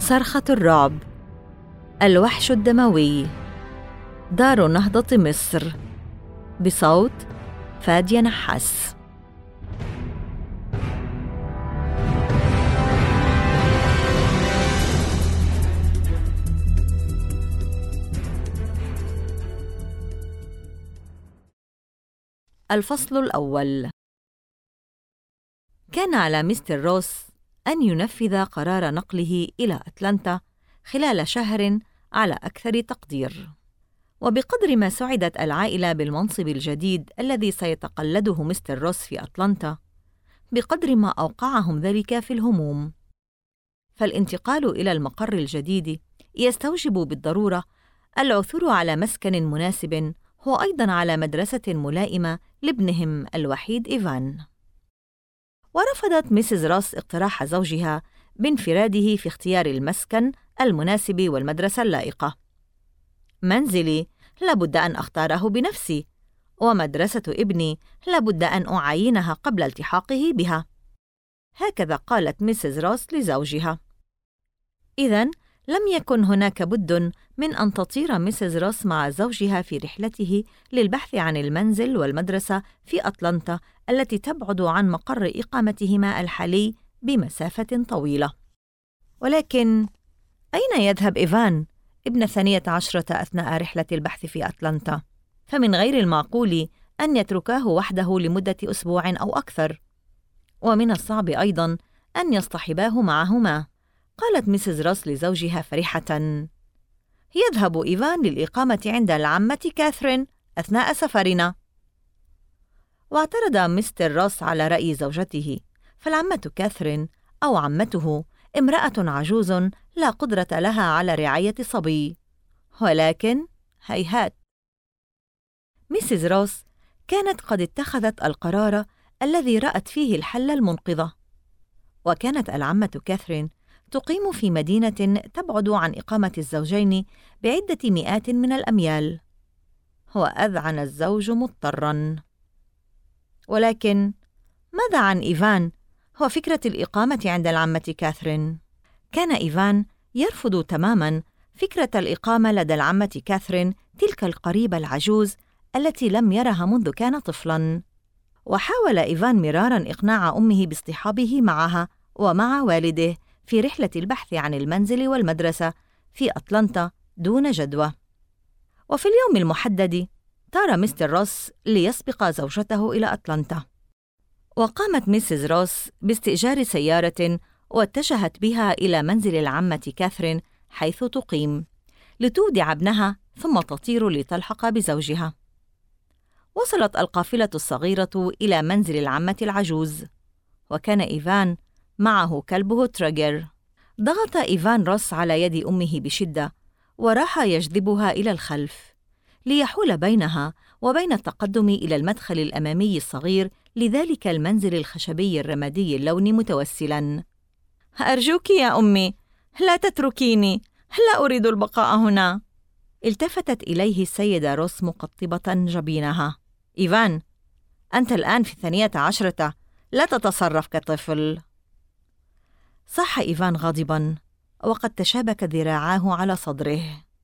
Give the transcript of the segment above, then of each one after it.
صرخة الرعب، الوحش الدموي، دار نهضة مصر، بصوت فادية نحاس. الفصل الأول. كان على مستر روس أن ينفذ قرار نقله إلى أتلانتا خلال شهر على أكثر تقدير، وبقدر ما سعدت العائلة بالمنصب الجديد الذي سيتقلده مستر روس في أتلانتا، بقدر ما أوقعهم ذلك في الهموم. فالانتقال إلى المقر الجديد يستوجب بالضرورة العثور على مسكن مناسب، هو أيضاً على مدرسة ملائمة لابنهم الوحيد إيفان. ورفضت ميسيس روس اقتراح زوجها بانفراده في اختيار المسكن المناسب والمدرسة اللائقة. منزلي لابد أن أختاره بنفسي، ومدرسة ابني لابد أن أعينها قبل التحاقه بها. هكذا قالت ميسيس روس لزوجها. إذن لم يكن هناك بد من أن تطير ميسيس روس مع زوجها في رحلته للبحث عن المنزل والمدرسة في أتلانتا التي تبعد عن مقر إقامتهما الحالي بمسافة طويلة. ولكن أين يذهب إيفان ابن 12 أثناء رحلة البحث في أتلانتا؟ فمن غير المعقول أن يتركاه وحده لمدة أسبوع أو أكثر، ومن الصعب أيضاً أن يصطحباه معهما. قالت ميسيس روس لزوجها فرحة: يذهب إيفان للإقامة عند العمة كاثرين أثناء سفرنا. واعترض مستر روس على رأي زوجته، فالعمة كاثرين أو عمته امرأة عجوز لا قدرة لها على رعاية صبي. ولكن هيهات، ميسيس روس كانت قد اتخذت القرار الذي رأت فيه الحل المنقذ. وكانت العمة كاثرين تقيم في مدينة تبعد عن إقامة الزوجين بعدة مئات من الأميال. وأذعن الزوج مضطراً. ولكن ماذا عن إيفان وفكرة الإقامة عند العمة كاثرين؟ كان إيفان يرفض تماماً فكرة الإقامة لدى العمة كاثرين، تلك القريبة العجوز التي لم يرها منذ كان طفلاً. وحاول إيفان مراراً إقناع أمه باصطحابه معها ومع والده في رحلة البحث عن المنزل والمدرسة في أتلانتا دون جدوى. وفي اليوم المحدد طار مستر روس ليسبق زوجته إلى أتلانتا. وقامت ميسيس روس باستئجار سيارة واتجهت بها إلى منزل العمة كاثرين حيث تقيم، لتودع ابنها ثم تطير لتلحق بزوجها. وصلت القافلة الصغيرة إلى منزل العمة العجوز، وكان إيفان معه كلبه تريجر. ضغط إيفان روس على يد أمه بشدة وراح يجذبها إلى الخلف ليحول بينها وبين التقدم إلى المدخل الأمامي الصغير لذلك المنزل الخشبي الرمادي اللون متوسلاً. أرجوك يا أمي، لا تتركيني، لا أريد البقاء هنا. التفتت إليه السيدة روس مقطبة جبينها. إيفان، أنت الآن في 12، لا تتصرف كطفل. صاح إيفان غاضباً، وقد تشابك ذراعاه على صدره.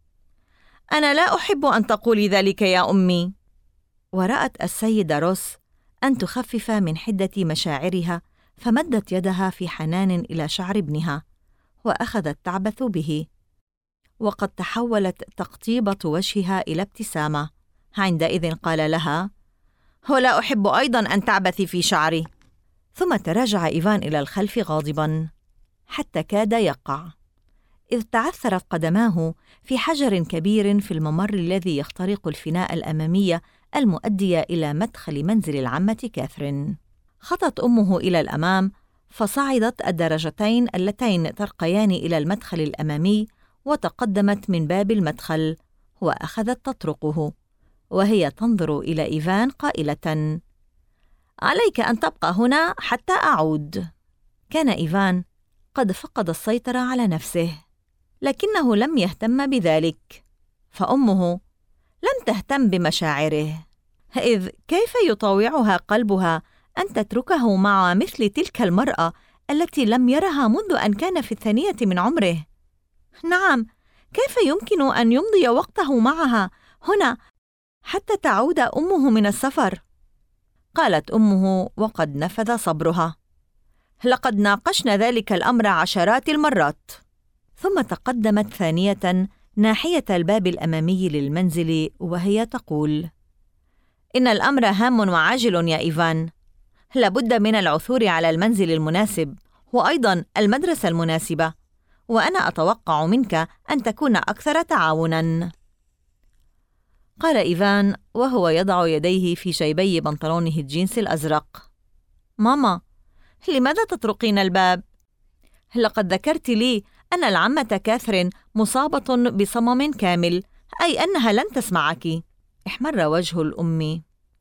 أنا لا أحب أن تقولي ذلك يا أمي. ورأت السيدة روس أن تخفف من حدة مشاعرها، فمدت يدها في حنان إلى شعر ابنها وأخذت تعبث به. وقد تحولت تقطيبة وجهها إلى ابتسامة. عندئذ قال لها: ولا أحب أيضاً أن تعبثي في شعري. ثم تراجع إيفان إلى الخلف غاضباً حتى كاد يقع، إذ تعثرت قدماه في حجر كبير في الممر الذي يخترق الفناء الأمامي المؤدي إلى مدخل منزل العمة كاثرين. خطت أمه إلى الأمام فصعدت الدرجتين اللتين ترقيان إلى المدخل الأمامي، وتقدمت من باب المدخل وأخذت تطرقه وهي تنظر إلى إيفان قائلة: عليك أن تبقى هنا حتى أعود. كان إيفان قد فقد السيطرة على نفسه، لكنه لم يهتم بذلك، فأمه لم تهتم بمشاعره، إذ كيف يطاوعها قلبها أن تتركه مع مثل تلك المرأة التي لم يرها منذ أن كان في 2 من عمره؟ نعم، كيف يمكن أن يمضي وقته معها هنا حتى تعود أمه من السفر؟ قالت أمه وقد نفذ صبرها: لقد ناقشنا ذلك الأمر عشرات المرات. ثم تقدمت ثانية ناحية الباب الأمامي للمنزل وهي تقول: إن الأمر هام وعاجل يا إيفان، لابد من العثور على المنزل المناسب وأيضاً المدرسة المناسبة، وأنا أتوقع منك أن تكون أكثر تعاوناً. قال إيفان وهو يضع يديه في جيبي بنطلونه الجينز الأزرق: ماما، لماذا تطرقين الباب؟ لقد ذكرت لي أن العمة كاثرين مصابة بصمم كامل، أي أنها لن تسمعك. احمر وجه الأم.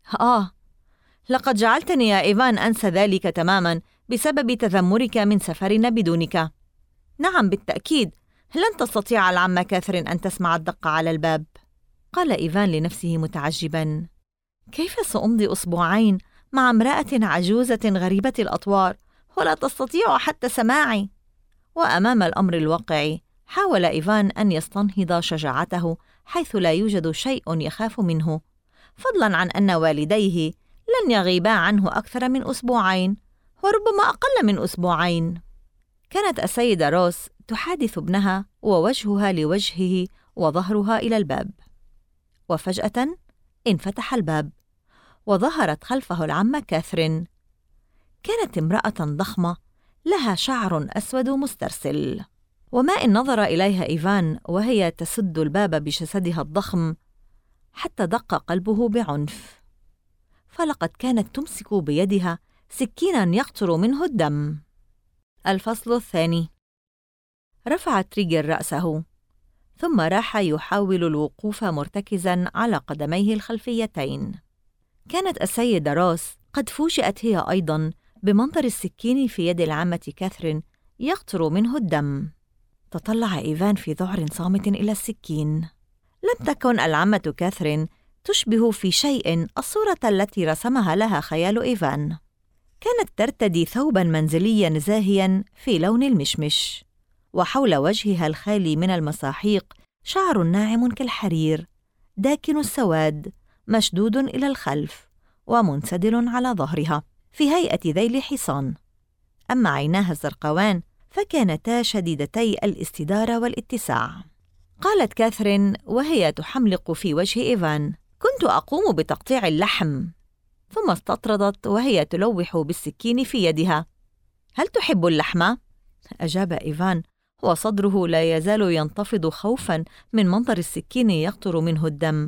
لقد جعلتني يا إيفان أنسى ذلك تماماً بسبب تذمرك من سفرنا بدونك. نعم بالتأكيد، لن تستطيع العمة كاثرين أن تسمع الدق على الباب. قال إيفان لنفسه متعجباً: كيف سأمضي أسبوعين مع امرأة عجوزة غريبة الأطوار ولا تستطيع حتى سماعي؟ وأمام الأمر الواقعي حاول إيفان أن يستنهض شجاعته، حيث لا يوجد شيء يخاف منه، فضلاً عن أن والديه لن يغيبا عنه أكثر من أسبوعين، وربما أقل من أسبوعين. كانت السيدة روس تحادث ابنها ووجهها لوجهه وظهرها إلى الباب، وفجأة انفتح الباب وظهرت خلفه العمة كاثرين. كانت امرأة ضخمة لها شعر أسود مسترسل، وما إن نظر إليها إيفان وهي تسد الباب بجسدها الضخم حتى دق قلبه بعنف، فلقد كانت تمسك بيدها سكيناً يقطر منه الدم. الفصل الثاني. رفع تريغر رأسه، ثم راح يحاول الوقوف مرتكزاً على قدميه الخلفيتين. كانت السيدة روس قد فوجئت هي أيضاً بمنظر السكين في يد العمة كاثرين يقطر منه الدم. تطلع إيفان في ذعر صامت إلى السكين. لم تكن العمة كاثرين تشبه في شيء الصورة التي رسمها لها خيال إيفان. كانت ترتدي ثوباً منزلياً زاهياً في لون المشمش، وحول وجهها الخالي من المساحيق شعر ناعم كالحرير داكن السواد مشدود إلى الخلف ومنسدل على ظهرها في هيئة ذيل حصان. أما عيناها الزرقاوان فكانتا شديدتي الاستدارة والاتساع. قالت كاثرين وهي تحملق في وجه إيفان: كنت أقوم بتقطيع اللحم. ثم استطردت وهي تلوح بالسكين في يدها: هل تحب اللحم؟ أجاب إيفان وصدره لا يزال ينتفض خوفاً من منظر السكين يقطر منه الدم.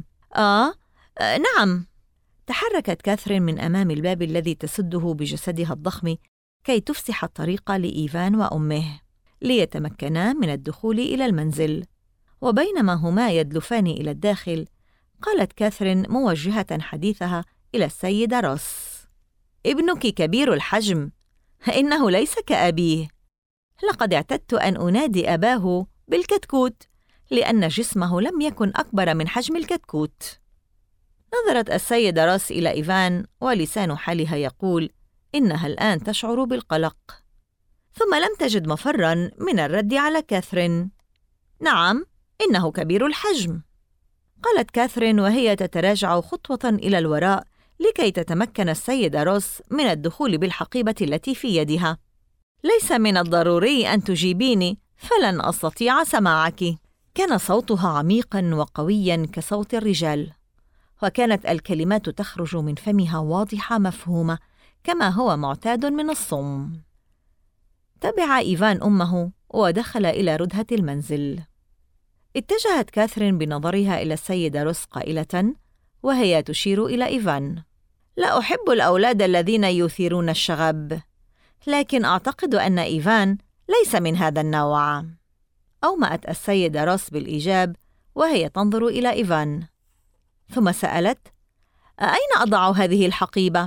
نعم. تحركت كاثرين من أمام الباب الذي تسده بجسدها الضخم كي تفسح الطريق لإيفان وأمه ليتمكنا من الدخول إلى المنزل. وبينما هما يدلفان إلى الداخل، قالت كاثرين موجهة حديثها إلى السيدة روس: ابنك كبير الحجم، إنه ليس كأبيه. لقد اعتدت أن أنادي أباه بالكتكوت لأن جسمه لم يكن أكبر من حجم الكتكوت. نظرت السيدة روس إلى إيفان ولسان حالها يقول إنها الآن تشعر بالقلق، ثم لم تجد مفراً من الرد على كاثرين: نعم، إنه كبير الحجم. قالت كاثرين وهي تتراجع خطوة إلى الوراء لكي تتمكن السيدة روس من الدخول بالحقيبة التي في يدها: ليس من الضروري أن تجيبيني، فلن أستطيع سماعك. كان صوتها عميقاً وقوياً كصوت الرجال، وكانت الكلمات تخرج من فمها واضحة مفهومة كما هو معتاد من الصم. تبع إيفان أمه ودخل إلى ردهة المنزل. اتجهت كاثرين بنظرها إلى السيدة روس قائلة وهي تشير إلى إيفان: لا أحب الأولاد الذين يثيرون الشغب، لكن أعتقد أن إيفان ليس من هذا النوع. أومأت السيدة روس بالإيجاب وهي تنظر إلى إيفان، ثم سألت: أين أضع هذه الحقيبة؟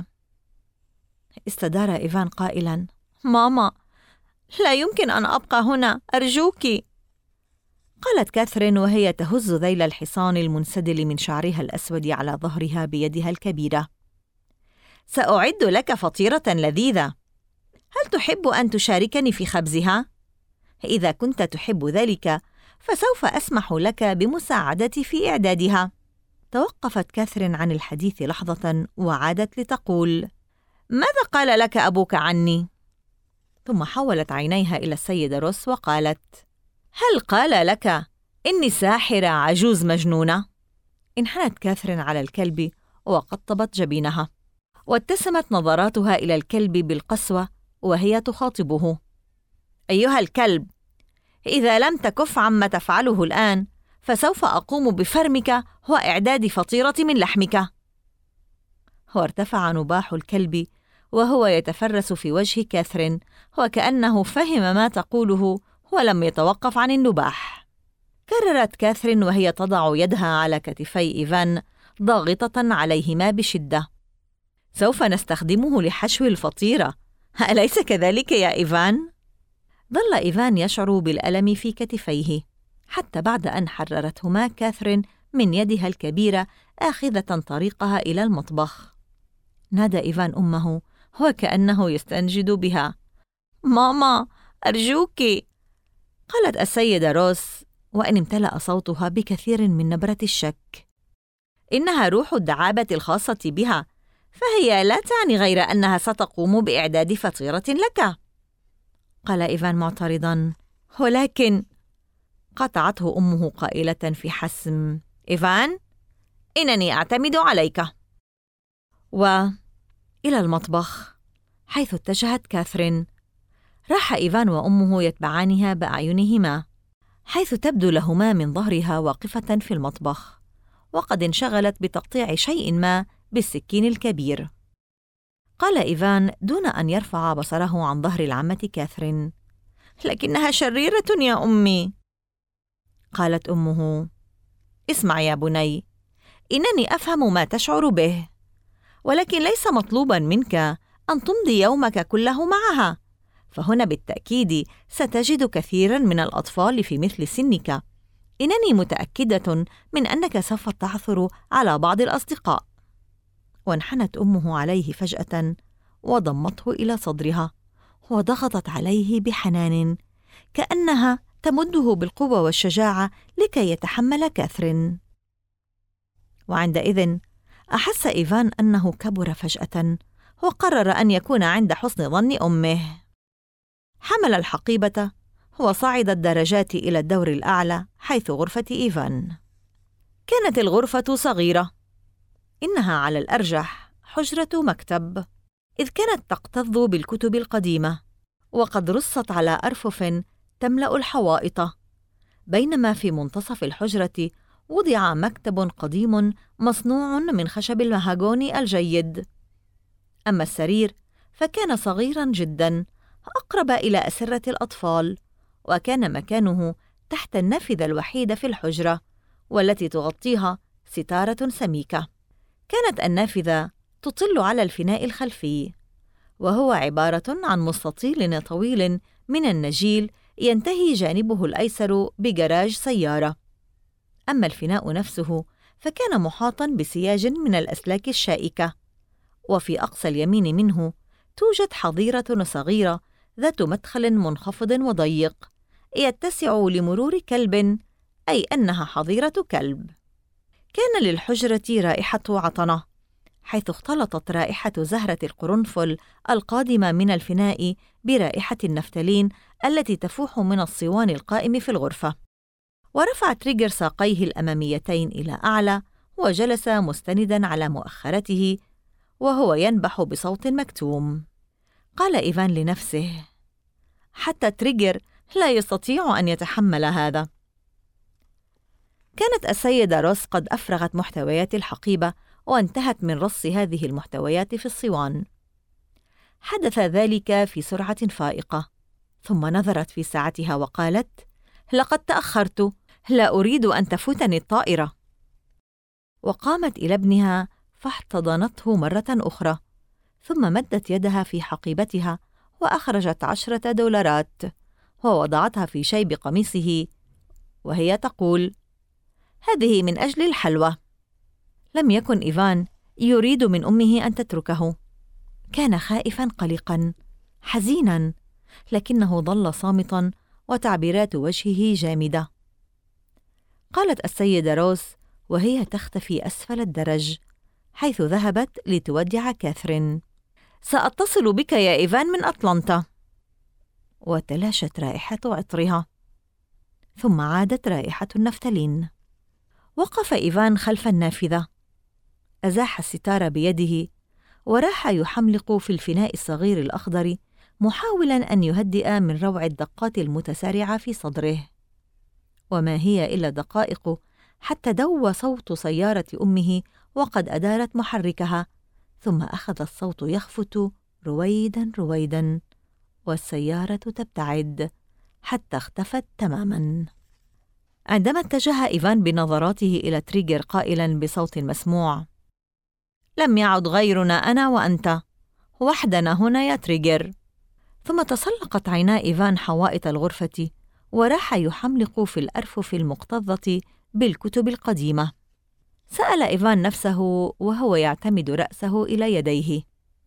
استدار إيفان قائلاً: ماما، لا يمكن أن أبقى هنا، أرجوك. قالت كاثرين وهي تهز ذيل الحصان المنسدل من شعرها الأسود على ظهرها بيدها الكبيرة: سأعد لك فطيرة لذيذة، هل تحب أن تشاركني في خبزها؟ إذا كنت تحب ذلك فسوف أسمح لك بمساعدتي في إعدادها. توقفت كاثرين عن الحديث لحظة وعادت لتقول: ماذا قال لك أبوك عني؟ ثم حولت عينيها إلى السيدة روس وقالت: هل قال لك إني ساحرة عجوز مجنونة؟ انحنت كاثرين على الكلب وقطبت جبينها، واتسمت نظراتها إلى الكلب بالقسوة وهي تخاطبه: أيها الكلب، إذا لم تكف عما تفعله الآن فسوف أقوم بفرمك وإعداد فطيرة من لحمك. وارتفع نباح الكلب وهو يتفرس في وجه كاثرين، وكأنه فهم ما تقوله ولم يتوقف عن النباح. كررت كاثرين وهي تضع يدها على كتفي إيفان ضاغطة عليهما بشدة: سوف نستخدمه لحشو الفطيرة، أليس كذلك يا إيفان؟ ظل إيفان يشعر بالألم في كتفيه حتى بعد أن حررتهما كاثرين من يدها الكبيرة آخذة طريقها إلى المطبخ. نادى إيفان أمه وكأنه يستنجد بها: ماما أرجوك. قالت السيدة روس وإن امتلأ صوتها بكثير من نبرة الشك: إنها روح الدعابة الخاصة بها، فهي لا تعني غير أنها ستقوم بإعداد فطيرة لك. قال إيفان معترضاً: ولكن. قطعته أمه قائلة في حسم: إيفان، إنني أعتمد عليك. وإلى المطبخ حيث اتجهت كاثرين. راح إيفان وأمه يتبعانها بأعينهما، حيث تبدو لهما من ظهرها واقفة في المطبخ وقد انشغلت بتقطيع شيء ما بالسكين الكبير. قال إيفان دون أن يرفع بصره عن ظهر العمة كاثرين: لكنها شريرة يا أمي. قالت أمه: اسمع يا بني، إنني أفهم ما تشعر به، ولكن ليس مطلوبا منك أن تمضي يومك كله معها، فهنا بالتأكيد ستجد كثيرا من الأطفال في مثل سنك. إنني متأكدة من أنك سوف تعثر على بعض الأصدقاء. وانحنت أمه عليه فجأة وضمته إلى صدرها وضغطت عليه بحنان كأنها تمده بالقوة والشجاعة لكي يتحمل كاثرين. وعندئذ أحس إيفان أنه كبر فجأة وقرر أن يكون عند حسن ظن أمه. حمل الحقيبة وصعد الدرجات إلى الدور الأعلى حيث غرفة إيفان. كانت الغرفة صغيرة، إنها على الأرجح حجرة مكتب، إذ كانت تكتظ بالكتب القديمة وقد رصت على أرفف تملأ الحوائط، بينما في منتصف الحجرة وضع مكتب قديم مصنوع من خشب المهاجوني الجيد. أما السرير فكان صغيراً جداً أقرب إلى أسرة الأطفال، وكان مكانه تحت النافذة الوحيدة في الحجرة والتي تغطيها ستارة سميكة. كانت النافذة تطل على الفناء الخلفي، وهو عبارة عن مستطيل طويل من النجيل ينتهي جانبه الأيسر بجراج سيارة. أما الفناء نفسه فكان محاطاً بسياج من الأسلاك الشائكة، وفي أقصى اليمين منه توجد حظيرة صغيرة ذات مدخل منخفض وضيق يتسع لمرور كلب، أي أنها حظيرة كلب. كان للحجرة رائحة عطنة، حيث اختلطت رائحة زهرة القرنفل القادمة من الفناء برائحة النفتالين التي تفوح من الصوان القائم في الغرفة. ورفع تريجر ساقيه الأماميتين إلى أعلى وجلس مستنداً على مؤخرته وهو ينبح بصوت مكتوم. قال إيفان لنفسه: حتى تريجر لا يستطيع أن يتحمل هذا. كانت السيدة روس قد أفرغت محتويات الحقيبة وانتهت من رص هذه المحتويات في الصوان. حدث ذلك في سرعة فائقة، ثم نظرت في ساعتها وقالت: لقد تأخرت، لا أريد أن تفوتني الطائرة. وقامت إلى ابنها فاحتضنته مرة أخرى، ثم مدت يدها في حقيبتها وأخرجت 10 دولارات ووضعتها في شيب قميصه وهي تقول: هذه من أجل الحلوى. لم يكن إيفان يريد من أمه أن تتركه. كان خائفاً قلقاً حزيناً، لكنه ظل صامتاً وتعبيرات وجهه جامدة. قالت السيدة روز وهي تختفي أسفل الدرج، حيث ذهبت لتودع كاثرين. سأتصل بك يا إيفان من أتلانتا. وتلاشت رائحة عطرها، ثم عادت رائحة النفتالين. وقف إيفان خلف النافذة، أزاح الستار بيده وراح يحملق في الفناء الصغير الأخضر، محاولاً أن يهدئ من روع الدقات المتسارعة في صدره. وما هي إلا دقائق حتى دوى صوت سيارة أمه وقد أدارت محركها، ثم أخذ الصوت يخفت رويداً رويداً، والسيارة تبتعد حتى اختفت تماماً. عندما اتجه إيفان بنظراته إلى تريغر قائلاً بصوت مسموع: لم يعد غيرنا أنا وأنت، وحدنا هنا يا تريغر. ثم تسلقت عينا إيفان حوائط الغرفة وراح يحملق في الأرفف المكتظة بالكتب القديمة. سأل إيفان نفسه وهو يعتمد رأسه إلى يديه: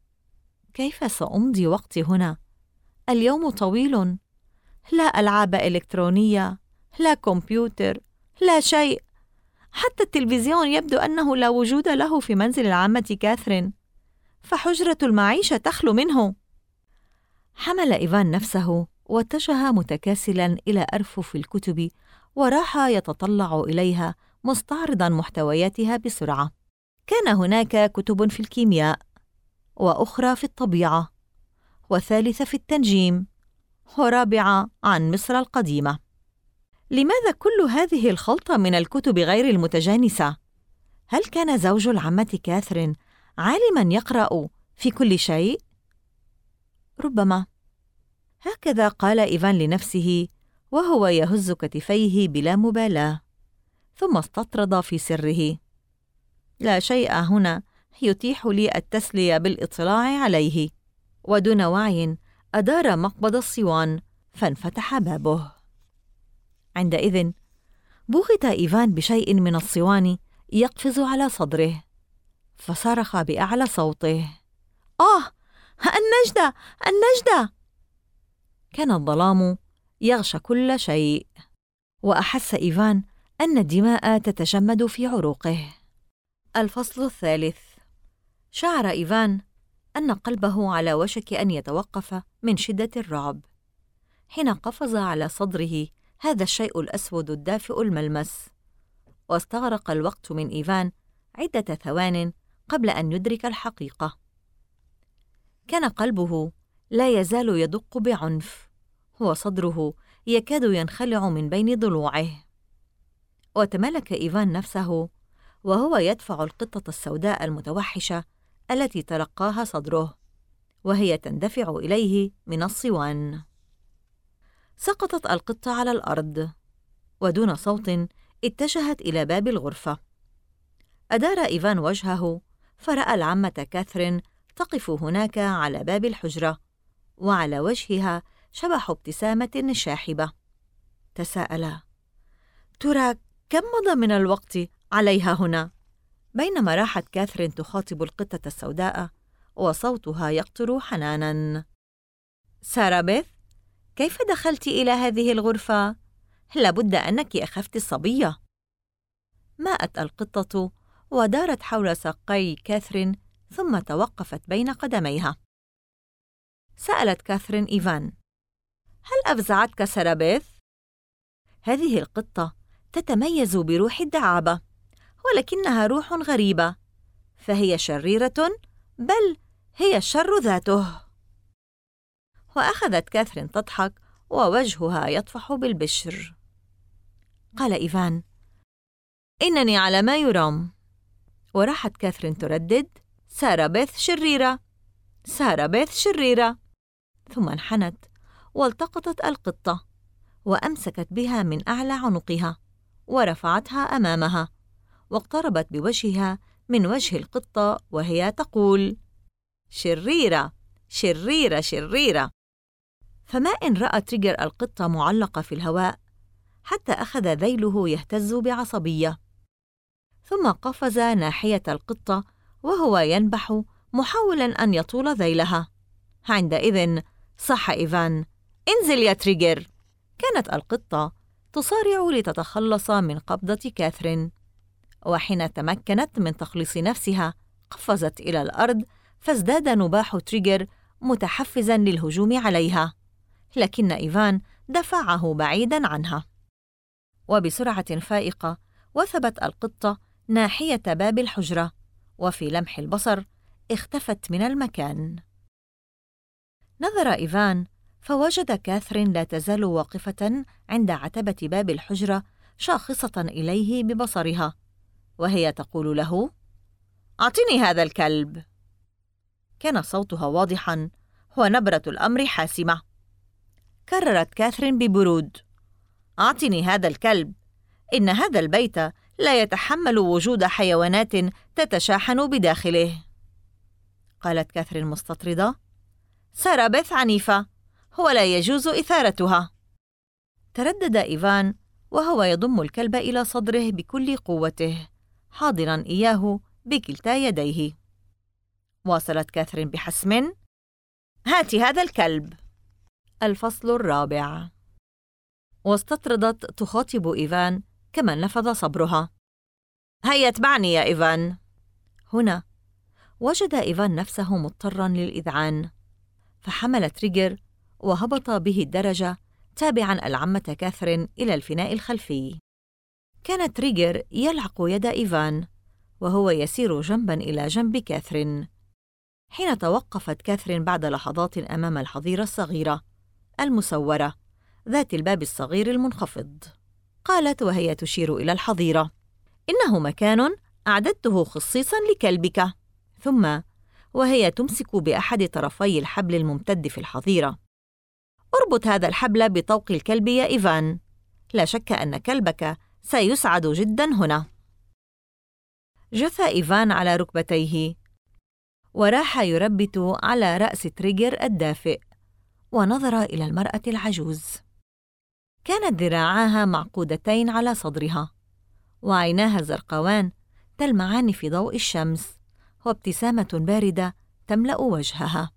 كيف سأمضي وقتي هنا؟ اليوم طويل، لا ألعاب إلكترونية، لا كمبيوتر، لا شيء. حتى التلفزيون يبدو أنه لا وجود له في منزل العمة كاثرين، فحجرة المعيشة تخلو منه. حمل إيفان نفسه واتجه متكاسلاً إلى أرفف الكتب وراح يتطلع إليها مستعرضاً محتوياتها بسرعة. كان هناك كتب في الكيمياء، وأخرى في الطبيعة، وثالثة في التنجيم، ورابعة عن مصر القديمة. لماذا كل هذه الخلطة من الكتب غير المتجانسة؟ هل كان زوج العمة كاثرين عالماً يقرأ في كل شيء؟ ربما. هكذا قال إيفان لنفسه وهو يهز كتفيه بلا مبالاة، ثم استطرد في سره: لا شيء هنا يتيح لي التسلية بالاطلاع عليه. ودون وعي أدار مقبض الصوان فانفتح بابه. عندئذ بوغت إيفان بشيء من الصوان يقفز على صدره، فصرخ بأعلى صوته: النجدة! النجدة! كان الظلام يغشى كل شيء، وأحس إيفان أن الدماء تتجمد في عروقه. الفصل الثالث. شعر إيفان أن قلبه على وشك أن يتوقف من شدة الرعب حين قفز على صدره هذا الشيء الأسود الدافئ الملمس، واستغرق الوقت من إيفان عدة ثوان قبل أن يدرك الحقيقة. كان قلبه لا يزال يدق بعنف، وصدره يكاد ينخلع من بين ضلوعه. وتملك إيفان نفسه وهو يدفع القطة السوداء المتوحشة التي تلقاها صدره، وهي تندفع إليه من الصوان. سقطت القطة على الأرض، ودون صوت اتجهت إلى باب الغرفة. أدار إيفان وجهه فرأى العمة كاثرين تقف هناك على باب الحجرة، وعلى وجهها شبح ابتسامة شاحبة. تساءل: ترى كم مضى من الوقت عليها هنا؟ بينما راحت كاثرين تخاطب القطة السوداء وصوتها يقطر حناناً: سارابيث، كيف دخلت إلى هذه الغرفة؟ لابد أنك أخفت الصبية. ماءت القطة ودارت حول ساقي كاثرين ثم توقفت بين قدميها. سألت كاثرين إيفان: هل أفزعتك سارابيث؟ هذه القطة تتميز بروح الدعابة، ولكنها روح غريبة، فهي شريرة، بل هي الشر ذاته. وأخذت كاثرين تضحك ووجهها يطفح بالبشر. قال إيفان: إنني على ما يرام. وراحت كاثرين تردد: سارابيث شريرة، سارابيث شريرة. ثم انحنت والتقطت القطة وأمسكت بها من أعلى عنقها ورفعتها أمامها، واقتربت بوجهها من وجه القطة وهي تقول: شريرة، شريرة، شريرة. فما إن رأى تريغر القطة معلقة في الهواء حتى أخذ ذيله يهتز بعصبية، ثم قفز ناحية القطة وهو ينبح محاولاً أن يطول ذيلها. عندئذ صح إيفان: انزل يا تريغر. كانت القطة تصارع لتتخلص من قبضة كاثرين، وحين تمكنت من تخليص نفسها قفزت إلى الأرض، فازداد نباح تريجر متحفزاً للهجوم عليها، لكن إيفان دفعه بعيداً عنها. وبسرعة فائقة وثبت القطة ناحية باب الحجرة، وفي لمح البصر اختفت من المكان. نظر إيفان فوجد كاثرين لا تزال واقفة عند عتبة باب الحجرة شاخصة إليه ببصرها، وهي تقول له: أعطني هذا الكلب. كان صوتها واضحاً ونبرة الأمر حاسمة. كررت كاثرين ببرود: أعطني هذا الكلب، إن هذا البيت لا يتحمل وجود حيوانات تتشاحن بداخله. قالت كاثرين مستطردة: سارة بيث عنيفة، ولا يجوز إثارتها. تردد إيفان وهو يضم الكلب إلى صدره بكل قوته، حاضناً إياه بكلتا يديه. واصلت كاثرين بحسم: هات هذا الكلب. الفصل الرابع. واستطردت تخاطب إيفان كما نفذ صبرها: هيا اتبعني يا إيفان. هنا وجد إيفان نفسه مضطراً للإذعان، فحمل تريجر وهبط به الدرجة تابعاً العمة كاثرين إلى الفناء الخلفي. كان تريجر يلعق يد إيفان وهو يسير جنباً إلى جنب كاثرين. حين توقفت كاثرين بعد لحظات أمام الحظيرة الصغيرة المسورة ذات الباب الصغير المنخفض، قالت وهي تشير إلى الحظيرة: إنه مكان أعددته خصيصاً لكلبك. ثم وهي تمسك بأحد طرفي الحبل الممتد في الحظيرة: اربط هذا الحبل بطوق الكلب يا إيفان، لا شك أن كلبك سيسعد جداً هنا. جثى إيفان على ركبتيه وراح يربت على رأس تريجر الدافئ، ونظر إلى المرأة العجوز. كانت ذراعاها معقودتين على صدرها، وعيناها زرقاوان تلمعان في ضوء الشمس، وابتسامة باردة تملأ وجهها.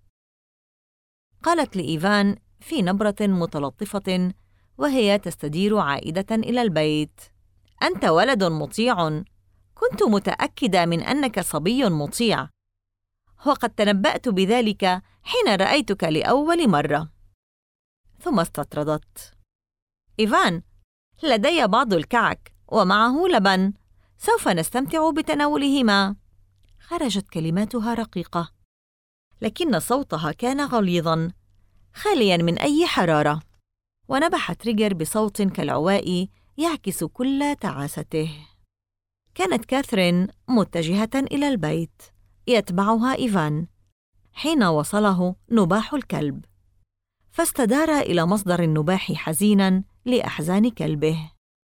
قالت لإيفان في نبرة متلطفة وهي تستدير عائدة إلى البيت: أنت ولد مطيع، كنت متأكدة من أنك صبي مطيع، وقد تنبأت بذلك حين رأيتك لأول مرة. ثم استطردت: إيفان، لدي بعض الكعك ومعه لبن، سوف نستمتع بتناولهما. خرجت كلماتها رقيقة، لكن صوتها كان غليظاً خالياً من أي حرارة. ونبح تريجر بصوت كالعواء يعكس كل تعاسته. كانت كاثرين متجهة إلى البيت، يتبعها إيفان حين وصله نباح الكلب، فاستدار إلى مصدر النباح حزيناً لأحزان كلبه،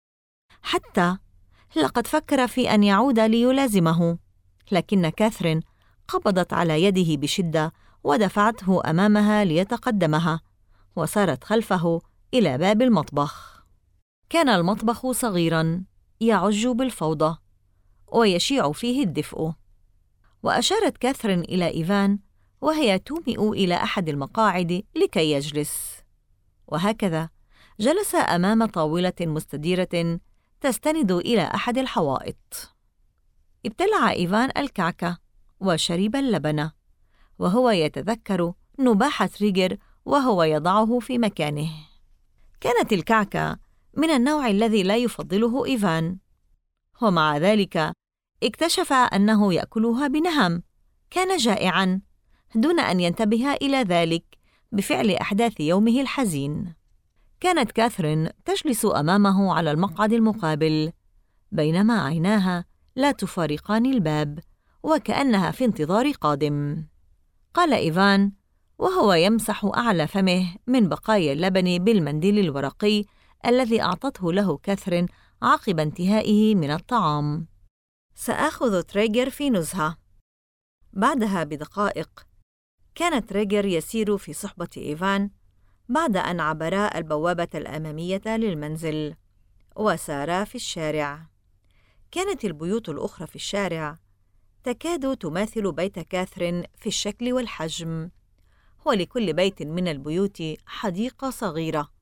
حتى لقد فكر في أن يعود ليلازمه، لكن كاثرين قبضت على يده بشدة ودفعته أمامها ليتقدمها، وسارت خلفه إلى باب المطبخ. كان المطبخ صغيراً يعج بالفوضى ويشيع فيه الدفء. وأشارت كاثرين إلى إيفان وهي تومئ إلى أحد المقاعد لكي يجلس، وهكذا جلس أمام طاولة مستديرة تستند إلى أحد الحوائط. ابتلع إيفان الكعكة وشرب اللبن وهو يتذكر نباح تريجر وهو يضعه في مكانه. كانت الكعكة من النوع الذي لا يفضله إيفان، ومع ذلك اكتشف أنه يأكلها بنهم. كان جائعاً دون أن ينتبه إلى ذلك بفعل أحداث يومه الحزين. كانت كاثرين تجلس أمامه على المقعد المقابل، بينما عيناها لا تفارقان الباب وكأنها في انتظار قادم. قال إيفان وهو يمسح أعلى فمه من بقايا اللبن بالمنديل الورقي الذي أعطته له كاثرين عقب انتهائه من الطعام: سآخذ تريجر في نزهة. بعدها بدقائق كان تريجر يسير في صحبة إيفان بعد أن عبرا البوابة الأمامية للمنزل وسارا في الشارع. كانت البيوت الأخرى في الشارع تكاد تماثل بيت كاثرين في الشكل والحجم، ولكل بيت من البيوت حديقة صغيرة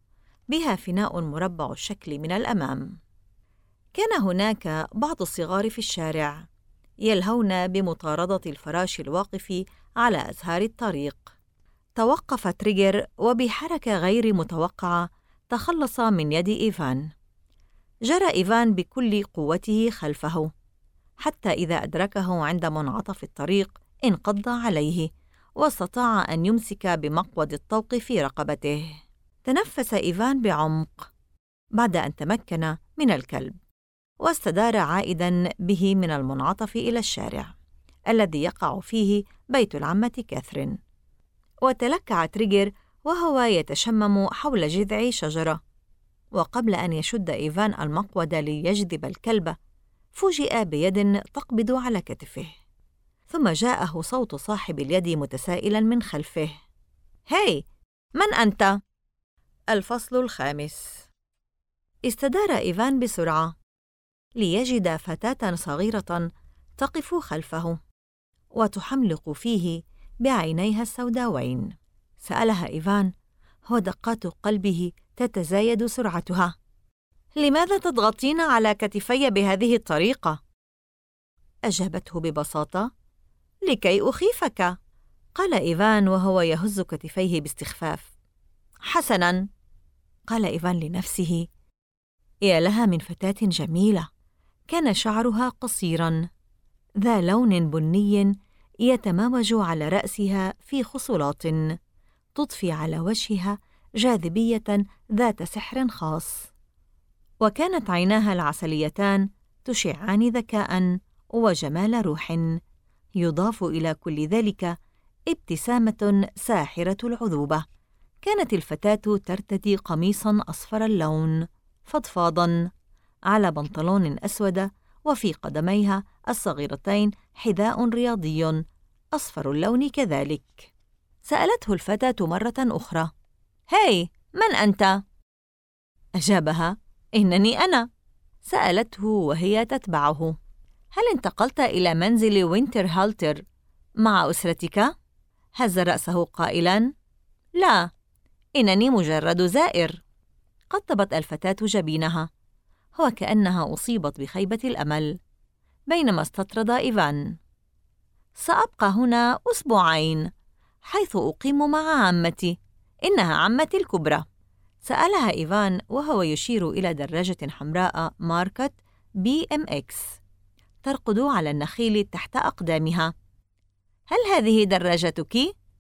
بها فناء مربع الشكل من الأمام. كان هناك بعض الصغار في الشارع يلهون بمطاردة الفراش الواقف على أزهار الطريق. توقف تريجر وبحركة غير متوقعة تخلص من يد إيفان. جرى إيفان بكل قوته خلفه حتى إذا أدركه عند منعطف الطريق انقض عليه واستطاع أن يمسك بمقود الطوق في رقبته. تنفس إيفان بعمق بعد أن تمكن من الكلب واستدار عائداً به من المنعطف إلى الشارع الذي يقع فيه بيت العمة كاثرين. وتلكع تريجر وهو يتشمم حول جذع شجرة، وقبل أن يشد إيفان المقود ليجذب الكلب فوجئ بيد تقبض على كتفه، ثم جاءه صوت صاحب اليد متسائلاً من خلفه: هاي، من أنت؟ الفصل 5. استدار إيفان بسرعة ليجد فتاة صغيرة تقف خلفه وتحملق فيه بعينيها السوداوين. سألها إيفان ودقات قلبه تتزايد سرعتها: لماذا تضغطين على كتفي بهذه الطريقة؟ أجابته ببساطة: لكي أخيفك. قال إيفان وهو يهز كتفيه باستخفاف. حسناً، قال إيفان لنفسه. يا لها من فتاة جميلة. كان شعرها قصيراً ذا لون بني يتموج على رأسها في خصلات تضفي على وجهها جاذبية ذات سحر خاص، وكانت عيناها العسليتان تشعان ذكاء وجمال روح، يضاف إلى كل ذلك ابتسامة ساحرة العذوبة. كانت الفتاة ترتدي قميصاً أصفر اللون فضفاضاً على بنطلون أسود، وفي قدميها الصغيرتين حذاء رياضي أصفر اللون كذلك. سألته الفتاة مرة أخرى: هاي، من أنت؟ أجابها: إنني أنا. سألته وهي تتبعه: هل انتقلت إلى منزل وينتر هالتر مع أسرتك؟ هز رأسه قائلاً: لا، إنني مجرد زائر. قطبت الفتاة جبينها وكأنها أصيبت بخيبة الأمل، بينما استطرد إيفان: سأبقى هنا أسبوعين حيث أقيم مع عمتي، إنها عمتي الكبرى. سألها إيفان وهو يشير إلى دراجة حمراء ماركة BMX ترقد على النخيل تحت أقدامها: هل هذه دراجتك؟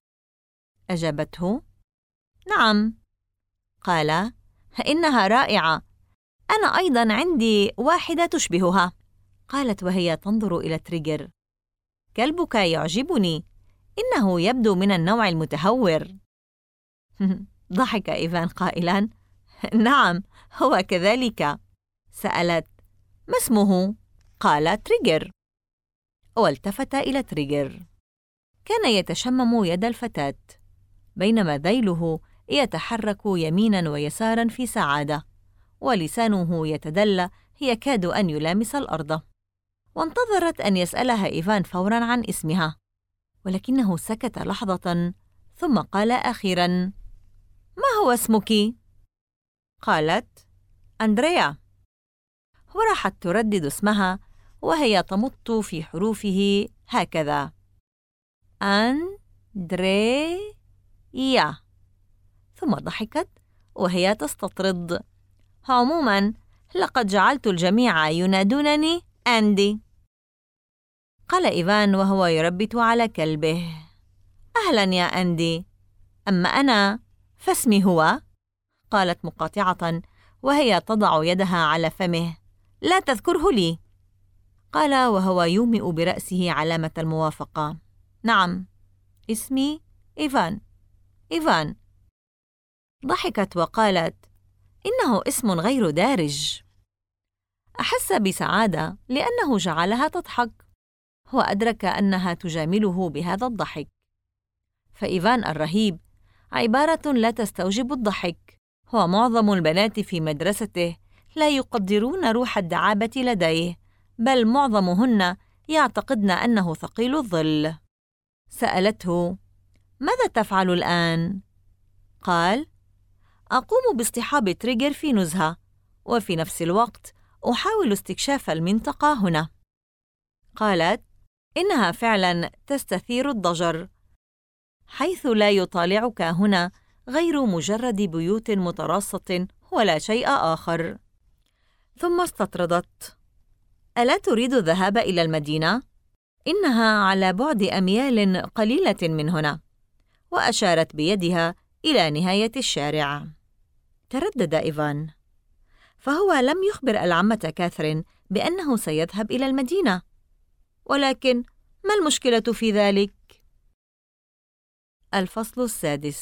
أجابته: نعم. قال: إنها رائعة، أنا أيضاً عندي واحدة تشبهها. قالت وهي تنظر إلى تريجر: كلبك يعجبني، إنه يبدو من النوع المتهور. ضحك إيفان قائلاً: نعم، هو كذلك. سألت: ما اسمه؟ قال: تريجر. والتفت إلى تريجر. كان يتشمم يد الفتاة بينما ذيله يتحرك يميناً ويساراً في سعادة، ولسانه يتدلى يكاد أن يلامس الأرض. وانتظرت أن يسألها إيفان فوراً عن اسمها، ولكنه سكت لحظة ثم قال أخيراً: ما هو اسمك؟ قالت: أندريا. وراحت تردد اسمها وهي تمط في حروفه هكذا: أندريا. ثم ضحكت وهي تستطرد: عموماً لقد جعلت الجميع ينادونني أندي. قال إيفان وهو يربت على كلبه: أهلاً يا أندي، أما أنا فاسمي هو. قالت مقاطعة وهي تضع يدها على فمه: لا تذكره لي. قال وهو يومئ برأسه علامة الموافقة: نعم، اسمي إيفان. إيفان. ضحكت وقالت: إنه اسم غير دارج. أحس بسعادة لأنه جعلها تضحك، وأدرك أنها تجامله بهذا الضحك. فإيفان الرهيب عبارة لا تستوجب الضحك، ومعظم البنات في مدرسته لا يقدرون روح الدعابة لديه، بل معظمهن يعتقدن أنه ثقيل الظل. سألته: ماذا تفعل الآن؟ قال: أقوم باصطحاب تريغر في نزهة، وفي نفس الوقت أحاول استكشاف المنطقة هنا. قالت: إنها فعلاً تستثير الضجر، حيث لا يطالعك هنا غير مجرد بيوت متراصة ولا شيء آخر. ثم استطردت: ألا تريد الذهاب إلى المدينة؟ إنها على بعد أميال قليلة من هنا. وأشارت بيدها إلى نهاية الشارع. تردد إيفان، فهو لم يخبر العمة كاثرين بأنه سيذهب إلى المدينة. ولكن ما المشكلة في ذلك؟ الفصل 6.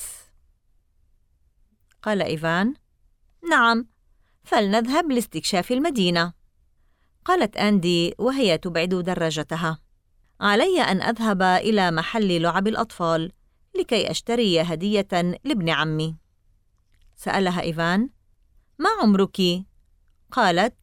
قال إيفان: نعم، فلنذهب لاستكشاف المدينة. قالت أندي وهي تبعد دراجتها: علي أن أذهب إلى محل لعب الأطفال لكي أشتري هدية لابن عمي. سألها إيفان: ما عمرك؟ قالت: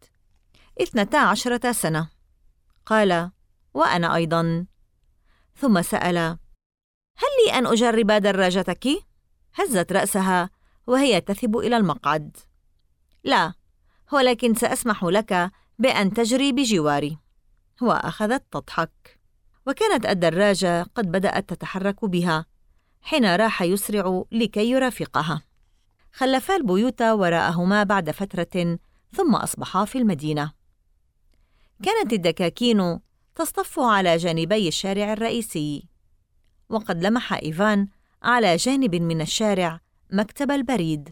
12 سنة. قال: وأنا أيضاً. ثم سأل: هل لي أن أجرب دراجتك؟ هزت رأسها وهي تثب إلى المقعد. لا، ولكن سأسمح لك بأن تجري بجواري. وأخذت تضحك. وكانت الدراجة قد بدأت تتحرك بها حين راح يسرع لكي يرافقها. خلفا البيوت وراءهما بعد فترة، ثم أصبحا في المدينة. كانت الدكاكين تصطف على جانبي الشارع الرئيسي، وقد لمح إيفان على جانب من الشارع مكتب البريد،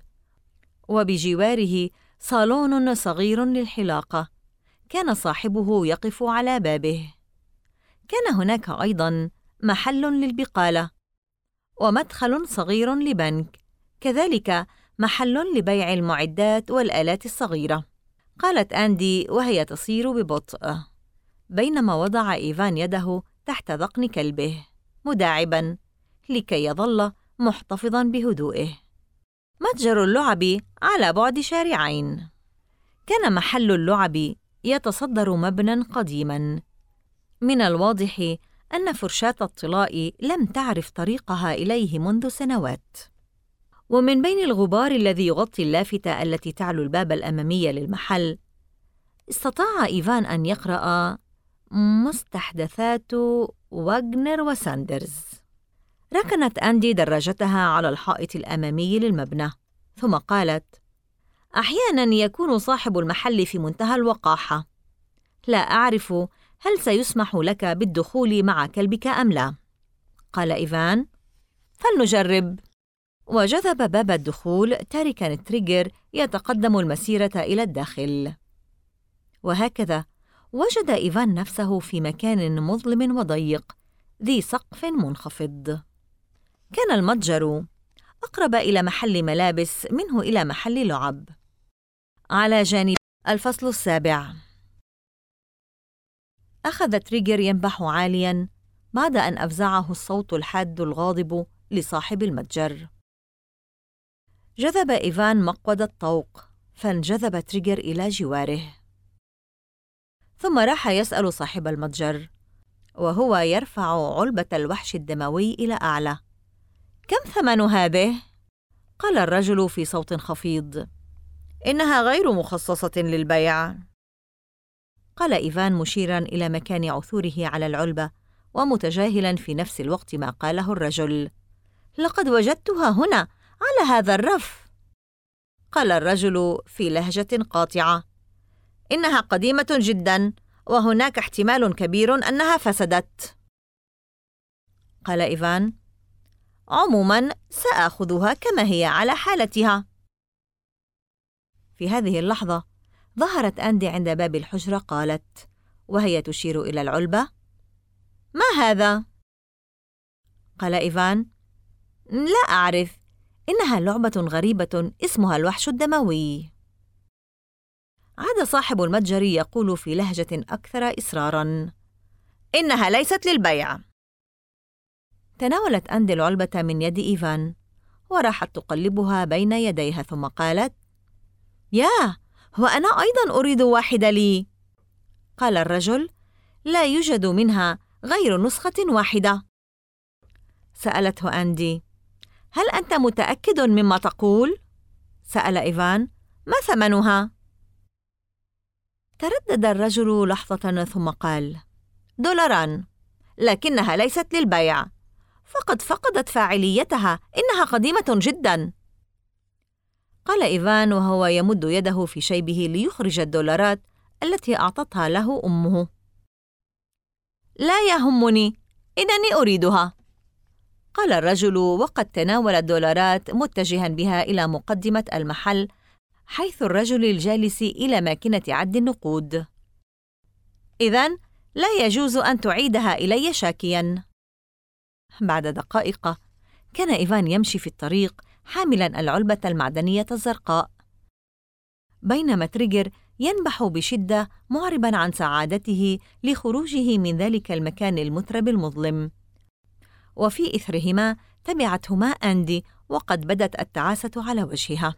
وبجواره صالون صغير للحلاقة كان صاحبه يقف على بابه. كان هناك أيضاً محل للبقالة، ومدخل صغير لبنك، كذلك محل لبيع المعدات والآلات الصغيرة. قالت أندي وهي تصير ببطء، بينما وضع إيفان يده تحت ذقن كلبه مداعباً لكي يظل محتفظاً بهدوئه. متجر اللعب على بعد شارعين. كان محل اللعب يتصدر مبنى قديماً. من الواضح أن فرشاة الطلاء لم تعرف طريقها إليه منذ سنوات. ومن بين الغبار الذي يغطي اللافتة التي تعلو الباب الأمامي للمحل، استطاع إيفان أن يقرأ: مستحدثات واغنر وساندرز. ركنت أندي دراجتها على الحائط الأمامي للمبنى، ثم قالت: أحياناً يكون صاحب المحل في منتهى الوقاحة. لا أعرف هل سيسمح لك بالدخول مع كلبك أم لا. قال إيفان: فلنجرب. وجذب باب الدخول تاركاً تريغر يتقدم المسيرة إلى الداخل. وهكذا وجد إيفان نفسه في مكان مظلم وضيق ذي سقف منخفض. كان المتجر أقرب إلى محل ملابس منه إلى محل لعب. على جانب الفصل 7. أخذ تريغر ينبح عالياً بعد أن أفزعه الصوت الحاد الغاضب لصاحب المتجر. جذب إيفان مقود الطوق، فانجذب تريغر إلى جواره. ثم راح يسأل صاحب المتجر وهو يرفع علبة الوحش الدموي إلى أعلى: كم ثمن هذه؟ قال الرجل في صوت خفيض: إنها غير مخصصة للبيع. قال إيفان مشيراً إلى مكان عثوره على العلبة ومتجاهلاً في نفس الوقت ما قاله الرجل: لقد وجدتها هنا على هذا الرف. قال الرجل في لهجة قاطعة: إنها قديمة جداً، وهناك احتمال كبير أنها فسدت. قال إيفان: عموماً سآخذها كما هي على حالتها. في هذه اللحظة ظهرت أندي عند باب الحجرة. قالت وهي تشير إلى العلبة: ما هذا؟ قال إيفان: لا أعرف، إنها لعبة غريبة اسمها الوحش الدموي. عاد صاحب المتجر يقول في لهجة أكثر إصراراً: إنها ليست للبيع. تناولت أندي العلبة من يد إيفان وراحت تقلبها بين يديها، ثم قالت: ياه، وأنا أيضاً أريد واحدة لي. قال الرجل: لا يوجد منها غير نسخة واحدة. سألته أندي: هل أنت متأكد مما تقول؟ سأل إيفان. ما ثمنها؟ تردد الرجل لحظة ثم قال: $2، لكنها ليست للبيع، فقد فقدت فاعليتها، إنها قديمة جداً. قال إيفان وهو يمد يده في شيبه ليخرج $، التي أعطتها له أمه. لا يهمني، إنني أريدها. قال الرجل وقد تناول $، متجها بها إلى مقدمة المحل، حيث الرجل الجالس إلى ماكينة عد النقود. إذن لا يجوز أن تعيدها إلي شاكياً. بعد دقائق كان إيفان يمشي في الطريق حاملاً العلبة المعدنية الزرقاء، بينما تريجر ينبح بشدة معرباً عن سعادته لخروجه من ذلك المكان المترب المظلم. وفي إثرهما تبعتهما أندي، وقد بدت التعاسة على وجهها.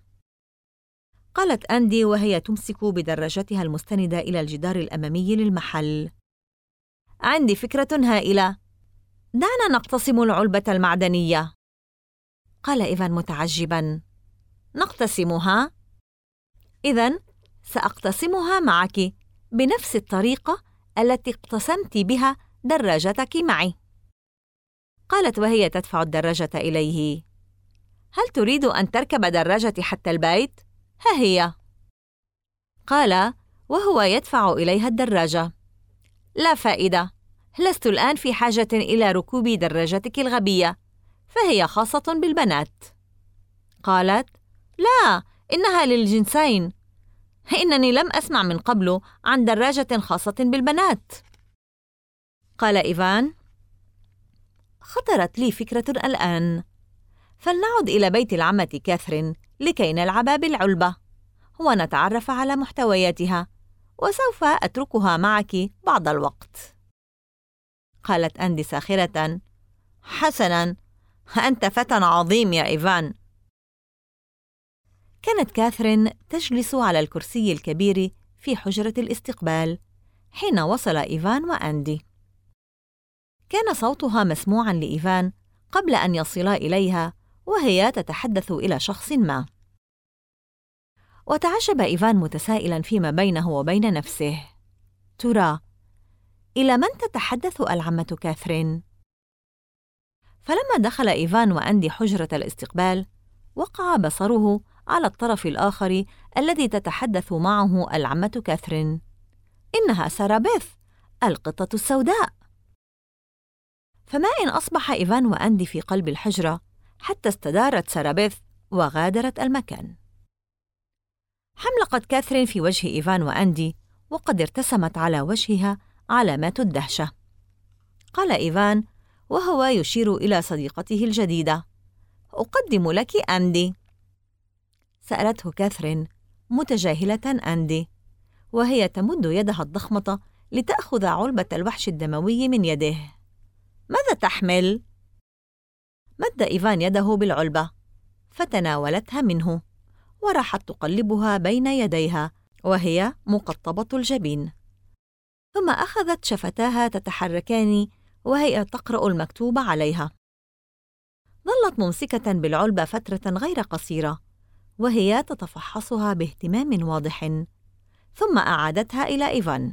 قالت أندي وهي تمسك بدراجتها المستندة إلى الجدار الأمامي للمحل: عندي فكرة هائلة، دعنا نقتسم العلبة المعدنية. قال إيفان متعجباً: نقتسمها؟ إذن سأقتسمها معك بنفس الطريقة التي اقتسمت بها دراجتك معي. قالت وهي تدفع الدراجة إليه: هل تريد أن تركب دراجتي حتى البيت؟ ها هي. قال وهو يدفع إليها الدراجة: لا فائدة، لست الآن في حاجة إلى ركوب دراجتك الغبية، فهي خاصة بالبنات. قالت: لا، إنها للجنسين، إنني لم أسمع من قبل عن دراجة خاصة بالبنات. قال إيفان: خطرت لي فكرة الآن، فلنعد إلى بيت العمة كاثرين لكي نلعب بالعلبة ونتعرف على محتوياتها، وسوف أتركها معك بعض الوقت. قالت أندي ساخرة: حسناً، أنت فتى عظيم يا إيفان. كانت كاثرين تجلس على الكرسي الكبير في حجرة الاستقبال حين وصل إيفان وأندي. كان صوتها مسموعاً لإيفان قبل أن يصلا إليها وهي تتحدث إلى شخص ما. وتعجب إيفان متسائلاً فيما بينه وبين نفسه: ترى إلى من تتحدث العمة كاثرين؟ فلما دخل إيفان وأندي حجرة الاستقبال، وقع بصره على الطرف الآخر الذي تتحدث معه العمة كاثرين. إنها سارابيث، القطة السوداء. فما إن أصبح إيفان وأندي في قلب الحجرة حتى استدارت سارابيث وغادرت المكان. حملقت كاثرين في وجه إيفان وأندي، وقد ارتسمت على وجهها علامات الدهشة. قال إيفان وهو يشير إلى صديقته الجديدة: أقدم لك أندي. سألته كاثرين متجاهلة أندي، وهي تمد يدها الضخمة لتأخذ علبة الوحش الدموي من يده. ماذا تحمل؟ مد إيفان يده بالعلبة، فتناولتها منه، وراحت تقلبها بين يديها وهي مقطبة الجبين، ثم أخذت شفتاها تتحركان وهي تقرأ المكتوب عليها. ظلت ممسكة بالعلبة فترة غير قصيرة وهي تتفحصها باهتمام واضح، ثم أعادتها إلى إيفان.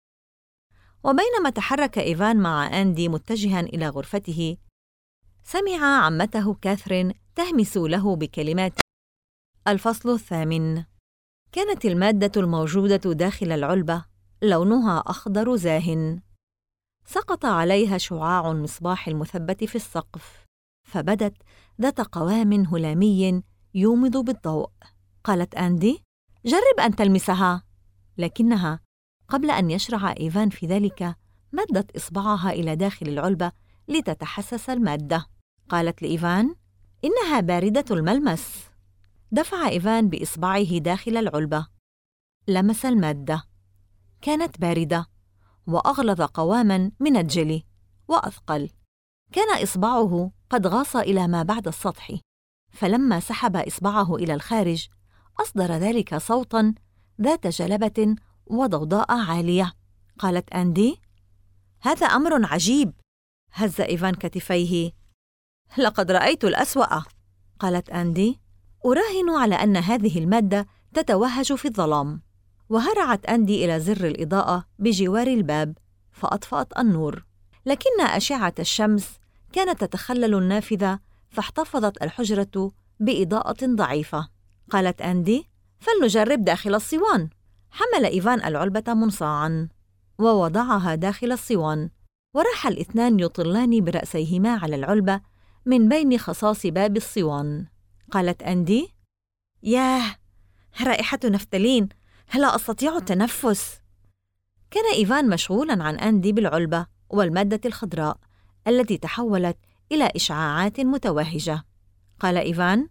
وبينما تحرك إيفان مع أندي متجها إلى غرفته، سمع عمته كاثرين تهمس له بكلمات: الفصل 8. كانت المادة الموجودة داخل العلبة لونها أخضر زاهٍ. سقط عليها شعاع المصباح المثبت في السقف، فبدت ذات قوام هلامي يومض بالضوء. قالت أندي: جرب أن تلمسها. لكنها قبل أن يشرع إيفان في ذلك مدت إصبعها إلى داخل العلبة لتتحسس المادة. قالت لإيفان: إنها باردة الملمس. دفع إيفان بإصبعه داخل العلبة، لمس المادة، كانت باردة وأغلظ قواماً من الجلي وأثقل. كان إصبعه قد غاص إلى ما بعد السطح، فلما سحب إصبعه إلى الخارج أصدر ذلك صوتاً ذات جلبة وضوضاء عالية. قالت أندي: هذا أمر عجيب. هز إيفان كتفيه: لقد رأيت الأسوأ. قالت أندي: أراهن على أن هذه المادة تتوهج في الظلام. وهرعت أندي إلى زر الإضاءة بجوار الباب فأطفأت النور، لكن أشعة الشمس كانت تتخلل النافذة، فاحتفظت الحجرة بإضاءة ضعيفة. قالت أندي: فلنجرب داخل الصوان. حمل إيفان العلبة منصاعاً ووضعها داخل الصوان، وراح الاثنان يطلان برأسيهما على العلبة من بين خصاص باب الصوان. قالت أندي: ياه، رائحة نفتالين، لا أستطيع التنفس. كان إيفان مشغولاً عن أندي بالعلبة والمادة الخضراء التي تحولت إلى إشعاعات متوهجة. قال إيفان: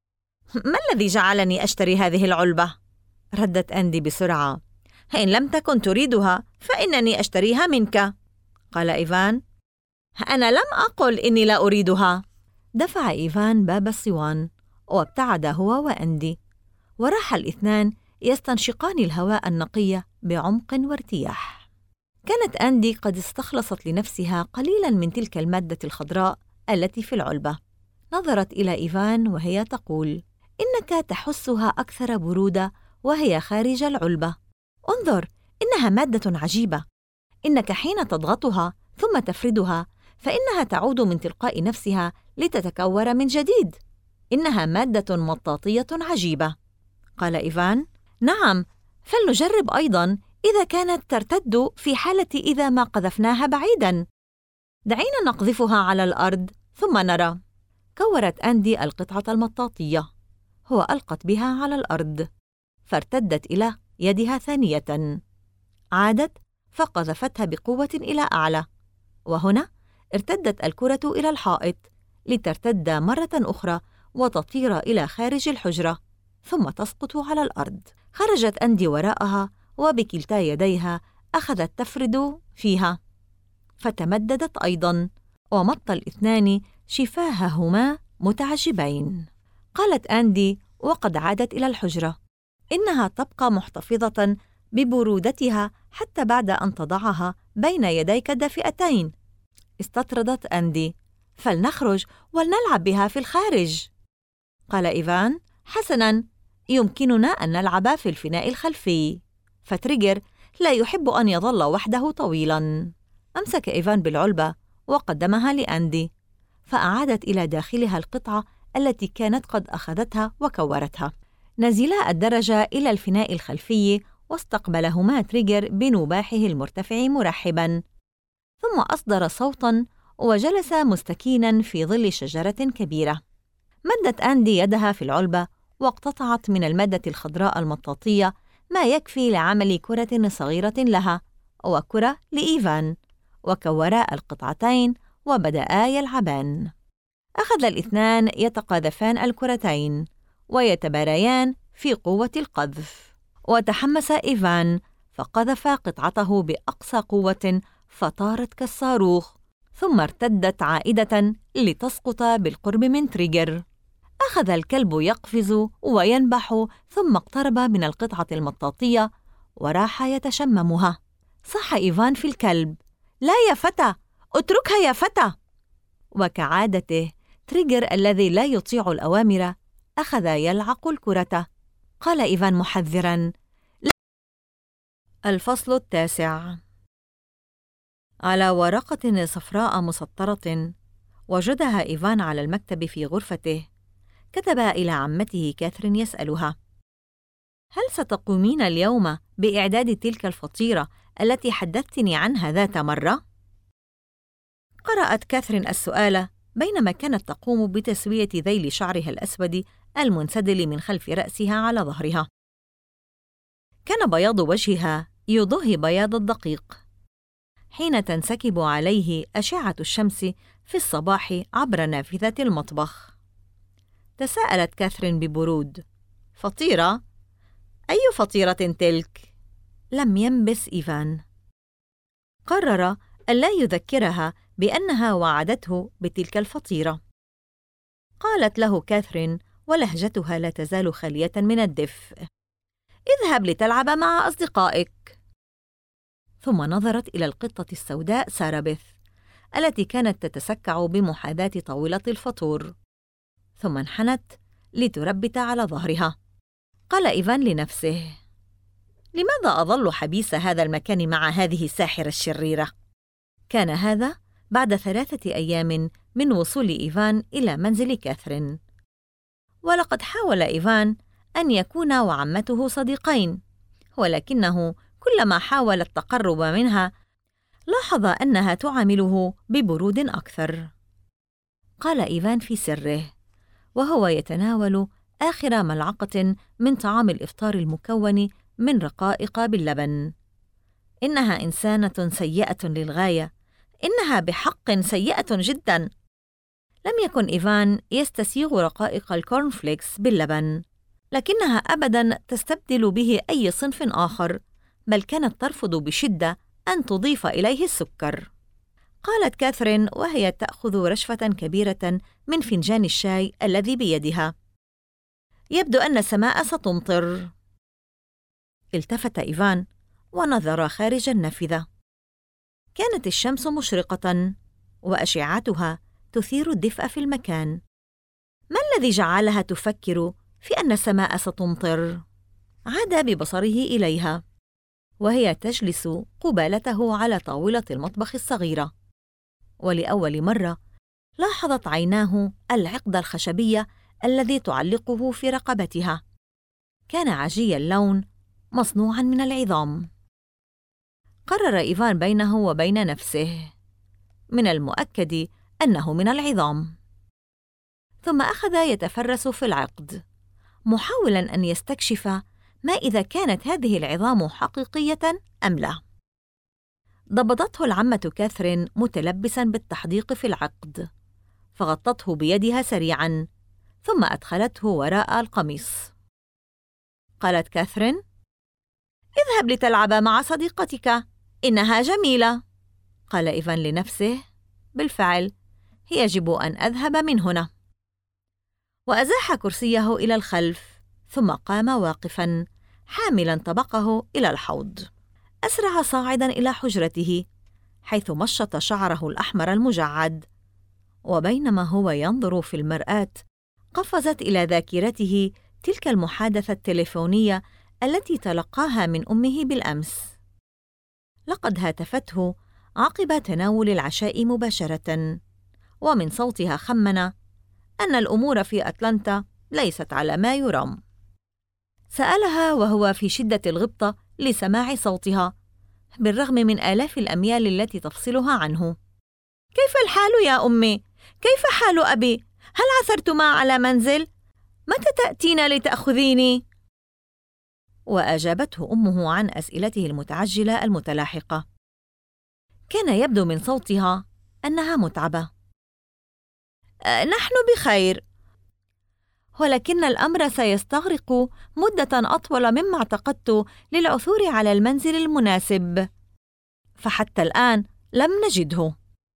ما الذي جعلني أشتري هذه العلبة؟ ردت أندي بسرعة: إن لم تكن تريدها فإنني أشتريها منك. قال إيفان: أنا لم أقل إني لا أريدها. دفع إيفان باب الصوان وابتعد هو وأندي، وراح الاثنان يستنشقان الهواء النقي بعمق وارتياح. كانت أندي قد استخلصت لنفسها قليلاً من تلك المادة الخضراء التي في العلبة. نظرت إلى إيفان وهي تقول: إنك تحسها أكثر برودة وهي خارج العلبة. انظر، إنها مادة عجيبة. إنك حين تضغطها ثم تفردها فإنها تعود من تلقاء نفسها لتتكور من جديد. إنها مادة مطاطية عجيبة. قال إيفان: نعم، فلنجرب أيضاً إذا كانت ترتد في حالة إذا ما قذفناها بعيداً. دعينا نقذفها على الأرض ثم نرى. كورت أندي القطعة المطاطية، هو ألقت بها على الأرض، فارتدت إلى يدها ثانية. عادت فقذفتها بقوة إلى أعلى، وهنا ارتدت الكرة إلى الحائط لترتد مرة أخرى وتطير إلى خارج الحجرة ثم تسقط على الأرض. خرجت أندي وراءها وبكلتا يديها أخذت تفرد فيها، فتمددت أيضاً، ومط الاثنان شفاههما متعجبين. قالت أندي وقد عادت إلى الحجرة: إنها تبقى محتفظة ببرودتها حتى بعد أن تضعها بين يديك الدافئتين. استطردت أندي: فلنخرج ولنلعب بها في الخارج. قال إيفان: حسناً، يمكننا أن نلعب في الفناء الخلفي، فتريجر لا يحب أن يظل وحده طويلاً. أمسك إيفان بالعلبة وقدمها لأندي، فأعادت إلى داخلها القطعة التي كانت قد أخذتها وكورتها. نزلا الدرجة إلى الفناء الخلفي واستقبلهما تريجر بنباحه المرتفع مرحباً، ثم أصدر صوتاً وجلس مستكيناً في ظل شجرة كبيرة. مدت أندي يدها في العلبة واقتطعت من المادة الخضراء المطاطية ما يكفي لعمل كرة صغيرة لها وكرة لإيفان، وكورا القطعتين وبدأا يلعبان. أخذ الاثنان يتقاذفان الكرتين ويتباريان في قوة القذف، وتحمس إيفان فقذف قطعته بأقصى قوة فطارت كالصاروخ، ثم ارتدت عائدة لتسقط بالقرب من تريجر. أخذ الكلب يقفز وينبح، ثم اقترب من القطعة المطاطية وراح يتشممها. صاح إيفان في الكلب: لا يا فتى، اتركها يا فتى. وكعادته تريجر الذي لا يطيع الأوامر أخذ يلعق الكرة. قال إيفان محذراً: الفصل 9. على ورقة صفراء مسطرة وجدها إيفان على المكتب في غرفته، كتب إلى عمته كاثرين يسألها: هل ستقومين اليوم بإعداد تلك الفطيرة التي حدثتني عنها ذات مرة؟ قرأت كاثرين السؤال بينما كانت تقوم بتسوية ذيل شعرها الأسود المنسدل من خلف رأسها على ظهرها. كان بياض وجهها يضاهي بياض الدقيق حين تنسكب عليه أشعة الشمس في الصباح عبر نافذة المطبخ. تساءلت كاثرين ببرود: فطيرة؟ أي فطيرة تلك؟ لم ينبس إيفان. قرر ألا يذكرها بأنها وعدته بتلك الفطيرة. قالت له كاثرين ولهجتها لا تزال خالية من الدفء: اذهب لتلعب مع أصدقائك. ثم نظرت إلى القطة السوداء سارابث التي كانت تتسكع بمحاذاة طاولة الفطور، ثم انحنت لتربت على ظهرها. قال إيفان لنفسه: لماذا أظل حبيس هذا المكان مع هذه الساحرة الشريرة؟ كان هذا بعد 3 أيام من وصول إيفان إلى منزل كاثرين. ولقد حاول إيفان أن يكون وعمته صديقين، ولكنه كلما حاول التقرب منها لاحظ أنها تعامله ببرود أكثر. قال إيفان في سره وهو يتناول آخر ملعقة من طعام الإفطار المكون من رقائق باللبن: إنها إنسانة سيئة للغاية، إنها بحق سيئة جداً. لم يكن إيفان يستسيغ رقائق الكورنفليكس باللبن، لكنها أبداً تستبدل به أي صنف آخر، بل كانت ترفض بشدة أن تضيف إليه السكر. قالت كاثرين وهي تأخذ رشفة كبيرة من فنجان الشاي الذي بيدها: يبدو أن السماء ستمطر. التفت إيفان ونظر خارج النافذة. كانت الشمس مشرقة وأشعتها تثير الدفء في المكان. ما الذي جعلها تفكر في أن السماء ستمطر؟ عاد ببصره إليها وهي تجلس قبالته على طاولة المطبخ الصغيرة، ولأول مرة لاحظت عيناه العقد الخشبي الذي تعلقه في رقبتها. كان عجي اللون، مصنوعاً من العظام. قرر إيفان بينه وبين نفسه: من المؤكد أنه من العظام. ثم أخذ يتفرس في العقد، محاولاً أن يستكشف ما إذا كانت هذه العظام حقيقية أم لا. ضبطته العمة كاثرين متلبساً بالتحديق في العقد، فغطته بيدها سريعاً ثم أدخلته وراء القميص. قالت كاثرين: اذهب لتلعب مع صديقتك، إنها جميلة. قال إيفان لنفسه: بالفعل، يجب أن أذهب من هنا. وأزاح كرسيه إلى الخلف، ثم قام واقفاً حاملاً طبقه إلى الحوض. أسرع صاعداً إلى حجرته حيث مشط شعره الأحمر المجعد. وبينما هو ينظر في المرآة قفزت إلى ذاكرته تلك المحادثة التليفونية التي تلقاها من أمه بالأمس. لقد هاتفته عقب تناول العشاء مباشرة، ومن صوتها خمن أن الأمور في أتلانتا ليست على ما يرام. سألها وهو في شدة الغبطة لسماع صوتها بالرغم من آلاف الأميال التي تفصلها عنه: كيف الحال يا أمي؟ كيف حال أبي؟ هل عثرتما على منزل؟ متى تأتين لتأخذيني؟ وأجابته أمه عن أسئلته المتعجلة المتلاحقة. كان يبدو من صوتها أنها متعبة. نحن بخير، ولكن الأمر سيستغرق مدة أطول مما اعتقدت للعثور على المنزل المناسب، فحتى الآن لم نجده.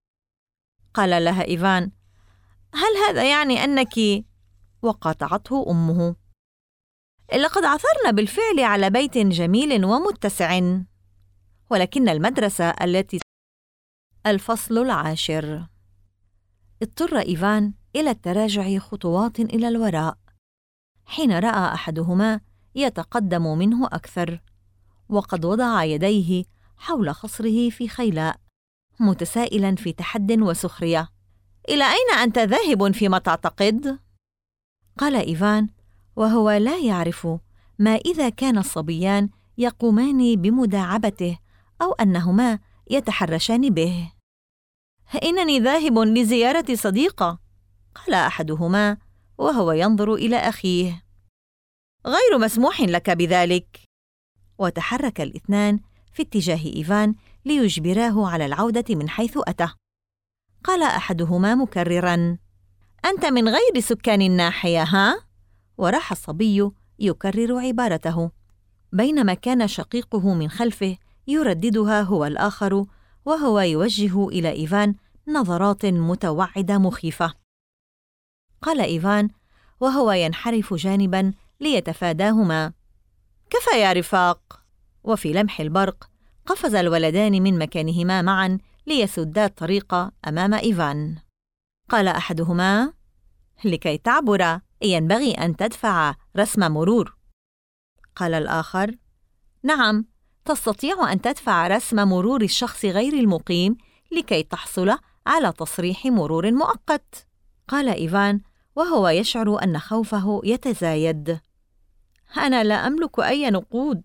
قال لها إيفان: هل هذا يعني أنك؟ وقاطعته أمه: لقد عثرنا بالفعل على بيت جميل ومتسع، ولكن المدرسة التي الفصل 10. اضطر إيفان إلى التراجع خطوات إلى الوراء حين رأى أحدهما يتقدم منه أكثر، وقد وضع يديه حول خصره في خيلاء متسائلاً في تحد وسخرية: إلى أين أنت ذاهب فيما تعتقد؟ قال إيفان وهو لا يعرف ما إذا كان الصبيان يقومان بمداعبته أو أنهما يتحرشان به. إنني ذاهب لزيارة صديقة، قال أحدهما وهو ينظر إلى أخيه. غير مسموح لك بذلك. وتحرك الاثنان في اتجاه إيفان ليجبراه على العودة من حيث أتى. قال أحدهما مكرراً: أنت من غير سكان الناحية، ها؟ وراح الصبي يكرر عبارته، بينما كان شقيقه من خلفه يرددها هو الآخر، وهو يوجه إلى إيفان نظرات متوعدة مخيفة. قال إيفان وهو ينحرف جانباً ليتفاداهما: كفى يا رفاق. وفي لمح البرق قفز الولدان من مكانهما معاً ليسدا الطريق أمام إيفان. قال أحدهما: لكي تعبر ينبغي أن تدفع رسم مرور. قال الآخر: نعم، تستطيع أن تدفع رسم مرور الشخص غير المقيم لكي تحصل على تصريح مرور مؤقت. قال إيفان وهو يشعر أن خوفه يتزايد: أنا لا أملك أي نقود.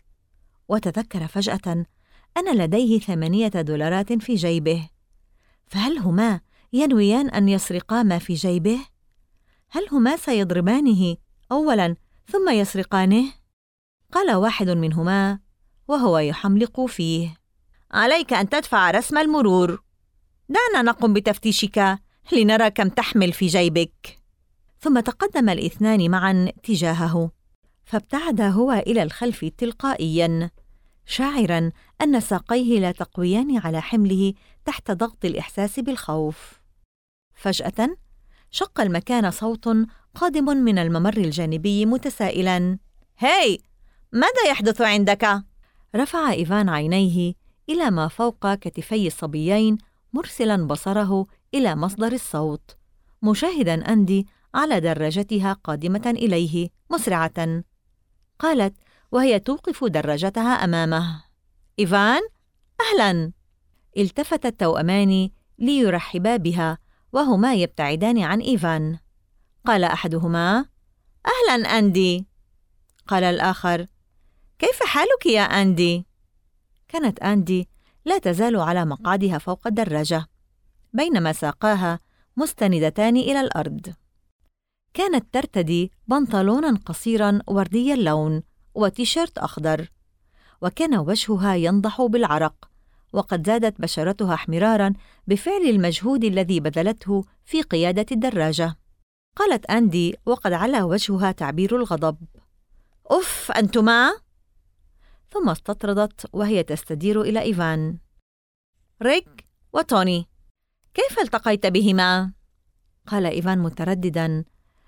وتذكر فجأة أن لديه $8 في جيبه، فهل هما ينويان أن يسرقا ما في جيبه؟ هل هما سيضربانه أولاً ثم يسرقانه؟ قال واحد منهما وهو يحملق فيه: عليك أن تدفع رسم المرور. دعنا نقوم بتفتيشك لنرى كم تحمل في جيبك. ثم تقدم الاثنان معاً تجاهه، فابتعد هو إلى الخلف تلقائياً، شاعراً أن ساقيه لا تقويان على حمله تحت ضغط الإحساس بالخوف. فجأة شق المكان صوت قادم من الممر الجانبي متسائلاً: هاي، ماذا يحدث عندك؟ رفع إيفان عينيه إلى ما فوق كتفي الصبيين، مرسلاً بصره إلى مصدر الصوت، مشاهداً أندي على دراجتها قادمة إليه مسرعة. قالت وهي توقف دراجتها أمامه: إيفان، أهلاً. التفت التوأمان ليرحبا بها وهما يبتعدان عن إيفان. قال أحدهما: أهلاً أندي. قال الآخر: كيف حالك يا أندي؟ كانت أندي لا تزال على مقعدها فوق الدراجة، بينما ساقاها مستندتان إلى الأرض. كانت ترتدي بنطلوناً قصيراً وردي اللون وتيشيرت أخضر، وكان وجهها ينضح بالعرق، وقد زادت بشرتها احمراراً بفعل المجهود الذي بذلته في قيادة الدراجة. قالت أندي وقد علا وجهها تعبير الغضب: أف أنتما؟ ثم استطردت وهي تستدير إلى إيفان: ريك وتوني، كيف التقيت بهما؟ قال إيفان متردداً: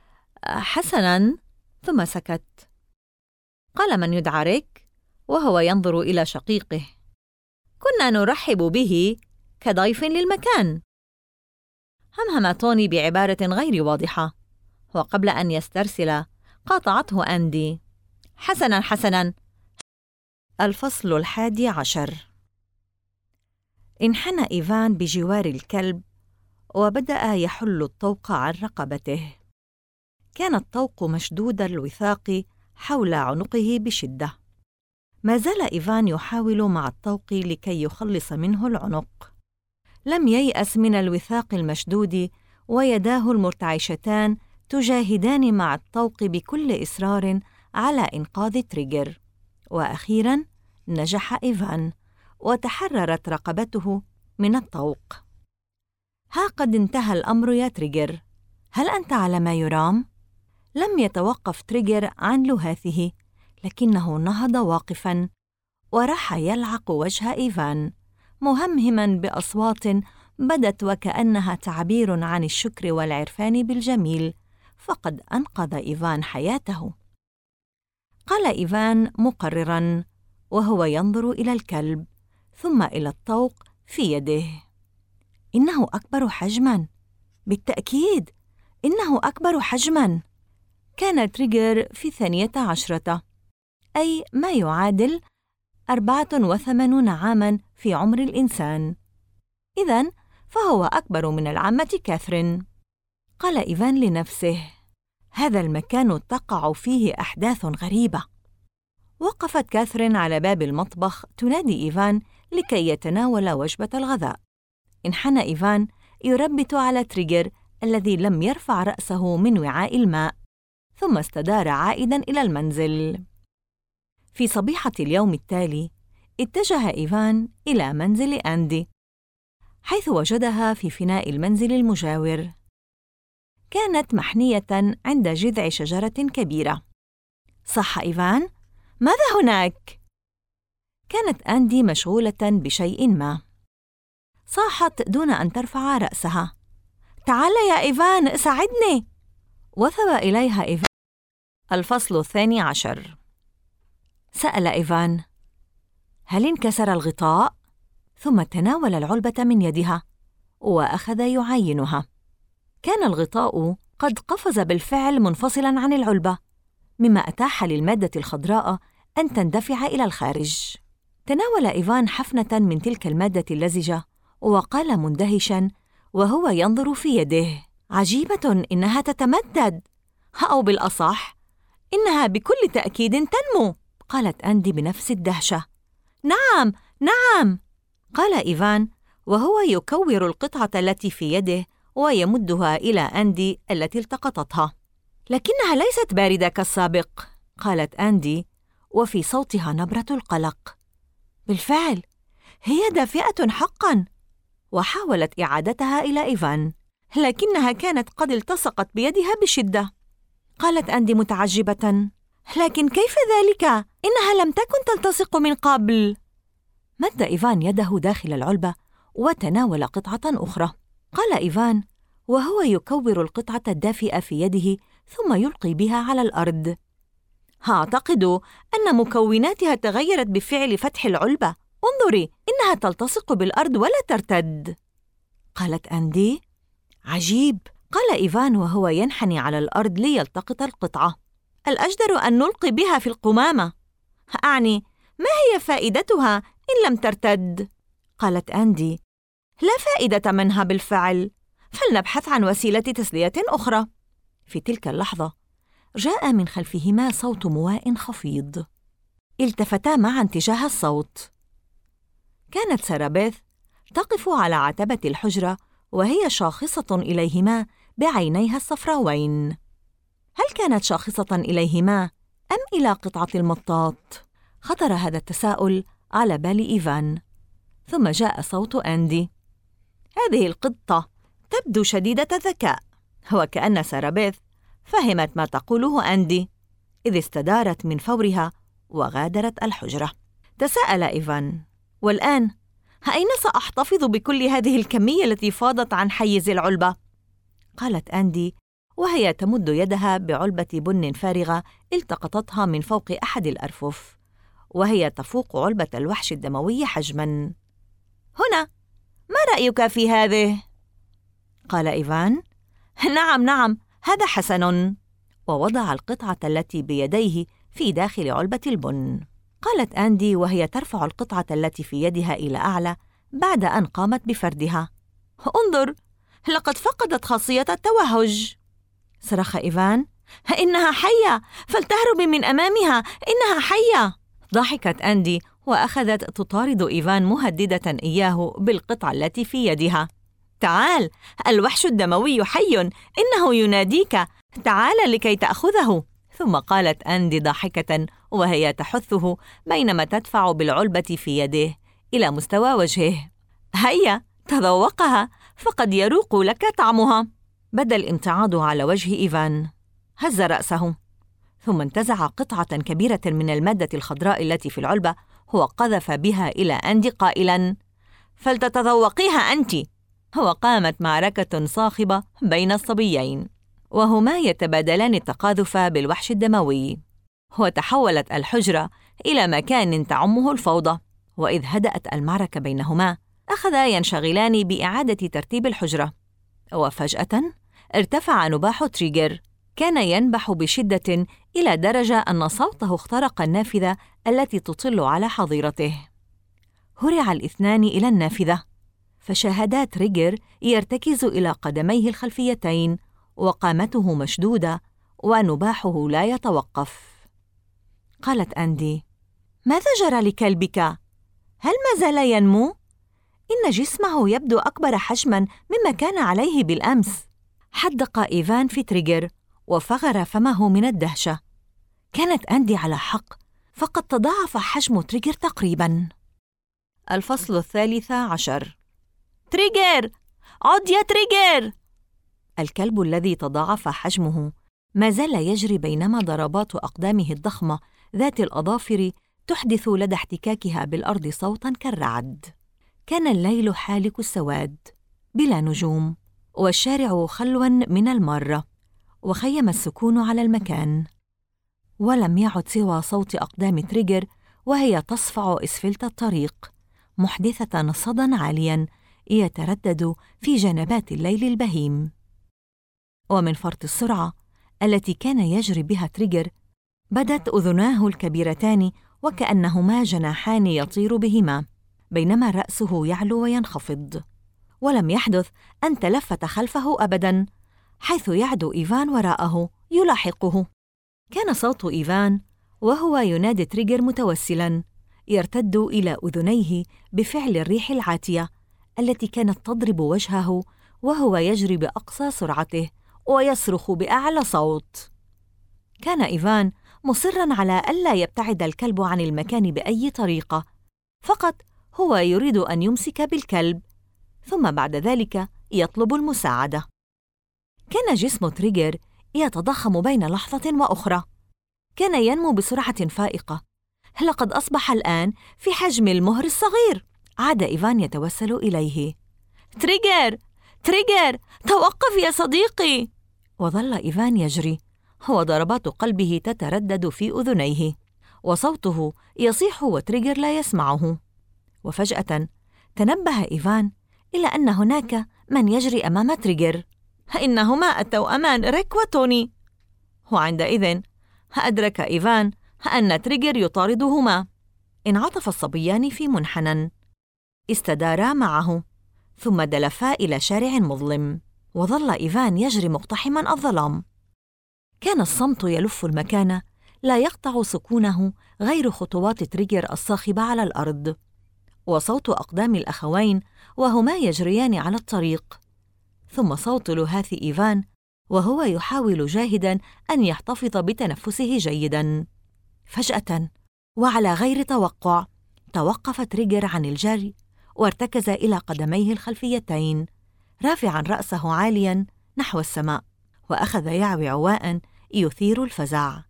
حسناً. ثم سكت. قال: من يدعى ريك؟ وهو ينظر إلى شقيقه: كنا نرحب به كضيف للمكان. همهم توني بعبارة غير واضحة، وقبل أن يسترسل قاطعته أندي: حسناً حسناً. الفصل 11. انحنى إيفان بجوار الكلب وبدأ يحل الطوق عن رقبته. كان الطوق مشدود الوثاق حول عنقه بشدة. ما زال إيفان يحاول مع الطوق لكي يخلص منه العنق. لم ييأس من الوثاق المشدود، ويداه المرتعشتان تجاهدان مع الطوق بكل إصرار على إنقاذ تريجر. وأخيراً نجح إيفان، وتحررت رقبته من الطوق. ها قد انتهى الأمر يا تريجر، هل أنت على ما يرام؟ لم يتوقف تريجر عن لهاثه، لكنه نهض واقفاً وراح يلعق وجه إيفان، مهمهماً بأصوات بدت وكأنها تعبير عن الشكر والعرفان بالجميل، فقد أنقذ إيفان حياته. قال إيفان مقرراً وهو ينظر إلى الكلب ثم إلى الطوق في يده: إنه أكبر حجماً، بالتأكيد إنه أكبر حجماً. كان تريجر في 12، أي ما يعادل 84 عاماً في عمر الإنسان، إذن فهو أكبر من العمة كاثرين. قال إيفان لنفسه: هذا المكان تقع فيه أحداث غريبة. وقفت كاثرين على باب المطبخ تنادي إيفان لكي يتناول وجبة الغذاء. انحنى إيفان يربت على تريجر الذي لم يرفع رأسه من وعاء الماء، ثم استدار عائداً إلى المنزل. في صبيحة اليوم التالي اتجه إيفان إلى منزل أندي، حيث وجدها في فناء المنزل المجاور. كانت محنية عند جذع شجرة كبيرة. صح إيفان؟ ماذا هناك؟ كانت أندي مشغولة بشيء ما. صاحت دون أن ترفع رأسها: تعال يا إيفان، ساعدني. وثب إليها إيفان. الفصل 12. سأل إيفان: هل انكسر الغطاء؟ ثم تناول العلبة من يدها وأخذ يعاينها. كان الغطاء قد قفز بالفعل منفصلاً عن العلبة، مما أتاح للمادة الخضراء أن تندفع إلى الخارج. تناول إيفان حفنة من تلك المادة اللزجة وقال مندهشاً وهو ينظر في يده: عجيبة، إنها تتمدد، أو بالأصح إنها بكل تأكيد تنمو. قالت أندي بنفس الدهشة: نعم، نعم، قال إيفان وهو يكور القطعة التي في يده ويمدها إلى أندي التي التقطتها. لكنها ليست باردة كالسابق، قالت أندي وفي صوتها نبرة القلق. بالفعل هي دافئة حقاً. وحاولت إعادتها إلى إيفان، لكنها كانت قد التصقت بيدها بشدة. قالت أندي متعجبة: لكن كيف ذلك؟ إنها لم تكن تلتصق من قبل. مد إيفان يده داخل العلبة وتناول قطعة أخرى. قال إيفان وهو يكور القطعة الدافئة في يده ثم يلقي بها على الأرض: أعتقد أن مكوناتها تغيرت بفعل فتح العلبة. انظري، إنها تلتصق بالأرض ولا ترتد. قالت أندي: عجيب. قال إيفان وهو ينحني على الأرض ليلتقط القطعة: الأجدر أن نلقي بها في القمامة. أعني، ما هي فائدتها إن لم ترتد؟ قالت أندي: لا فائدة منها بالفعل، فلنبحث عن وسيلة تسلية أخرى. في تلك اللحظة جاء من خلفهما صوت مواء خفيض. التفتا معا تجاه الصوت. كانت سارابيث تقف على عتبة الحجرة وهي شاخصة إليهما بعينيها الصفراوين. هل كانت شاخصة إليهما أم إلى قطعة المطاط؟ خطر هذا التساؤل على بال إيفان. ثم جاء صوت أندي: هذه القطة تبدو شديدة الذكاء. وكأن سارابيث فهمت ما تقوله أندي، إذ استدارت من فورها وغادرت الحجرة. تساءل إيفان: والآن أين سأحتفظ بكل هذه الكمية التي فاضت عن حيز العلبة؟ قالت أندي وهي تمد يدها بعلبة بن فارغة التقطتها من فوق أحد الأرفف، وهي تفوق علبة الوحش الدموي حجماً. هنا، ما رأيك في هذه؟ قال إيفان: نعم نعم، هذا حسن. ووضع القطعة التي بيديه في داخل علبة البن. قالت أندي وهي ترفع القطعة التي في يدها إلى أعلى بعد أن قامت بفردها: انظر، لقد فقدت خاصية التوهج. صرخ إيفان: إنها حية، فلتهربي من أمامها، إنها حية. ضحكت أندي وأخذت تطارد إيفان مهددة إياه بالقطعة التي في يدها. تعال، الوحش الدموي حي، إنه يناديك، تعال لكي تأخذه. ثم قالت أندي ضاحكة وهي تحثه بينما تدفع بالعلبة في يده إلى مستوى وجهه: هيا تذوقها، فقد يروق لك طعمها. بدا الامتعاض على وجه إيفان. هز رأسه، ثم انتزع قطعة كبيرة من المادة الخضراء التي في العلبة وقذف بها إلى أندي قائلاً: فلتتذوقيها أنت. وقامت معركة صاخبة بين الصبيين، وهما يتبادلان التقاذف بالوحش الدموي. وتحولت الحجرة إلى مكان تعمه الفوضى. وإذ هدأت المعركة بينهما، أخذا ينشغلان بإعادة ترتيب الحجرة. وفجأة ارتفع نباح تريغر. كان ينبح بشدة إلى درجة أن صوته اخترق النافذة التي تطل على حظيرته. هرع الاثنان إلى النافذة، فشاهدا تريغر يرتكز إلى قدميه الخلفيتين وقامته مشدودة ونباحه لا يتوقف. قالت أندي: ماذا جرى لكلبك؟ هل ما زال ينمو؟ إن جسمه يبدو أكبر حجماً مما كان عليه بالأمس. حدق إيفان في تريغر وفغر فمه من الدهشة. كانت أندي على حق، فقد تضاعف حجم تريغر تقريباً. الفصل 13. تريغر، عد يا تريغر! الكلب الذي تضاعف حجمه ما زال يجري بينما ضربات أقدامه الضخمة ذات الأظافر تحدث لدى احتكاكها بالأرض صوتاً كالرعد. كان الليل حالك السواد بلا نجوم، والشارع خلواً من المارة، وخيم السكون على المكان. ولم يعد سوى صوت أقدام تريغر وهي تصفع إسفلت الطريق، محدثة صدى عالياً يتردد في جنبات الليل البهيم. ومن فرط السرعة التي كان يجري بها تريجر بدت أذناه الكبيرتان وكأنهما جناحان يطير بهما، بينما رأسه يعلو وينخفض. ولم يحدث أن تلفت خلفه أبداً، حيث يعدو إيفان وراءه يلاحقه. كان صوت إيفان وهو ينادي تريجر متوسلاً يرتد إلى أذنيه بفعل الريح العاتية التي كانت تضرب وجهه وهو يجري بأقصى سرعته ويصرخ بأعلى صوت. كان إيفان مصراً على ألا يبتعد الكلب عن المكان بأي طريقة، فقط هو يريد أن يمسك بالكلب، ثم بعد ذلك يطلب المساعدة. كان جسم تريجر يتضخم بين لحظة وأخرى، كان ينمو بسرعة فائقة، لقد أصبح الآن في حجم المهر الصغير. عاد إيفان يتوسل إليه. تريجر! تريجر! توقف يا صديقي! وظل إيفان يجري، وضربات قلبه تتردد في أذنيه، وصوته يصيح وتريجر لا يسمعه. وفجأة تنبه إيفان إلى أن هناك من يجري أمام تريجر، إنهما التوأمان ريك وتوني. وعندئذ أدرك إيفان أن تريجر يطاردهما. انعطف الصبيان في منحنى، استدارا معه، ثم دلفا إلى شارع مظلم، وظل إيفان يجري مقتحما الظلام. كان الصمت يلف المكان، لا يقطع سكونه غير خطوات تريجر الصاخبة على الأرض، وصوت أقدام الأخوين وهما يجريان على الطريق، ثم صوت لهاث إيفان وهو يحاول جاهداً أن يحتفظ بتنفسه جيداً. فجأة وعلى غير توقع توقف تريجر عن الجري وارتكز إلى قدميه الخلفيتين، رافعاً رأسه عالياً نحو السماء، وأخذ يعوي عواء يثير الفزع،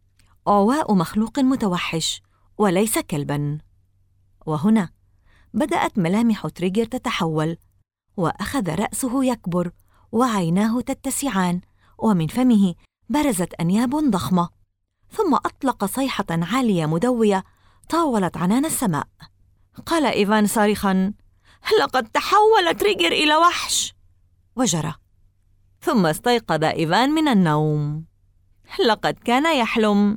عواء مخلوق متوحش وليس كلباً. وهنا بدأت ملامح تريجر تتحول، وأخذ رأسه يكبر وعيناه تتسعان، ومن فمه برزت أنياب ضخمة، ثم أطلق صيحة عالية مدوية طاولت عنان السماء. قال إيفان صارخاً: لقد تحول تريجر إلى وحش! وجرى. ثم استيقظ إيفان من النوم. لقد كان يحلم.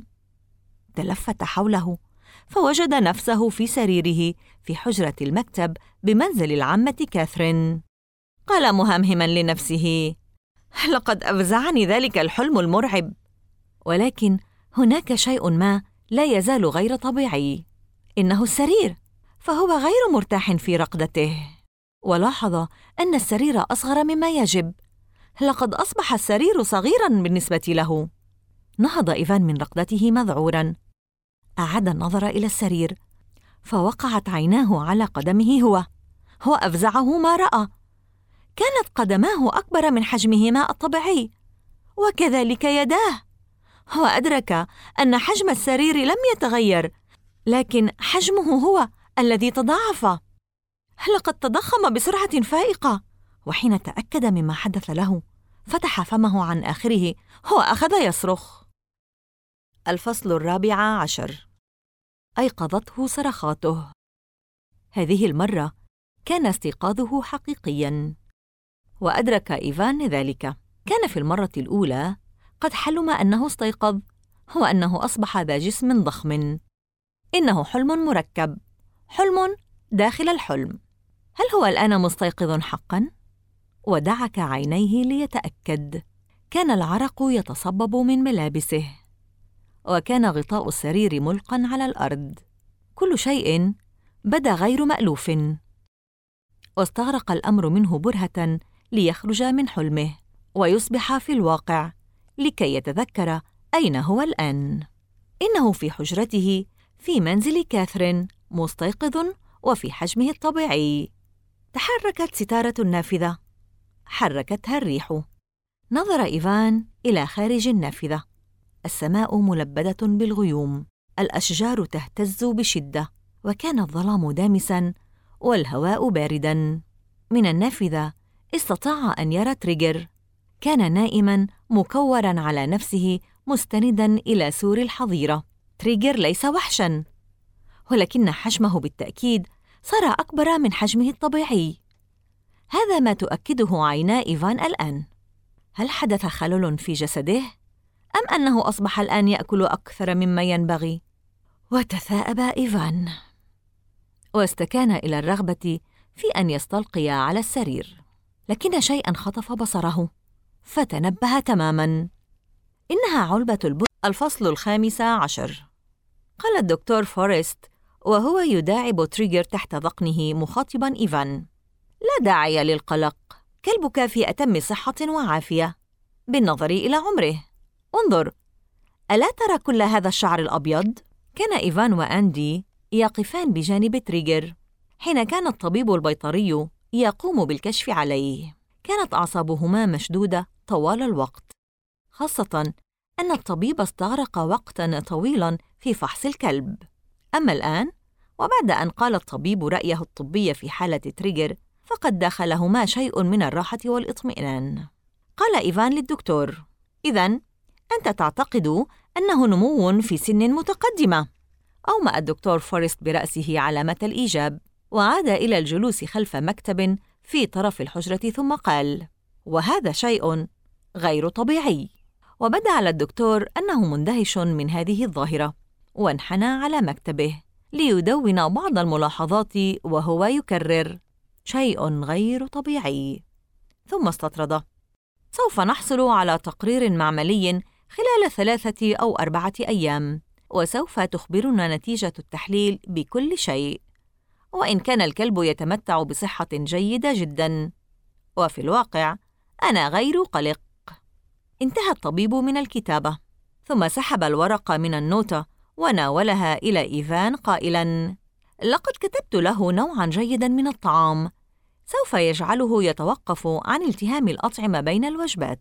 تلفت حوله فوجد نفسه في سريره في حجرة المكتب بمنزل العمة كاثرين. قال مهمهما لنفسه: لقد أفزعني ذلك الحلم المرعب، ولكن هناك شيء ما لا يزال غير طبيعي، إنه السرير، فهو غير مرتاح في رقدته. ولاحظ أن السرير أصغر مما يجب، لقد أصبح السرير صغيراً بالنسبة له. نهض إيفان من رقدته مذعوراً، أعاد النظر إلى السرير، فوقعت عيناه على قدمه هو أفزعه ما رأى. كانت قدماه أكبر من حجمهما الطبيعي، وكذلك يداه. هو أدرك أن حجم السرير لم يتغير، لكن حجمه هو الذي تضاعف. لقد تضخم بسرعة فائقة، وحين تأكد مما حدث له فتح فمه عن آخره وأخذ يصرخ. الفصل 14. أيقظته صرخاته. هذه المرة كان استيقاظه حقيقياً، وأدرك إيفان ذلك. كان في المرة الأولى قد حلم أنه استيقظ، وأنه أصبح ذا جسم ضخم. إنه حلم مركب، حلم داخل الحلم. هل هو الآن مستيقظ حقاً؟ ودعك عينيه ليتأكد. كان العرق يتصبب من ملابسه، وكان غطاء السرير ملقاً على الأرض. كل شيء بدا غير مألوف، واستغرق الأمر منه برهة ليخرج من حلمه ويصبح في الواقع لكي يتذكر أين هو الآن. إنه في حجرته في منزل كاثرين، مستيقظ وفي حجمه الطبيعي. تحركت ستارة النافذة، حركتها الريح. نظر إيفان إلى خارج النافذة. السماء ملبدة بالغيوم، الأشجار تهتز بشدة، وكان الظلام دامساً والهواء بارداً. من النافذة استطاع أن يرى تريجر. كان نائماً مكوراً على نفسه مستنداً إلى سور الحظيرة. تريجر ليس وحشاً، ولكن حجمه بالتأكيد صار أكبر من حجمه الطبيعي. هذا ما تؤكده عينا إيفان الآن. هل حدث خلل في جسده؟ أم أنه أصبح الآن يأكل أكثر مما ينبغي؟ وتثاءب إيفان، واستكان إلى الرغبة في أن يستلقي على السرير، لكن شيئاً خطف بصره، فتنبه تماماً. إنها علبة البن. الفصل 15. قال الدكتور فورست وهو يداعب تريغر تحت ذقنه مخاطباً إيفان: لا داعي للقلق، كلبك في أتم صحة وعافية بالنظر إلى عمره. انظر، ألا ترى كل هذا الشعر الأبيض؟ كان إيفان وأندي يقفان بجانب تريغر حين كان الطبيب البيطري يقوم بالكشف عليه. كانت أعصابهما مشدودة طوال الوقت، خاصة أن الطبيب استغرق وقتاً طويلاً في فحص الكلب. أما الآن، وبعد أن قال الطبيب رأيه الطبي في حالة تريغر، فقد داخلهما شيء من الراحة والإطمئنان. قال إيفان للدكتور: إذن أنت تعتقد أنه نمو في سن متقدمة؟ أومأ الدكتور فورست برأسه علامة الإيجاب، وعاد إلى الجلوس خلف مكتب في طرف الحجرة، ثم قال: وهذا شيء غير طبيعي. وبدا على الدكتور أنه مندهش من هذه الظاهرة، وانحنى على مكتبه ليدون بعض الملاحظات وهو يكرر: شيء غير طبيعي. ثم استطرد: سوف نحصل على تقرير معملي خلال 3 أو 4 أيام، وسوف تخبرنا نتيجة التحليل بكل شيء، وإن كان الكلب يتمتع بصحة جيدة جداً، وفي الواقع أنا غير قلق. انتهى الطبيب من الكتابة، ثم سحب الورقة من النوتة وناولها إلى إيفان قائلاً: لقد كتبت له نوعاً جيداً من الطعام سوف يجعله يتوقف عن التهام الأطعمة بين الوجبات.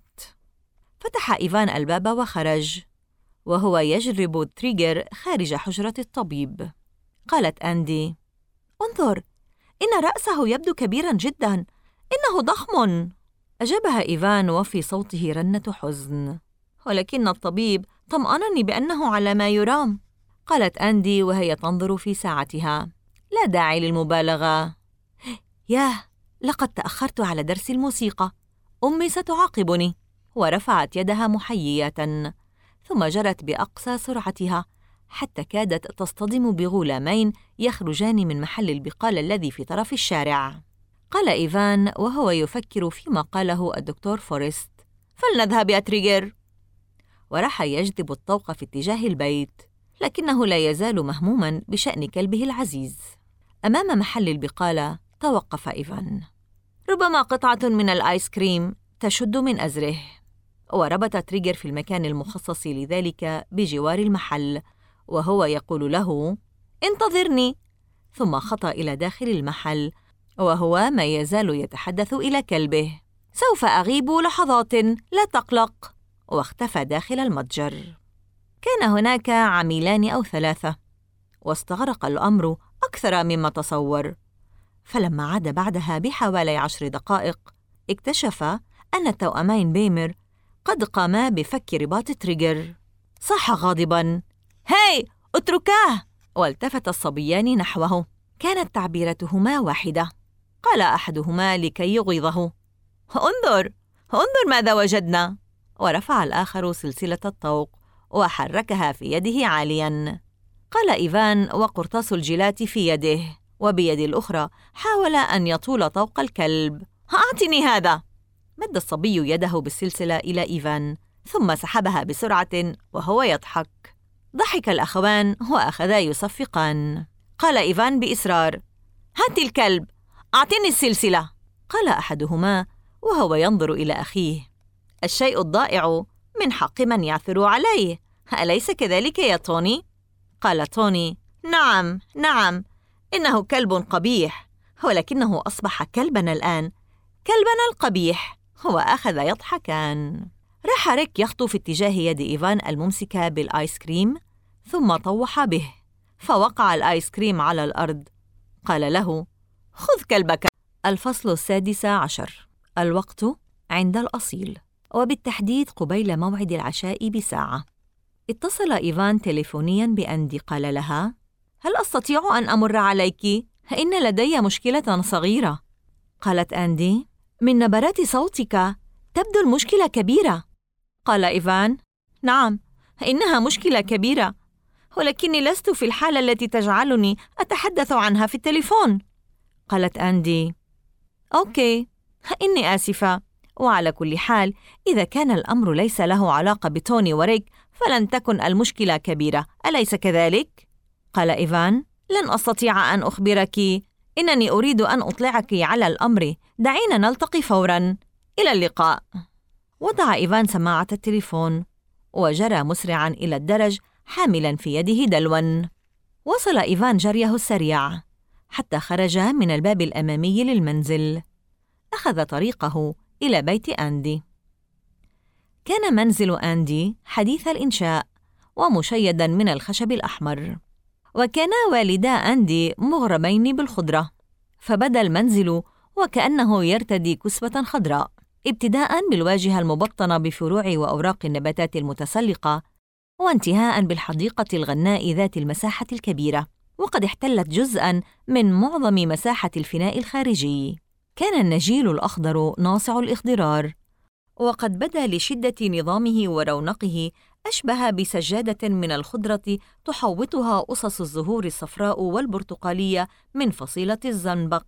فتح إيفان الباب وخرج، وهو يجرب تريغر خارج حجرة الطبيب. قالت أندي: انظر، إن رأسه يبدو كبيراً جداً، إنه ضخم. أجابها إيفان وفي صوته رنة حزن: ولكن الطبيب طمأنني بأنه على ما يرام. قالت أندي وهي تنظر في ساعتها: لا داعي للمبالغة. ياه، لقد تأخرت على درس الموسيقى، أمي ستعاقبني. ورفعت يدها محيية، ثم جرت بأقصى سرعتها حتى كادت تصطدم بغلامين يخرجان من محل البقالة الذي في طرف الشارع. قال إيفان وهو يفكر فيما قاله الدكتور فورست: فلنذهب يا تريغر. وراح يجذب الطوق في اتجاه البيت، لكنه لا يزال مهموماً بشأن كلبه العزيز. أمام محل البقالة توقف إيفان. ربما قطعة من الآيس كريم تشد من أزره. وربط تريغر في المكان المخصص لذلك بجوار المحل، وهو يقول له: انتظرني. ثم خطأ إلى داخل المحل، وهو ما يزال يتحدث إلى كلبه: سوف أغيب لحظات، لا تقلق. واختفى داخل المتجر. كان هناك عميلان أو 3، واستغرق الأمر أكثر مما تصور. فلما عاد بعدها بحوالي 10 دقائق، اكتشف أن التوأمين بيمر قد قاما بفك رباط تريغر. صاح غاضباً: هاي، اتركاه! والتفت الصبيان نحوه. كانت تعبيرتهما واحدة. قال أحدهما لكي يغيظه: انظر ماذا وجدنا. ورفع الآخر سلسلة الطوق وحركها في يده عالياً. قال إيفان وقرطاس الجيلات في يده، وبيد الأخرى حاول أن يطول طوق الكلب. أعطني هذا. مد الصبي يده بالسلسلة إلى إيفان، ثم سحبها بسرعة وهو يضحك. ضحك الأخوان وأخذا يصفقان. قال إيفان بإصرار: هات الكلب، أعطني السلسلة. قال أحدهما وهو ينظر إلى أخيه: الشيء الضائع من حق من يعثر عليه، أليس كذلك يا توني؟ قال توني: نعم، إنه كلب قبيح، ولكنه أصبح كلبنا الآن، كلبنا القبيح. وأخذ يضحكان. راح ريك يخطو في اتجاه يد إيفان الممسكة بالآيس كريم، ثم طوح به، فوقع الآيس كريم على الأرض. قال له: خذ كلبك. الفصل 16. الوقت عند الأصيل، وبالتحديد قبيل موعد العشاء بساعة. اتصل إيفان تليفونياً بأندي. قال لها: هل أستطيع أن أمر عليك؟ إن لدي مشكلة صغيرة. قالت أندي: من نبرات صوتك تبدو المشكلة كبيرة. قال إيفان: نعم، إنها مشكلة كبيرة، ولكني لست في الحالة التي تجعلني أتحدث عنها في التليفون. قالت أندي: أوكي، إني آسفة، وعلى كل حال إذا كان الأمر ليس له علاقة بتوني وريك فلن تكن المشكلة كبيرة، أليس كذلك؟ قال إيفان: لن أستطيع أن أخبرك، إنني أريد أن أطلعك على الأمر، دعينا نلتقي فوراً، إلى اللقاء. وضع إيفان سماعة التليفون وجرى مسرعاً إلى الدرج حاملاً في يده دلواً. وصل إيفان جريه السريع حتى خرج من الباب الأمامي للمنزل. أخذ طريقه إلى بيت أندي. كان منزل أندي حديث الإنشاء ومشيداً من الخشب الأحمر، وكانا والدا أندي مغرمين بالخضرة، فبدا المنزل وكأنه يرتدي كسوة خضراء، ابتداءً بالواجهة المبطنة بفروع وأوراق النباتات المتسلقة، وانتهاءً بالحديقة الغناء ذات المساحة الكبيرة، وقد احتلت جزءاً من معظم مساحة الفناء الخارجي. كان النجيل الأخضر ناصع الإخضرار، وقد بدا لشدة نظامه ورونقه أشبه بسجادة من الخضرة تحوطها أصص الزهور الصفراء والبرتقالية من فصيلة الزنبق.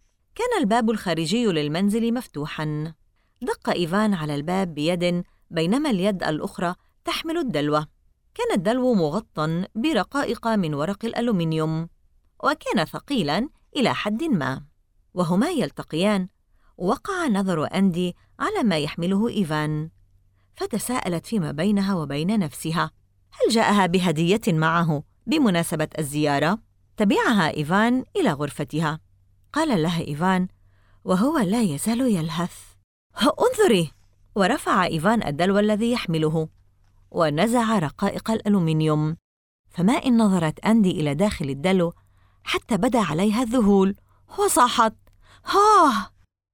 كان الباب الخارجي للمنزل مفتوحاً. دق إيفان على الباب بيد، بينما اليد الأخرى تحمل الدلو. كان الدلو مغطى برقائق من ورق الألومنيوم، وكان ثقيلاً إلى حد ما. وهما يلتقيان، وقع نظر أندي على ما يحمله إيفان، فتساءلت فيما بينها وبين نفسها: هل جاءها بهدية معه بمناسبة الزيارة؟ تبعها إيفان إلى غرفتها. قال لها إيفان وهو لا يزال يلهث: انظري! ورفع إيفان الدلو الذي يحمله ونزع رقائق الألومنيوم، فما إن نظرت أندي إلى داخل الدلو حتى بدا عليها الذهول، وصاحت: هاه!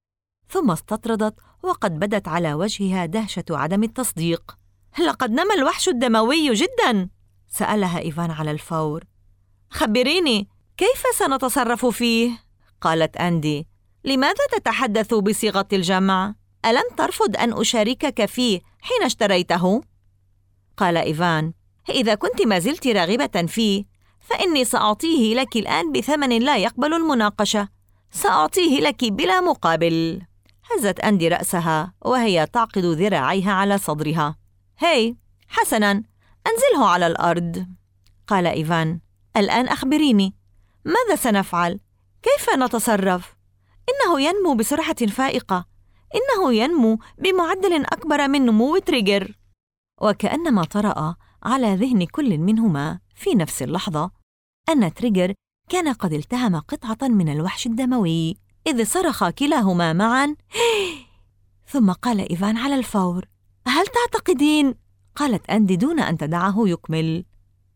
ثم استطردت، وقد بدت على وجهها دهشة عدم التصديق. لقد نما الوحش الدموي جداً. سألها إيفان على الفور: خبريني، كيف سنتصرف فيه؟ قالت أندي: لماذا تتحدث بصيغة الجمع؟ ألم ترفض أن أشاركك فيه حين اشتريته؟ قال إيفان: إذا كنت ما زلت راغبة فيه فإني سأعطيه لك الآن بثمن لا يقبل المناقشة، سأعطيه لك بلا مقابل. هزت أندي رأسها وهي تعقد ذراعيها على صدرها. هاي، حسناً، أنزله على الأرض. قال إيفان: الآن أخبريني، ماذا سنفعل؟ كيف نتصرف؟ إنه ينمو بسرعة فائقة، إنه ينمو بمعدل أكبر من نمو تريجر. وكأنما طرأ على ذهن كل منهما في نفس اللحظة أن تريجر كان قد التهم قطعة من الوحش الدموي، إذ صرخ كلاهما معاً: ثم قال إيفان على الفور: هل تعتقدين؟ قالت أندي دون أن تدعه يكمل: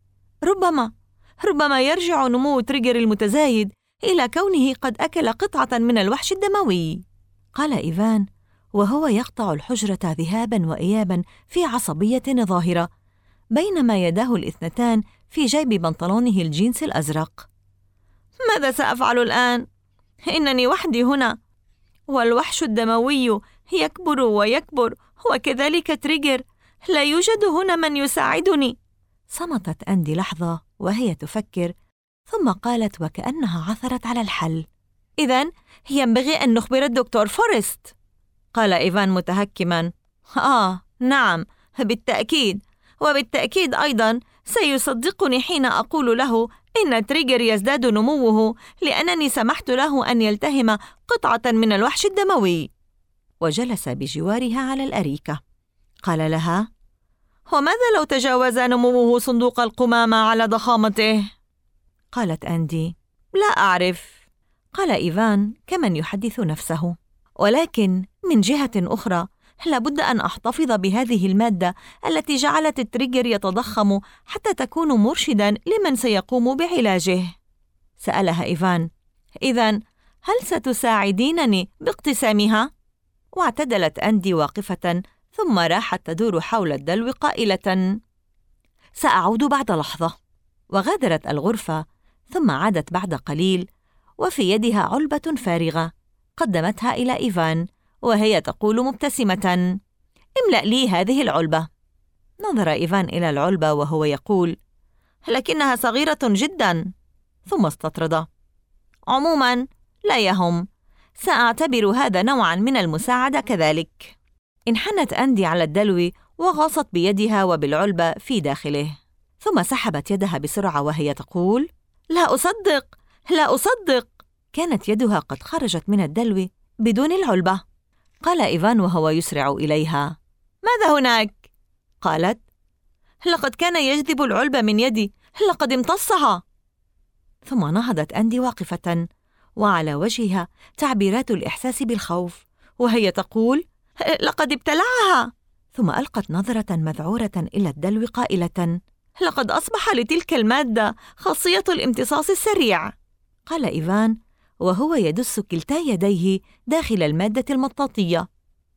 ربما يرجع نمو تريجر المتزايد إلى كونه قد أكل قطعة من الوحش الدموي. قال إيفان وهو يقطع الحجرة ذهاباً وإياباً في عصبية ظاهرة، بينما يداه الاثنتان في جيب بنطلونه الجينز الأزرق: ماذا سأفعل الآن؟ إنني وحدي هنا، والوحش الدموي يكبر ويكبر، وكذلك تريجر، لا يوجد هنا من يساعدني. صمتت أندي لحظة وهي تفكر، ثم قالت وكأنها عثرت على الحل: إذن ينبغي أن نخبر الدكتور فورست. قال إيفان متهكماً: نعم، بالتأكيد، وبالتأكيد أيضاً سيصدقني حين أقول له إن تريجر يزداد نموه لأنني سمحت له أن يلتهم قطعة من الوحش الدموي. وجلس بجوارها على الأريكة. قال لها: وماذا لو تجاوز نموه صندوق القمامة على ضخامته؟ قالت أندي: لا أعرف. قال إيفان كمن يحدث نفسه: ولكن من جهة أخرى لابد أن أحتفظ بهذه المادة التي جعلت التريجر يتضخم حتى تكون مرشداً لمن سيقوم بعلاجه. سألها إيفان: إذن هل ستساعدينني باقتسامها؟ واعتدلت أندي واقفة، ثم راحت تدور حول الدلو قائلة: سأعود بعد لحظة. وغادرت الغرفة، ثم عادت بعد قليل وفي يدها علبة فارغة، قدمتها إلى إيفان وهي تقول مبتسمة: املأ لي هذه العلبة. نظر إيفان إلى العلبة وهو يقول: لكنها صغيرة جدا. ثم استطرد: عموما لا يهم، سأعتبر هذا نوعا من المساعدة كذلك. انحنت أندي على الدلو وغاصت بيدها وبالعلبة في داخله، ثم سحبت يدها بسرعة وهي تقول: لا أصدق، لا أصدق. كانت يدها قد خرجت من الدلو بدون العلبة. قال إيفان وهو يسرع إليها: ماذا هناك؟ قالت: لقد كان يجذب العلبة من يدي، لقد امتصها. ثم نهضت أندي واقفة وعلى وجهها تعبيرات الإحساس بالخوف وهي تقول: لقد ابتلعها. ثم ألقت نظرة مذعورة إلى الدلو قائلة: لقد أصبح لتلك المادة خاصية الامتصاص السريع. قال إيفان وهو يدس كلتا يديه داخل المادة المطاطية: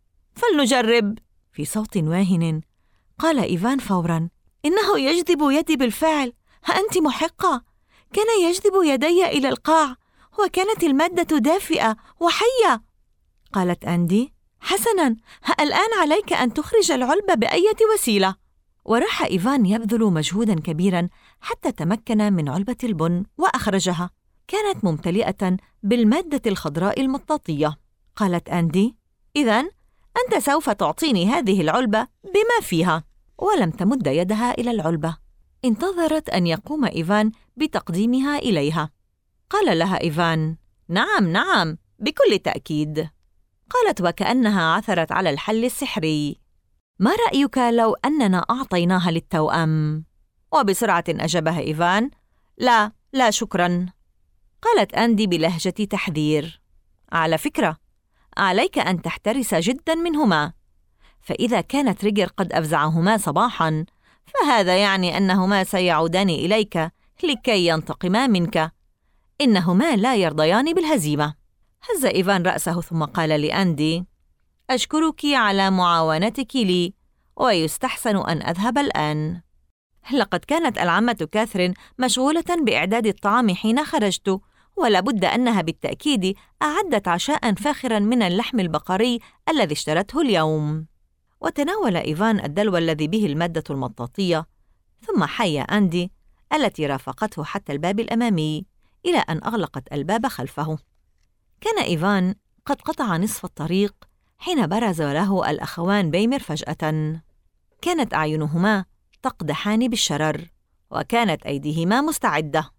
فلنجرب. في صوت واهن قال إيفان فوراً: إنه يجذب يدي بالفعل، أنت محقة. كان يجذب يدي إلى القاع، وكانت المادة دافئة وحية. قالت أندي: حسناً، الآن عليك أن تخرج العلبة بأي وسيلة. وراح إيفان يبذل مجهوداً كبيراً حتى تمكن من علبة البن وأخرجها. كانت ممتلئة بالمادة الخضراء المطاطية. قالت أندي: إذن أنت سوف تعطيني هذه العلبة بما فيها. ولم تمد يدها إلى العلبة، انتظرت أن يقوم إيفان بتقديمها إليها. قال لها إيفان: نعم نعم، بكل تأكيد. قالت وكأنها عثرت على الحل السحري: ما رأيك لو أننا أعطيناها للتوأم؟ وبسرعة أجابها إيفان: لا لا شكراً. قالت أندي بلهجة تحذير: على فكرة، عليك أن تحترس جداً منهما، فإذا كان تريجر قد أفزعهما صباحاً فهذا يعني أنهما سيعودان إليك لكي ينتقما منك. إنهما لا يرضيان بالهزيمة. هز إيفان رأسه ثم قال لأندي: أشكرك على معاونتك لي، ويستحسن أن أذهب الآن. لقد كانت العمة كاثرين مشغولة بإعداد الطعام حين خرجت، ولابد أنها بالتأكيد أعدت عشاء فاخرا من اللحم البقري الذي اشترته اليوم. وتناول إيفان الدلو الذي به المادة المطاطية، ثم حيا أندي التي رافقته حتى الباب الأمامي إلى أن أغلقت الباب خلفه. كان إيفان قد قطع نصف الطريق حين برز له الأخوان بيمر فجأة. كانت أعينهما تقدحان بالشرر، وكانت أيديهما مستعدة.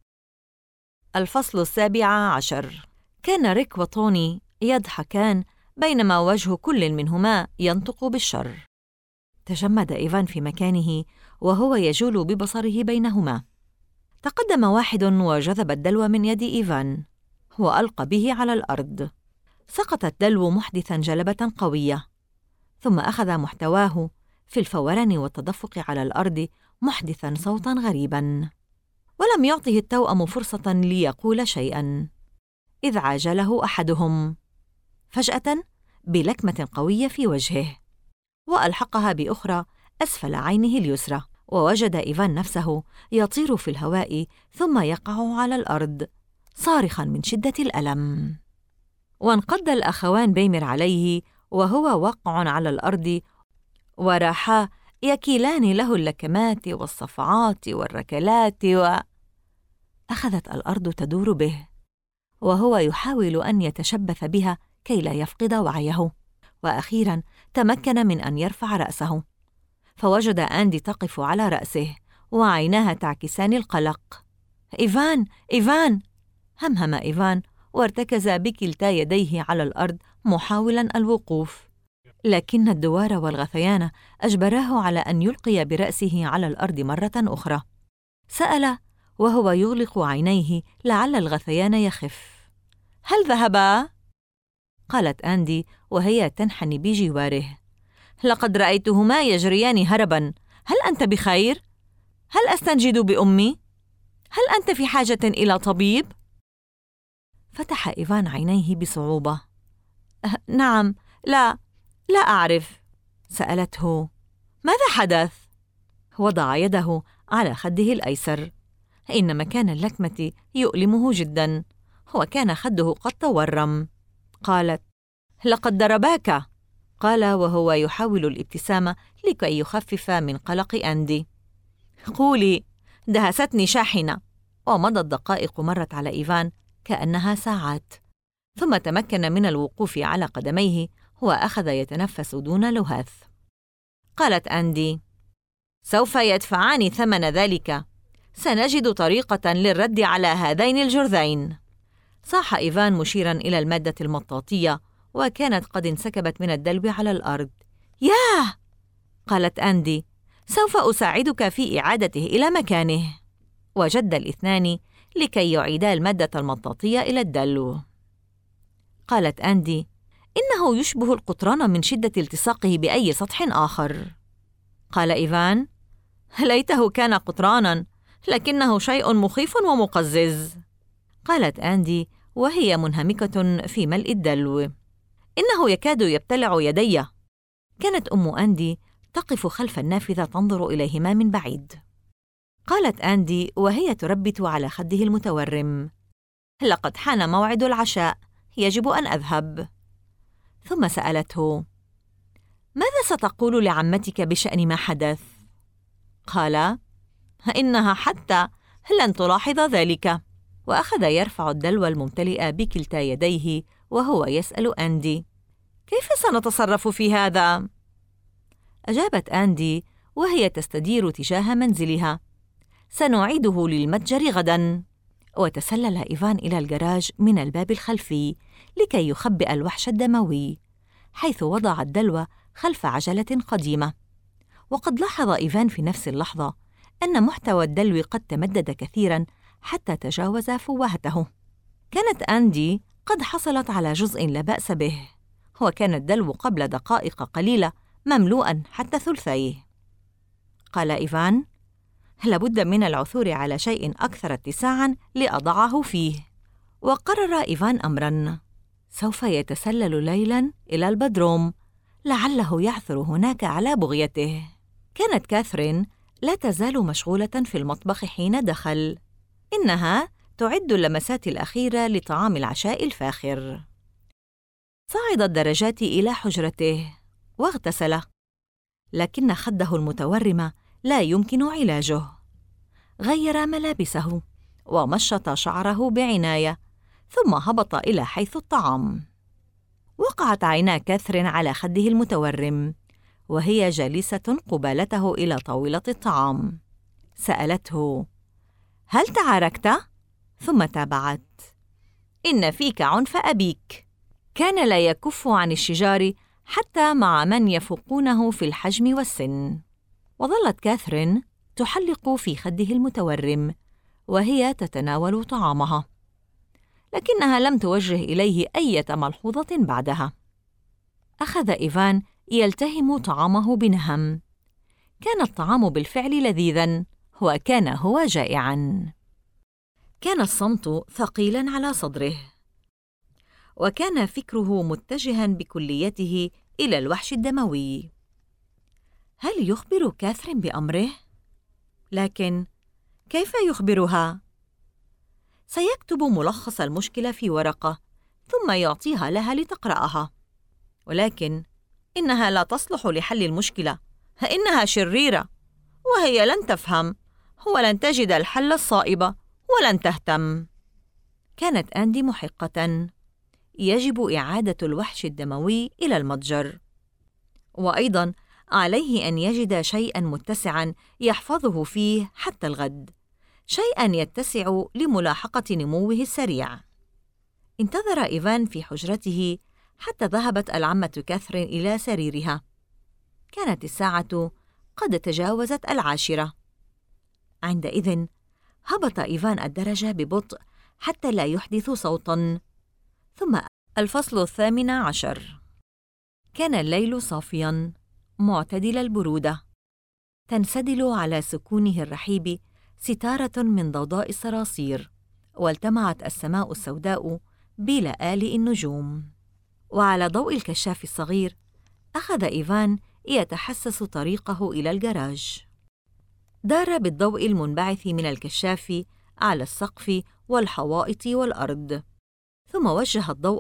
الفصل 17. كان ريك وطوني يضحكان بينما وجه كل منهما ينطق بالشر. تجمد إيفان في مكانه وهو يجول ببصره بينهما. تقدم واحد وجذب الدلو من يد إيفان وألقى به على الأرض. سقط الدلو محدثاً جلبة قوية، ثم أخذ محتواه في الفوران والتدفق على الأرض محدثاً صوتاً غريباً. ولم يعطه التوأم فرصة ليقول شيئاً إذ عاجله أحدهم فجأة بلكمة قوية في وجهه، وألحقها بأخرى أسفل عينه اليسرى. ووجد إيفان نفسه يطير في الهواء ثم يقع على الأرض صارخاً من شدة الألم. وانقض الأخوان بيمر عليه وهو واقع على الأرض، وراحا يكيلان له اللكمات والصفعات والركلات، أخذت الأرض تدور به وهو يحاول أن يتشبث بها كي لا يفقد وعيه. وأخيراً تمكن من أن يرفع رأسه، فوجد أندي تقف على رأسه وعيناها تعكسان القلق. إيفان، إيفان! همهم إيفان وارتكز بكلتا يديه على الأرض محاولاً الوقوف، لكن الدوار والغثيان أجبراه على أن يلقي برأسه على الأرض مرة أخرى. سأل وهو يغلق عينيه لعل الغثيان يخف: هل ذهبا؟ قالت أندي وهي تنحني بجواره: لقد رأيتهما يجريان هربا. هل أنت بخير؟ هل أستنجد بأمي؟ هل أنت في حاجة إلى طبيب؟ فتح إيفان عينيه بصعوبة. نعم، لا أعرف. سألته: ماذا حدث؟ وضع يده على خده الأيسر، إن مكان اللكمة يؤلمه جدا، وكان خده قد تورم. قالت: لقد ضرباك، قال وهو يحاول الابتسامة لكي يخفف من قلق أندي. قولي، دهستني شاحنة. ومضت دقائق مرت على إيفان كأنها ساعات، ثم تمكن من الوقوف على قدميه وأخذ يتنفس دون لهاث. قالت أندي: سوف يدفعان ثمن ذلك، سنجد طريقة للرد على هذين الجرذين. صاح إيفان مشيراً إلى المادة المطاطية، وكانت قد انسكبت من الدلو على الأرض. ياه! قالت أندي: سوف أساعدك في إعادته إلى مكانه. وجد الاثنان لكي يعيدا المادة المطاطية إلى الدلو. قالت أندي: إنه يشبه القطران من شدة التصاقه بأي سطح آخر. قال إيفان: ليته كان قطرانا، لكنه شيء مخيف ومقزز. قالت أندي وهي منهمكة في ملء الدلو: إنه يكاد يبتلع يدي. كانت أم أندي تقف خلف النافذة تنظر إليهما من بعيد. قالت أندي وهي تربت على خده المتورم: لقد حان موعد العشاء، يجب أن أذهب. ثم سألته: ماذا ستقول لعمتك بشأن ما حدث؟ قال: إنها حتى لن تلاحظ ذلك. وأخذ يرفع الدلو الممتلئ بكلتا يديه وهو يسأل أندي: كيف سنتصرف في هذا؟ أجابت أندي وهي تستدير تجاه منزلها: سنعيده للمتجر غداً. وتسلل إيفان إلى الجراج من الباب الخلفي لكي يخبئ الوحش الدموي، حيث وضع الدلو خلف عجلة قديمة. وقد لاحظ إيفان في نفس اللحظة أن محتوى الدلو قد تمدد كثيراً حتى تجاوز فوهته. كانت أندي قد حصلت على جزء لا بأس به، وكان الدلو قبل دقائق قليلة مملوءاً حتى ثلثيه. قال إيفان: لابد من العثور على شيء أكثر اتساعاً لأضعه فيه. وقرر إيفان أمراً: سوف يتسلل ليلاً إلى البدروم، لعله يعثر هناك على بغيته. كانت كاثرين لا تزال مشغولة في المطبخ حين دخل. إنها تعد اللمسات الأخيرة لطعام العشاء الفاخر. صعد الدرجات إلى حجرته واغتسل، لكن خده المتورم لا يمكن علاجه. غير ملابسه ومشط شعره بعناية، ثم هبط إلى حيث الطعام. وقعت عينا كاثرين على خده المتورم وهي جالسة قبالته إلى طاولة الطعام. سألته: هل تعاركت؟ ثم تابعت: إن فيك عنف أبيك. كان لا يكف عن الشجار حتى مع من يفوقونه في الحجم والسن. وظلت كاثرين تحلق في خده المتورم وهي تتناول طعامها، لكنها لم توجه إليه أي ملحوظة بعدها. أخذ إيفان يلتهم طعامه بنهم. كان الطعام بالفعل لذيذاً، وكان هو جائعاً. كان الصمت ثقيلاً على صدره، وكان فكره متجهاً بكليته إلى الوحش الدموي. هل يخبر كاثرين بأمره؟ لكن كيف يخبرها؟ سيكتب ملخص المشكلة في ورقة ثم يعطيها لها لتقرأها، ولكن إنها لا تصلح لحل المشكلة، إنها شريرة وهي لن تفهم ولن تجد الحل الصائب ولن تهتم. كانت أندي محقة: يجب إعادة الوحش الدموي إلى المتجر، وأيضاً عليه أن يجد شيئاً متسعاً يحفظه فيه حتى الغد، شيئاً يتسع لملاحقة نموه السريع. انتظر إيفان في حجرته حتى ذهبت العمة كاثرين إلى سريرها. كانت الساعة قد تجاوزت 10. عندئذ هبط إيفان الدرج ببطء حتى لا يحدث صوتاً. ثم الفصل 18. كان الليل صافياً معتدل البرودة، تنسدل على سكونه الرحيب ستارة من ضوضاء الصراصير، والتمعت السماء السوداء بلآلئ النجوم. وعلى ضوء الكشاف الصغير أخذ إيفان يتحسس طريقه إلى الجراج. دار بالضوء المنبعث من الكشاف على السقف والحوائط والأرض، ثم وجه الضوء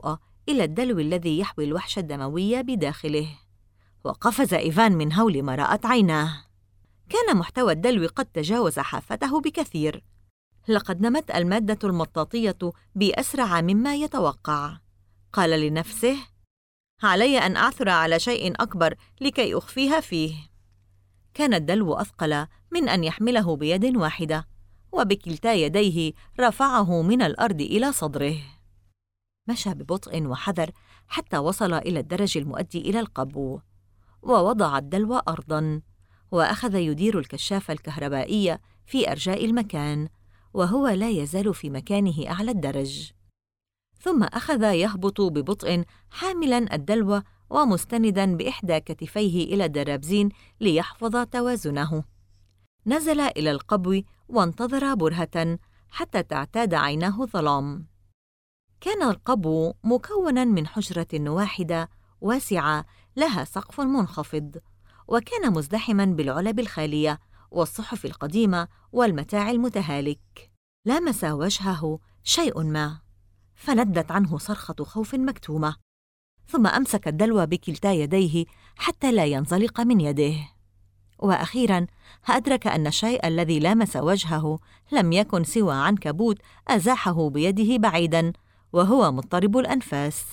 إلى الدلو الذي يحوي الوحش الدموي بداخله، وقفز إيفان من هول ما رأت عيناه. كان محتوى الدلو قد تجاوز حافته بكثير. لقد نمت المادة المطاطية بأسرع مما يتوقع. قال لنفسه: علي أن أعثر على شيء أكبر لكي أخفيها فيه. كان الدلو أثقل من أن يحمله بيد واحدة، وبكلتا يديه رفعه من الأرض إلى صدره. مشى ببطء وحذر حتى وصل إلى الدرج المؤدي إلى القبو، ووضع الدلو أرضاً، وأخذ يدير الكشاف الكهربائي في أرجاء المكان، وهو لا يزال في مكانه أعلى الدرج. ثم أخذ يهبط ببطء حاملاً الدلو ومستنداً بإحدى كتفيه إلى الدرابزين ليحفظ توازنه. نزل إلى القبو وانتظر برهة حتى تعتاد عيناه الظلام. كان القبو مكوناً من حجرة واحدة واسعة لها سقف منخفض، وكان مزدحماً بالعلب الخالية والصحف القديمة والمتاع المتهالك. لامس وجهه شيء ما، فندت عنه صرخة خوف مكتومة، ثم أمسك الدلو بكلتا يديه حتى لا ينزلق من يده. وأخيراً أدرك أن الشيء الذي لامس وجهه لم يكن سوى عنكبوت أزاحه بيده بعيداً، وهو مضطرب الأنفاس.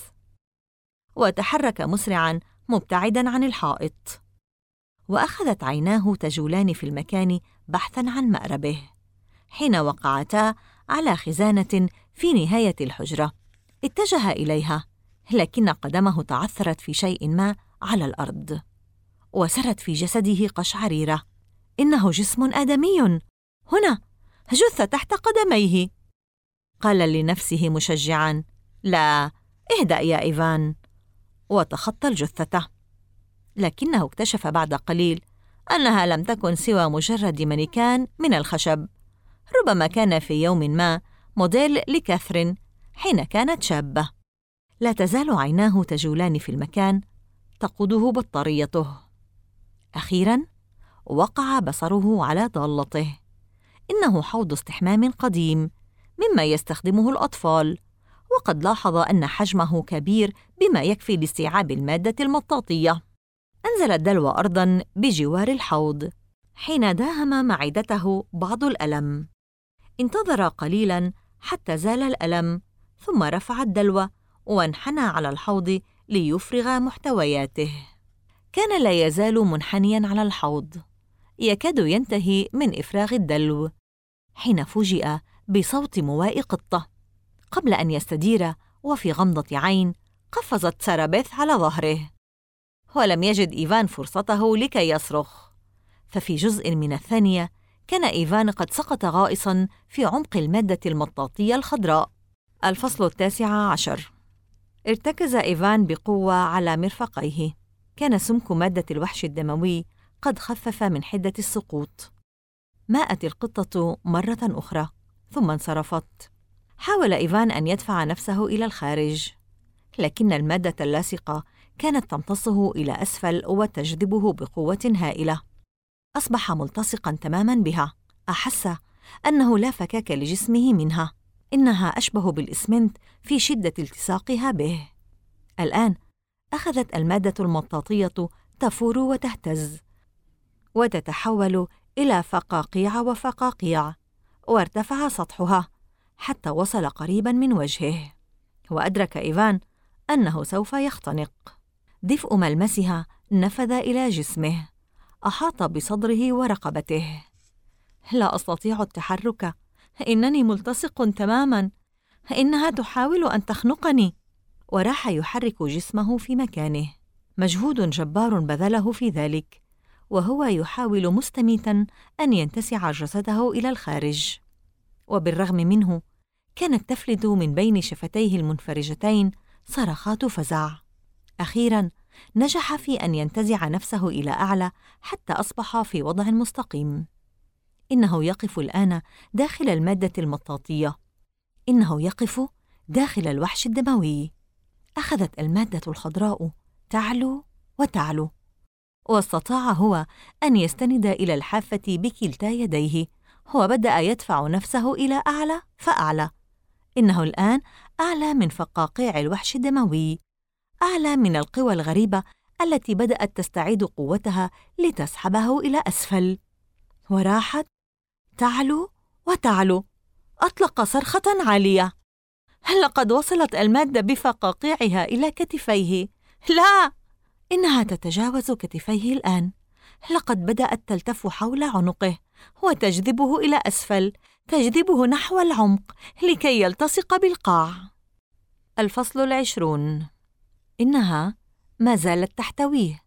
وتحرك مسرعاً مبتعداً عن الحائط، وأخذت عيناه تجولان في المكان بحثاً عن مأربه. حين وقعتا على خزانة في نهاية الحجرة، اتجه إليها، لكن قدمه تعثرت في شيء ما على الأرض، وسرت في جسده قشعريرة. إنه جسم آدمي، هنا جثة تحت قدميه. قال لنفسه مشجعاً: لا، اهدأ يا إيفان. وتخطى الجثة، لكنه اكتشف بعد قليل أنها لم تكن سوى مجرد مانيكان من الخشب، ربما كان في يوم ما موديل لكاثرين حين كانت شابة. لا تزال عيناه تجولان في المكان، تقوده بطاريته. أخيراً وقع بصره على ضالته. إنه حوض استحمام قديم مما يستخدمه الأطفال، وقد لاحظ أن حجمه كبير بما يكفي لاستيعاب المادة المطاطية. أنزل الدلو أرضاً بجوار الحوض. حين داهم معدته بعض الألم، انتظر قليلاً حتى زال الألم، ثم رفع الدلو وانحنى على الحوض ليفرغ محتوياته. كان لا يزال منحنياً على الحوض، يكاد ينتهي من إفراغ الدلو، حين فوجئ بصوت مواء قطة. قبل أن يستدير وفي غمضة عين قفزت سارابيث على ظهره، ولم يجد إيفان فرصته لكي يصرخ، ففي جزء من الثانية كان إيفان قد سقط غائصاً في عمق المادة المطاطية الخضراء. الفصل 19. ارتكز إيفان بقوة على مرفقيه. كان سمك مادة الوحش الدموي قد خفف من حدة السقوط. ماءت القطة مرة أخرى ثم انصرفت. حاول إيفان أن يدفع نفسه إلى الخارج، لكن المادة اللاصقة كانت تمتصه إلى أسفل وتجذبه بقوة هائلة. أصبح ملتصقاً تماماً بها. أحس أنه لا فكاك لجسمه منها، إنها أشبه بالإسمنت في شدة التصاقها به. الآن أخذت المادة المطاطية تفور وتهتز وتتحول إلى فقاقيع وفقاقيع، وارتفع سطحها حتى وصل قريباً من وجهه. وأدرك إيفان أنه سوف يختنق. دفء ملمسها نفذ إلى جسمه، أحاط بصدره ورقبته. لا أستطيع التحرك، إنني ملتصق تماماً، إنها تحاول أن تخنقني. وراح يحرك جسمه في مكانه. مجهود جبار بذله في ذلك، وهو يحاول مستميتاً أن ينتسع جسده إلى الخارج. وبالرغم منه كانت تفلت من بين شفتيه المنفرجتين صرخات فزع. أخيراً نجح في أن ينتزع نفسه إلى أعلى حتى أصبح في وضع مستقيم. إنه يقف الآن داخل المادة المطاطية، إنه يقف داخل الوحش الدموي. أخذت المادة الخضراء تعلو وتعلو، واستطاع هو أن يستند إلى الحافة بكلتا يديه، وبدأ يدفع نفسه إلى أعلى فأعلى. إنه الآن أعلى من فقاقيع الوحش الدموي، أعلى من القوى الغريبة التي بدأت تستعيد قوتها لتسحبه إلى أسفل. وراحت تعلو وتعلو. أطلق صرخة عالية. لقد وصلت المادة بفقاقيعها إلى كتفيه. لا! إنها تتجاوز كتفيه الآن. لقد بدأت تلتف حول عنقه وتجذبه إلى أسفل، تجذبه نحو العمق لكي يلتصق بالقاع. الفصل 20. إنها ما زالت تحتويه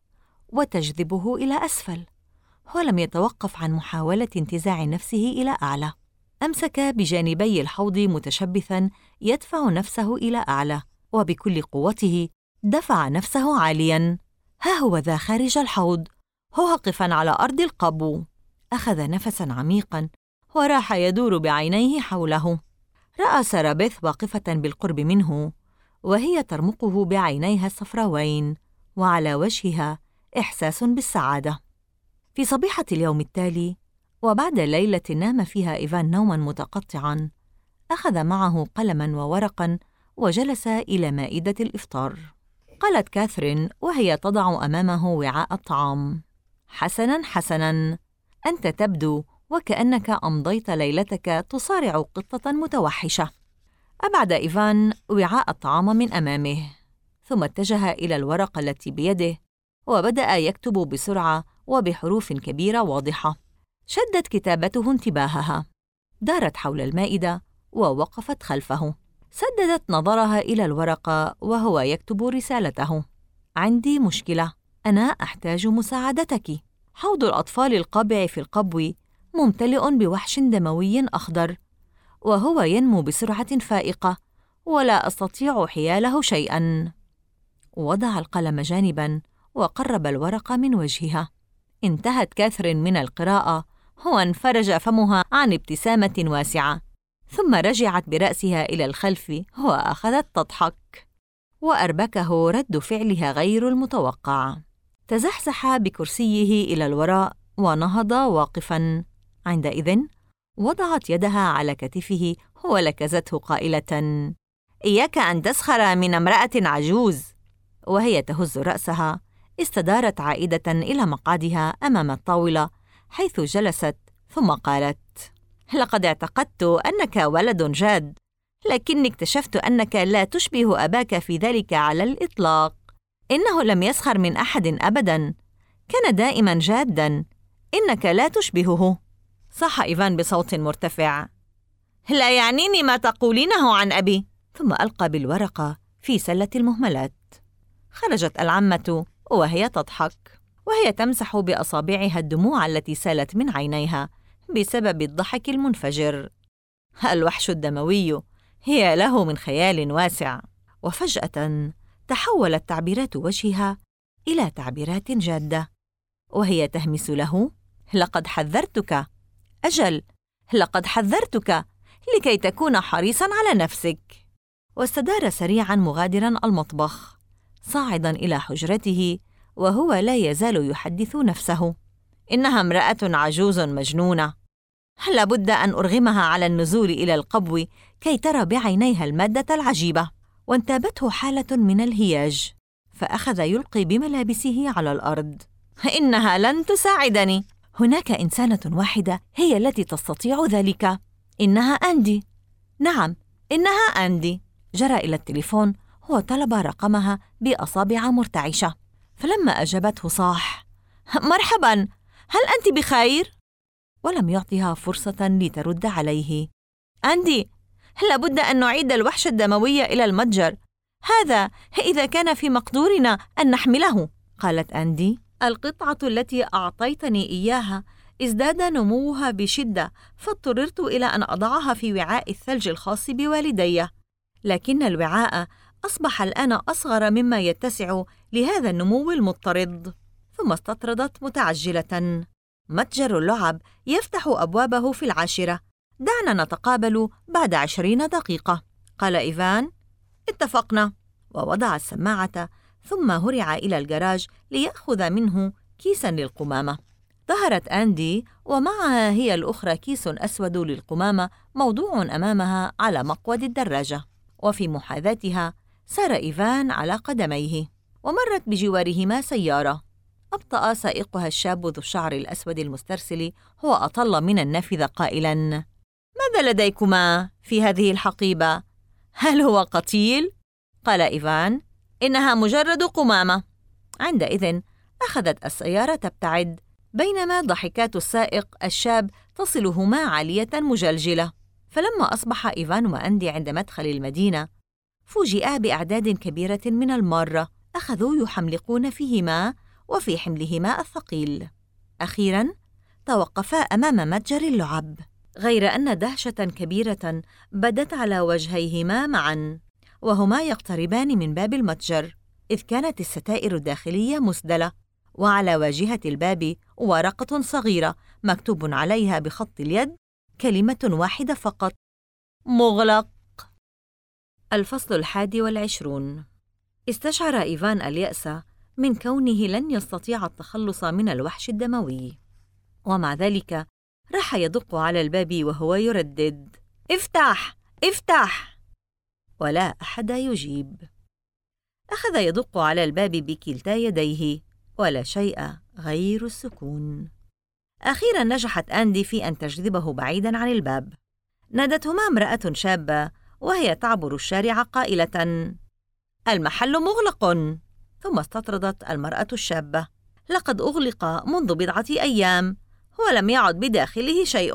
وتجذبه إلى أسفل، ولم يتوقف عن محاولة انتزاع نفسه إلى أعلى. أمسك بجانبي الحوض متشبثاً يدفع نفسه إلى أعلى، وبكل قوته دفع نفسه عالياً. ها هو ذا خارج الحوض، هو واقفاً على أرض القبو. أخذ نفساً عميقاً وراح يدور بعينيه حوله. رأى سارابيث واقفة بالقرب منه، وهي ترمقه بعينيها الصفراوين، وعلى وجهها إحساس بالسعادة. في صبيحة اليوم التالي، وبعد ليلة نام فيها إيفان نوماً متقطعاً، أخذ معه قلماً وورقاً وجلس إلى مائدة الإفطار. قالت كاثرين وهي تضع أمامه وعاء الطعام: حسناً حسناً، أنت تبدو وكأنك أمضيت ليلتك تصارع قطة متوحشة. أبعد إيفان وعاء الطعام من أمامه، ثم اتجه إلى الورقة التي بيده وبدأ يكتب بسرعة وبحروف كبيرة واضحة. شدت كتابته انتباهها، دارت حول المائدة ووقفت خلفه. سددت نظرها إلى الورقة وهو يكتب رسالته: عندي مشكلة، أنا أحتاج مساعدتك. حوض الأطفال القابع في القبو ممتلئ بوحش دموي أخضر، وهو ينمو بسرعة فائقة، ولا أستطيع حياله شيئاً. وضع القلم جانباً وقرب الورقة من وجهها. انتهت كاثرين من القراءة وانفرج فمها عن ابتسامة واسعة، ثم رجعت برأسها إلى الخلف وأخذت تضحك، وأربكه رد فعلها غير المتوقع. تزحزح بكرسيه إلى الوراء ونهض واقفاً. عندئذ وضعت يدها على كتفه ولكزته قائلة: إياك أن تسخر من امرأة عجوز. وهي تهز رأسها، استدارت عائدة إلى مقعدها أمام الطاولة حيث جلست، ثم قالت: لقد اعتقدت أنك ولد جاد، لكني اكتشفت أنك لا تشبه أباك في ذلك على الإطلاق. إنه لم يسخر من أحد أبداً، كان دائماً جاداً. إنك لا تشبهه. صاح إيفان بصوت مرتفع: لا يعنيني ما تقولينه عن أبي. ثم ألقى بالورقة في سلة المهملات. خرجت العمة وهي تضحك، وهي تمسح بأصابعها الدموع التي سالت من عينيها بسبب الضحك المنفجر. الوحش الدموي هي له من خيال واسع. وفجأة تحولت تعبيرات وجهها إلى تعبيرات جادة، وهي تهمس له: لقد حذرتك، أجل لقد حذرتك لكي تكون حريصاً على نفسك. واستدار سريعاً مغادراً المطبخ، صاعداً إلى حجرته وهو لا يزال يحدث نفسه: إنها امرأة عجوز مجنونة، لابد أن أرغمها على النزول إلى القبو كي ترى بعينيها المادة العجيبة. وانتابته حالة من الهياج، فأخذ يلقي بملابسه على الأرض. إنها لن تساعدني. هناك إنسانة واحدة هي التي تستطيع ذلك، إنها أندي. نعم، إنها أندي. جرى إلى التليفون وطلب رقمها بأصابع مرتعشة، فلما أجابته صاح: مرحباً، هل أنت بخير؟ ولم يعطها فرصة لترد عليه. أندي، لابد أن نعيد الوحش الدموي إلى المتجر، هذا إذا كان في مقدورنا أن نحمله. قالت أندي: القطعة التي أعطيتني إياها ازداد نموها بشدة، فاضطررت إلى أن أضعها في وعاء الثلج الخاص بوالدي، لكن الوعاء أصبح الآن أصغر مما يتسع لهذا النمو المضطرد. ثم استطردت متعجلة: متجر اللعب يفتح أبوابه في 10، دعنا نتقابل بعد 20 دقيقة. قال إيفان: اتفقنا. ووضع السماعة، ثم هرع إلى الجراج ليأخذ منه كيساً للقمامة. ظهرت أندي ومعها هي الأخرى كيس أسود للقمامة موضوع أمامها على مقود الدراجة، وفي محاذاتها سار إيفان على قدميه، ومرت بجوارهما سيارة. أبطأ سائقها الشاب ذو الشعر الأسود المسترسل، هو أطل من النافذة قائلاً: ماذا لديكما في هذه الحقيبة؟ هل هو قتيل؟ قال إيفان: إنها مجرد قمامة. عندئذ أخذت السيارة تبتعد، بينما ضحكات السائق الشاب تصلهما عالية مجلجلة. فلما أصبح إيفان وأندي عند مدخل المدينة، فوجئا بأعداد كبيرة من المارة أخذوا يحملقون فيهما وفي حملهما الثقيل. أخيراً توقفا أمام متجر اللعب، غير أن دهشة كبيرة بدت على وجهيهما معاً وهما يقتربان من باب المتجر، إذ كانت الستائر الداخلية مسدلة، وعلى واجهة الباب ورقة صغيرة مكتوب عليها بخط اليد كلمة واحدة فقط: مغلق. الفصل 21. استشعر إيفان اليأس من كونه لن يستطيع التخلص من الوحش الدموي، ومع ذلك راح يدق على الباب وهو يردد: افتح افتح، ولا أحد يجيب. أخذ يدق على الباب بكلتا يديه، ولا شيء غير السكون. أخيراً نجحت أندي في أن تجذبه بعيداً عن الباب. نادتهما امرأة شابة وهي تعبر الشارع قائلة: المحل مغلق. ثم استطردت المرأة الشابة: لقد أغلق منذ بضعة أيام ولم يعد بداخله شيء.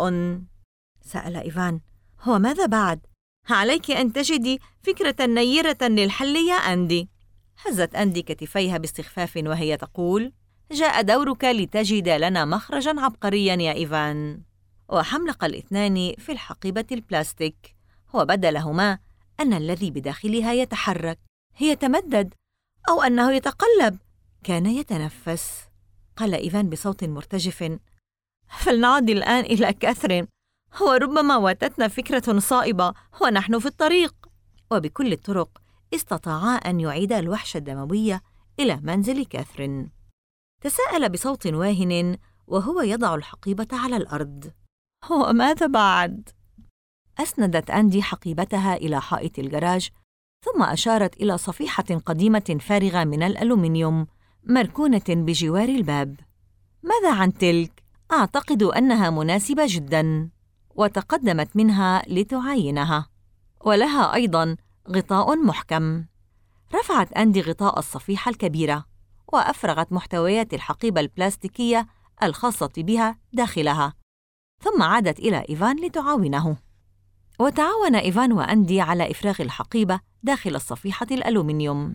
سأل إيفان: هو ماذا بعد؟ عليك أن تجدي فكرة نيرة للحل يا أندي. هزت أندي كتفيها باستخفاف وهي تقول: جاء دورك لتجد لنا مخرجاً عبقرياً يا إيفان. وحملق الاثنان في الحقيبة البلاستيك، وبدا لهما أن الذي بداخلها يتحرك، يتمدد، أو أنه يتقلب. كان يتنفس. قال إيفان بصوت مرتجف: فلنعد الآن إلى كاثرين، وربما واتتنا فكرة صائبة ونحن في الطريق. وبكل الطرق استطاعا أن يعيدا الوحش الدموي إلى منزل كاثرين. تساءل بصوت واهن وهو يضع الحقيبة على الأرض: وماذا بعد؟ أسندت أندي حقيبتها إلى حائط الجراج، ثم أشارت إلى صفيحة قديمة فارغة من الألومنيوم مركونة بجوار الباب. ماذا عن تلك؟ أعتقد أنها مناسبة جداً. وتقدمت منها لتعاينها، ولها أيضاً غطاء محكم. رفعت أندي غطاء الصفيحة الكبيرة وأفرغت محتويات الحقيبة البلاستيكية الخاصة بها داخلها، ثم عادت إلى إيفان لتعاونه. وتعاون إيفان وأندي على إفراغ الحقيبة داخل الصفيحة الألومنيوم،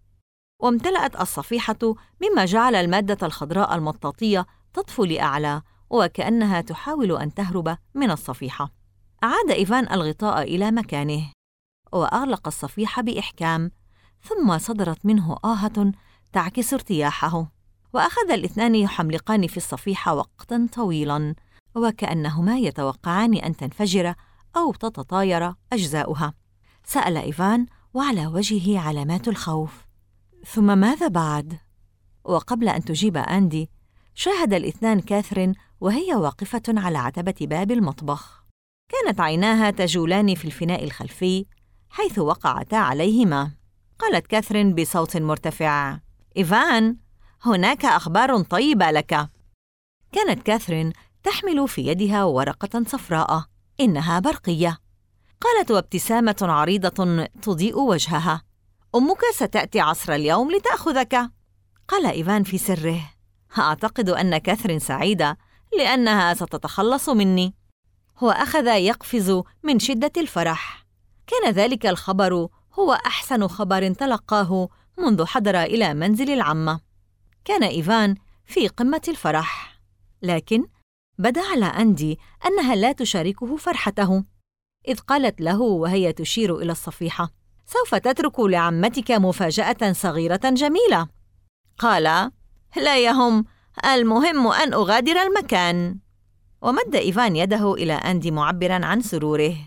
وامتلأت الصفيحة مما جعل المادة الخضراء المطاطية تطفو لأعلى وكأنها تحاول أن تهرب من الصفيحة. أعاد إيفان الغطاء إلى مكانه وأغلق الصفيحة بإحكام، ثم صدرت منه آهة تعكس ارتياحه. وأخذ الاثنان يحملقان في الصفيحة وقتاً طويلاً، وكأنهما يتوقعان أن تنفجر أو تتطاير أجزاؤها. سأل إيفان وعلى وجهه علامات الخوف: ثم ماذا بعد؟ وقبل أن تجيب أندي، شاهد الاثنان كاثرين وهي واقفة على عتبة باب المطبخ. كانت عيناها تجولان في الفناء الخلفي حيث وقعتا عليهما. قالت كاثرين بصوت مرتفع: إيفان، هناك أخبار طيبة لك. كانت كاثرين تحمل في يدها ورقة صفراء، إنها برقية. قالت وابتسامة عريضة تضيء وجهها: أمك ستأتي عصر اليوم لتأخذك. قال إيفان في سره: أعتقد أن كاثرين سعيدة لأنها ستتخلص مني. هو أخذ يقفز من شدة الفرح. كان ذلك الخبر هو أحسن خبر تلقاه منذ حضر إلى منزل العمة. كان إيفان في قمة الفرح، لكن بدا على أندي أنها لا تشاركه فرحته، إذ قالت له وهي تشير إلى الصفيحة: سوف تترك لعمتك مفاجأة صغيرة جميلة. قال: لا يهم، المهم أن أغادر المكان. ومد إيفان يده إلى أندي معبراً عن سروره،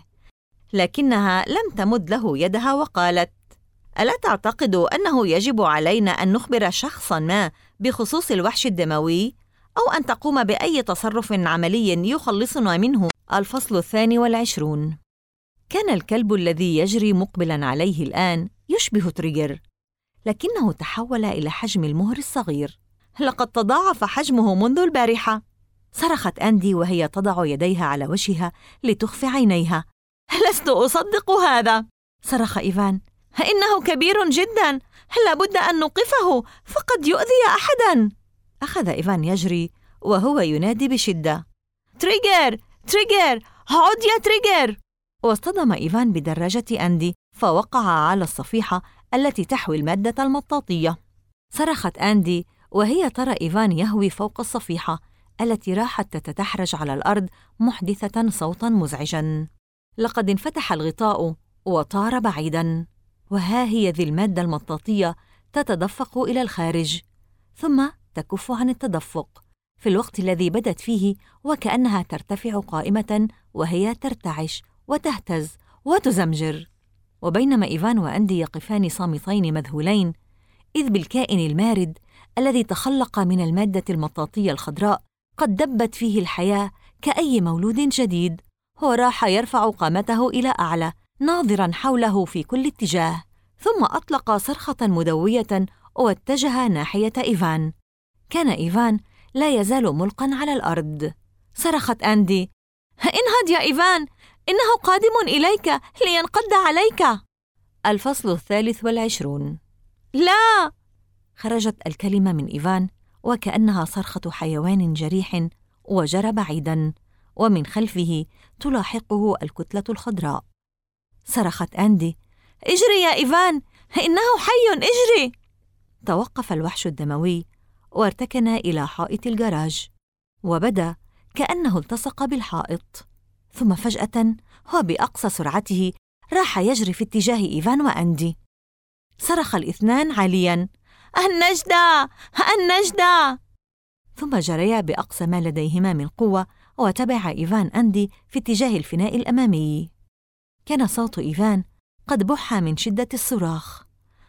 لكنها لم تمد له يدها وقالت: ألا تعتقد أنه يجب علينا أن نخبر شخصاً ما بخصوص الوحش الدموي، أو أن تقوم بأي تصرف عملي يخلصنا منه. الفصل 22. كان الكلب الذي يجري مقبلاً عليه الآن يشبه تريجر، لكنه تحول إلى حجم المهر الصغير. لقد تضاعف حجمه منذ البارحة. صرخت أندي وهي تضع يديها على وجهها لتخفي عينيها. لست أصدق هذا، صرخ إيفان. إنه كبير جداً، لابد أن نوقفه، فقد يؤذي أحداً. أخذ إيفان يجري وهو ينادي بشدة: تريجر، تريجر، عد يا تريجر! واصطدم إيفان بدراجة أندي فوقع على الصفيحة التي تحوي المادة المطاطية. صرخت أندي وهي ترى إيفان يهوي فوق الصفيحة التي راحت تتدحرج على الأرض محدثة صوتاً مزعجاً. لقد انفتح الغطاء وطار بعيداً، وها هي ذي المادة المطاطية تتدفق إلى الخارج ثم تكف عن التدفق في الوقت الذي بدت فيه وكأنها ترتفع قائمة وهي ترتعش وتهتز وتزمجر. وبينما إيفان وأندي يقفان صامتين مذهولين، إذ بالكائن المارد الذي تخلق من المادة المطاطية الخضراء قد دبت فيه الحياة كأي مولود جديد. هو راح يرفع قامته إلى أعلى ناظراً حوله في كل اتجاه، ثم أطلق صرخة مدوية واتجه ناحية إيفان. كان إيفان لا يزال ملقاً على الأرض. صرخت أندي: انهض يا إيفان، إنه قادم إليك لينقض عليك. الفصل 23. لا! خرجت الكلمة من إيفان وكأنها صرخة حيوان جريح، وجرى بعيداً، ومن خلفه تلاحقه الكتلة الخضراء. صرخت أندي: اجري يا إيفان، إنه حي، اجري! توقف الوحش الدموي وارتكن إلى حائط الجراج، وبدا كأنه التصق بالحائط، ثم فجأة وبأقصى سرعته راح يجري في اتجاه إيفان وأندي. صرخ الاثنان عالياً: النجدة، النجدة! ثم جريا بأقصى ما لديهما من قوة وتبع إيفان أندي في اتجاه الفناء الأمامي. كان صوت إيفان قد بح من شدة الصراخ: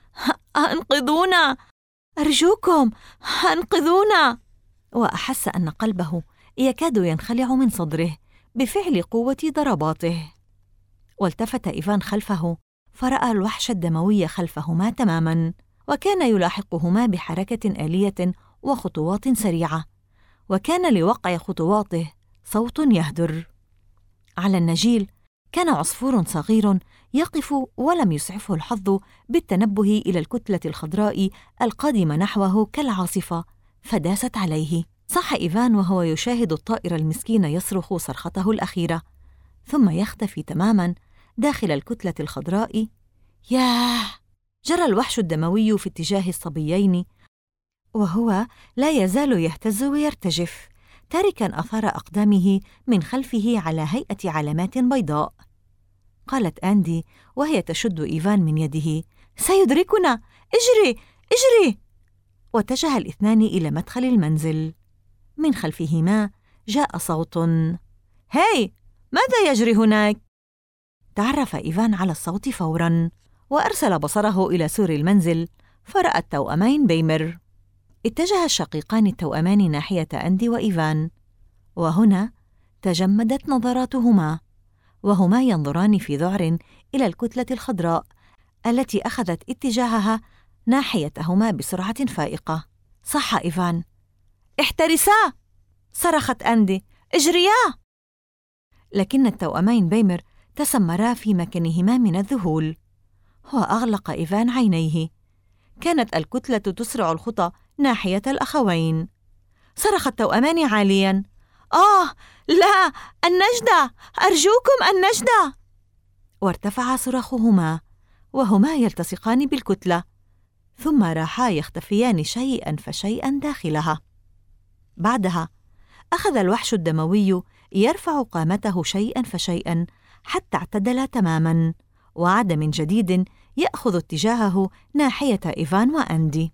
أنقذونا، أرجوكم أنقذونا! وأحس أن قلبه يكاد ينخلع من صدره بفعل قوة ضرباته. والتفت إيفان خلفه فرأى الوحش الدموي خلفهما تماماً، وكان يلاحقهما بحركة آلية وخطوات سريعة، وكان لوقع خطواته صوت يهدر. على النجيل كان عصفور صغير يقف، ولم يسعفه الحظ بالتنبه إلى الكتلة الخضراء القادمة نحوه كالعاصفة، فداست عليه. صح إيفان وهو يشاهد الطائر المسكين يصرخ صرخته الأخيرة، ثم يختفي تماماً داخل الكتلة الخضراء. ياه! جرى الوحش الدموي في اتجاه الصبيين، وهو لا يزال يهتز ويرتجف، تاركاً آثار أقدامه من خلفه على هيئة علامات بيضاء. قالت أندي وهي تشد إيفان من يده: سيدركنا، اجري، اجري! واتجه الاثنان إلى مدخل المنزل. من خلفهما جاء صوت: هاي، ماذا يجري هناك؟ تعرف إيفان على الصوت فوراً، وأرسل بصره إلى سور المنزل فرأى التوأمين بيمر. اتجه الشقيقان التوأمان ناحية أندي وإيفان، وهنا تجمدت نظراتهما وهما ينظران في ذعر إلى الكتلة الخضراء التي أخذت اتجاهها ناحيتهما بسرعة فائقة. صح إيفان: احترسا! صرخت أندي: اجريا! لكن التوأمين بيمر تسمرا في مكانهما من الذهول. وأغلق إيفان عينيه. كانت الكتلة تسرع الخطى ناحية الأخوين. صرخ التوأمان عالياً: لا، النجدة، أرجوكم النجدة! وارتفع صراخهما وهما يلتصقان بالكتلة، ثم راحا يختفيان شيئاً فشيئاً داخلها. بعدها أخذ الوحش الدموي يرفع قامته شيئاً فشيئاً حتى اعتدل تماماً، وعاد من جديد يأخذ اتجاهه ناحية إيفان وأندي.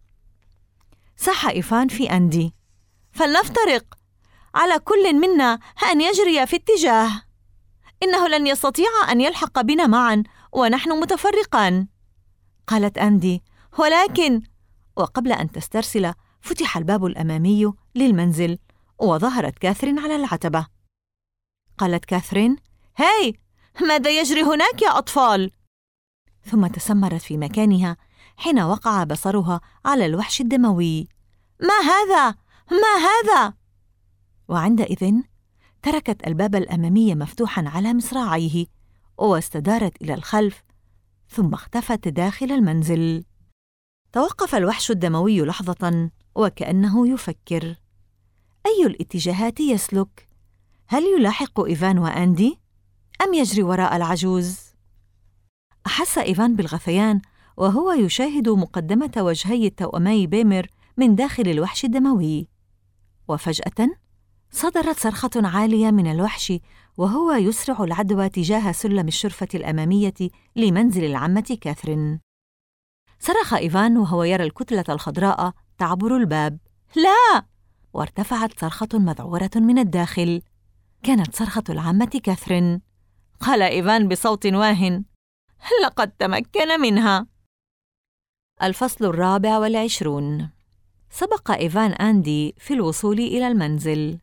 صح إيفان في أندي: فلنفترق، على كل منا أن يجري في اتجاه، إنه لن يستطيع أن يلحق بنا معا ونحن متفرقان. قالت أندي: ولكن. وقبل أن تسترسل فتح الباب الأمامي للمنزل، وظهرت كاثرين على العتبة. قالت كاثرين: هاي، ماذا يجري هناك يا أطفال؟ ثم تسمرت في مكانها حين وقع بصرها على الوحش الدموي. ما هذا؟ ما هذا؟ وعندئذ تركت الباب الأمامي مفتوحاً على مصراعيه واستدارت إلى الخلف، ثم اختفت داخل المنزل. توقف الوحش الدموي لحظة وكأنه يفكر: أي الاتجاهات يسلك؟ هل يلاحق إيفان وأندي؟ أم يجري وراء العجوز؟ أحس إيفان بالغثيان وهو يشاهد مقدمة وجهي التوأمي بيمر من داخل الوحش الدموي. وفجأة صدرت صرخة عالية من الوحش وهو يسرع العدوى تجاه سلم الشرفة الأمامية لمنزل العمة كاثرين. صرخ إيفان وهو يرى الكتلة الخضراء تعبر الباب: لا! وارتفعت صرخة مذعورة من الداخل. كانت صرخة العمة كاثرين. قال إيفان بصوت واه: لقد تمكن منها. الفصل 24. سبق إيفان أندي في الوصول إلى المنزل،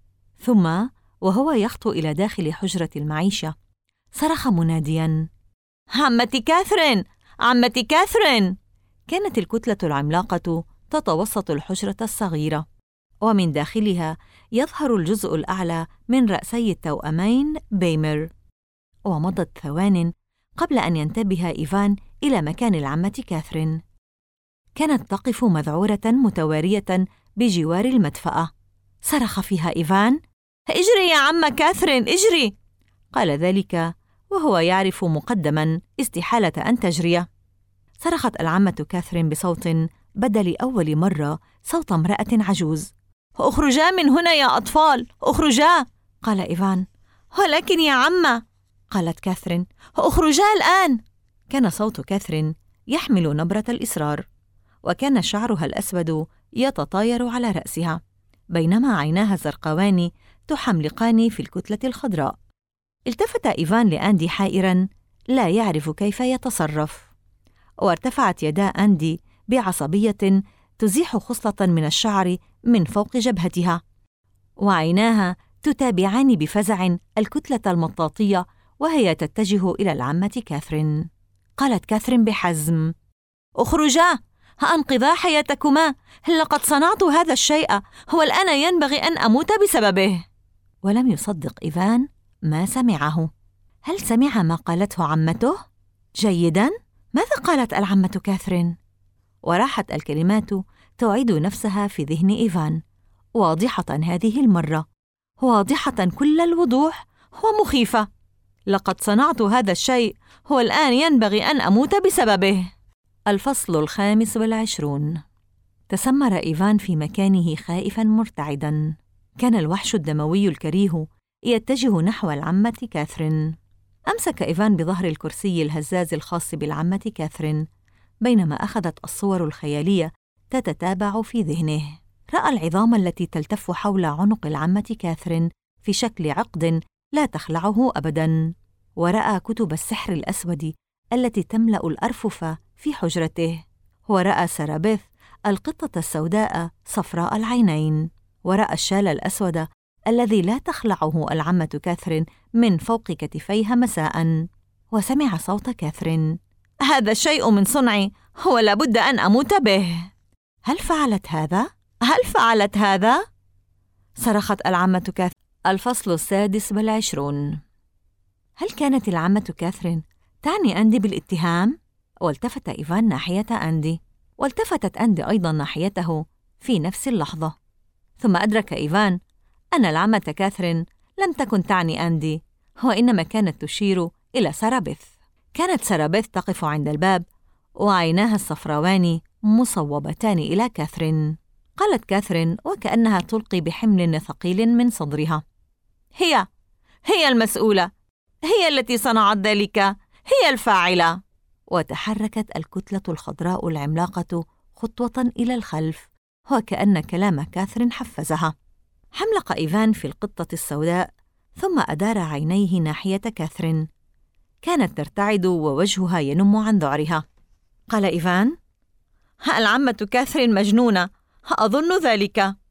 ثم وهو يخطو إلى داخل حجرة المعيشة صرخ منادياً: عمتي كاثرين! عمتي كاثرين! كانت الكتلة العملاقة تتوسط الحجرة الصغيرة، ومن داخلها يظهر الجزء الأعلى من رأسي التوأمين بيمر. ومضت ثوان قبل أن ينتبه إيفان إلى مكان العمة كاثرين. كانت تقف مذعورة متوارية بجوار المدفأة. صرخ فيها إيفان: اجري يا عم كاثرين، اجري! قال ذلك وهو يعرف مقدماً استحالة أن تجري. صرخت العمة كاثرين بصوت بدا لأول مرة صوت امرأة عجوز: اخرجا من هنا يا أطفال، اخرجا! قال إيفان: ولكن يا عمة، قالت كاثرين، اخرجا الآن! كان صوت كاثرين يحمل نبرة الإصرار، وكان شعرها الأسود يتطاير على رأسها، بينما عيناها الزرقاوان تحملقان في الكتلة الخضراء. التفت إيفان لأندي حائراً لا يعرف كيف يتصرف، وارتفعت يدا أندي بعصبية تزيح خصلة من الشعر من فوق جبهتها، وعيناها تتابعان بفزع الكتلة المطاطية وهي تتجه إلى العمة كاثرين. قالت كاثرين بحزم: اخرجا، أنقذا حياتكما، لقد صنعت هذا الشيء، والآن ينبغي أن أموت بسببه. ولم يصدق إيفان ما سمعه. هل سمع ما قالته عمته؟ جيداً، ماذا قالت العمة كاثرين؟ وراحت الكلمات تعيد نفسها في ذهن إيفان، واضحة هذه المرة، واضحة كل الوضوح ومخيفة. لقد صنعت هذا الشيء، والآن ينبغي أن أموت بسببه. الفصل 25. تسمر إيفان في مكانه خائفاً مرتعداً. كان الوحش الدموي الكريه يتجه نحو العمة كاثرين. أمسك إيفان بظهر الكرسي الهزاز الخاص بالعمة كاثرين، بينما أخذت الصور الخيالية تتتابع في ذهنه. رأى العظام التي تلتف حول عنق العمة كاثرين في شكل عقد لا تخلعه أبداً، ورأى كتب السحر الأسود التي تملأ الأرفف في حجرته، ورأى سرابيث القطة السوداء صفراء العينين، ورأى الشال الأسود الذي لا تخلعه العمة كاثرين من فوق كتفيها مساءً. وسمع صوت كاثرين: هذا الشيء من صنعي، هو لابد أن أموت به. هل فعلت هذا؟ هل فعلت هذا؟ صرخت العمة كاثرين. الفصل 26. هل كانت العمة كاثرين تعني أندي بالاتهام؟ والتفت إيفان ناحية أندي، والتفتت أندي أيضاً ناحيته في نفس اللحظة. ثم أدرك إيفان أن العمة كاثرين لم تكن تعني أندي، وإنما كانت تشير إلى سرابيث. كانت سرابيث تقف عند الباب، وعيناها الصفراوان مصوبتان إلى كاثرين. قالت كاثرين وكأنها تلقي بحمل ثقيل من صدرها: هي المسؤولة، هي التي صنعت ذلك، هي الفاعلة. وتحركت الكتلة الخضراء العملاقة خطوة إلى الخلف، وكأن كلام كاثرين حفزها. حملق إيفان في القطة السوداء، ثم أدار عينيه ناحية كاثرين. كانت ترتعد ووجهها ينم عن ذعرها. قال إيفان: العمة كاثرين مجنونة، أظن ذلك.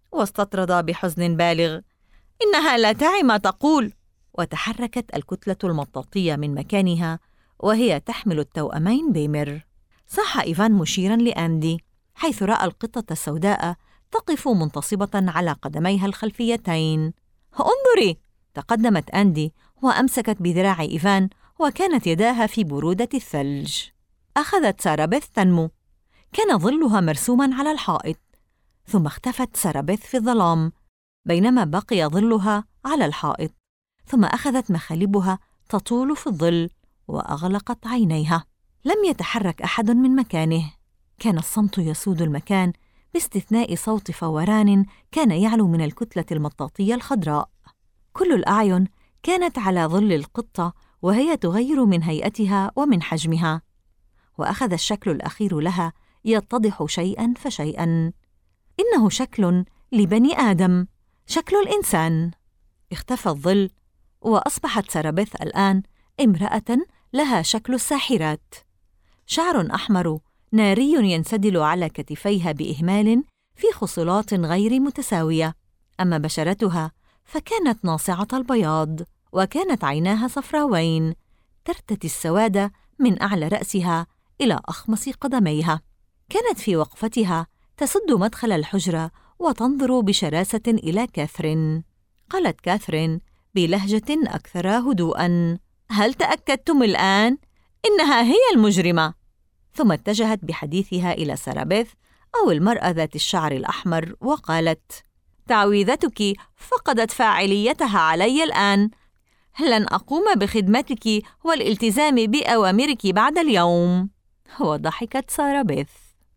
واستطرد بحزن بالغ: إنها لا تعي ما تقول. وتحركت الكتلة المطاطية من مكانها وهي تحمل التوأمين بيمر. صاح إيفان مشيراً لأندي، حيث رأى القطة السوداء تقف منتصبة على قدميها الخلفيتين. انظري! تقدمت أندي وأمسكت بذراع إيفان، وكانت يداها في برودة الثلج. أخذت سارابيث تنمو. كان ظلها مرسوماً على الحائط، ثم اختفت سارابيث في الظلام، بينما بقي ظلها على الحائط. ثم أخذت مخالبها تطول في الظل، وأغلقت عينيها. لم يتحرك أحد من مكانه. كان الصمت يسود المكان، باستثناء صوت فوران كان يعلو من الكتلة المطاطية الخضراء. كل الأعين كانت على ظل القطة، وهي تغير من هيئتها ومن حجمها. وأخذ الشكل الأخير لها يتضح شيئاً فشيئاً. إنه شكل لبني آدم، شكل الإنسان. اختفى الظل، وأصبحت سارابيث الآن امرأة لها شكل الساحرات. شعر أحمر ناري ينسدل على كتفيها بإهمال في خصلات غير متساوية. أما بشرتها فكانت ناصعة البياض، وكانت عيناها صفراوين ترتدي السواد من أعلى رأسها إلى أخمص قدميها. كانت في وقفتها تسد مدخل الحجرة وتنظر بشراسة إلى كاثرين. قالت كاثرين بلهجة أكثر هدوءاً: هل تأكدتم الآن؟ إنها هي المجرمة. ثم اتجهت بحديثها إلى سارابيث، أو المرأة ذات الشعر الأحمر، وقالت: تعويذتك فقدت فاعليتها علي الآن. لن أقوم بخدمتك والالتزام بأوامرك بعد اليوم. وضحكت سارابيث.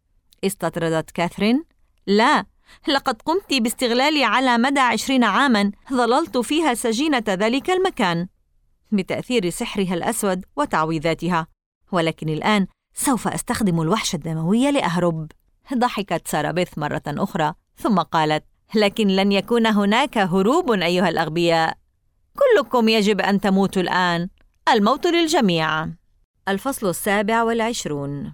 استطردت كاثرين: لا، لقد قمت باستغلالي على مدى 20 عاماً ظللت فيها سجينة ذلك المكان بتأثير سحرها الأسود وتعويذاتها، ولكن الآن سوف أستخدم الوحش الدموي لأهرب. ضحكت سارابيث مرة أخرى، ثم قالت: لكن لن يكون هناك هروب أيها الأغبياء، كلكم يجب أن تموتوا الآن، الموت للجميع. الفصل 27.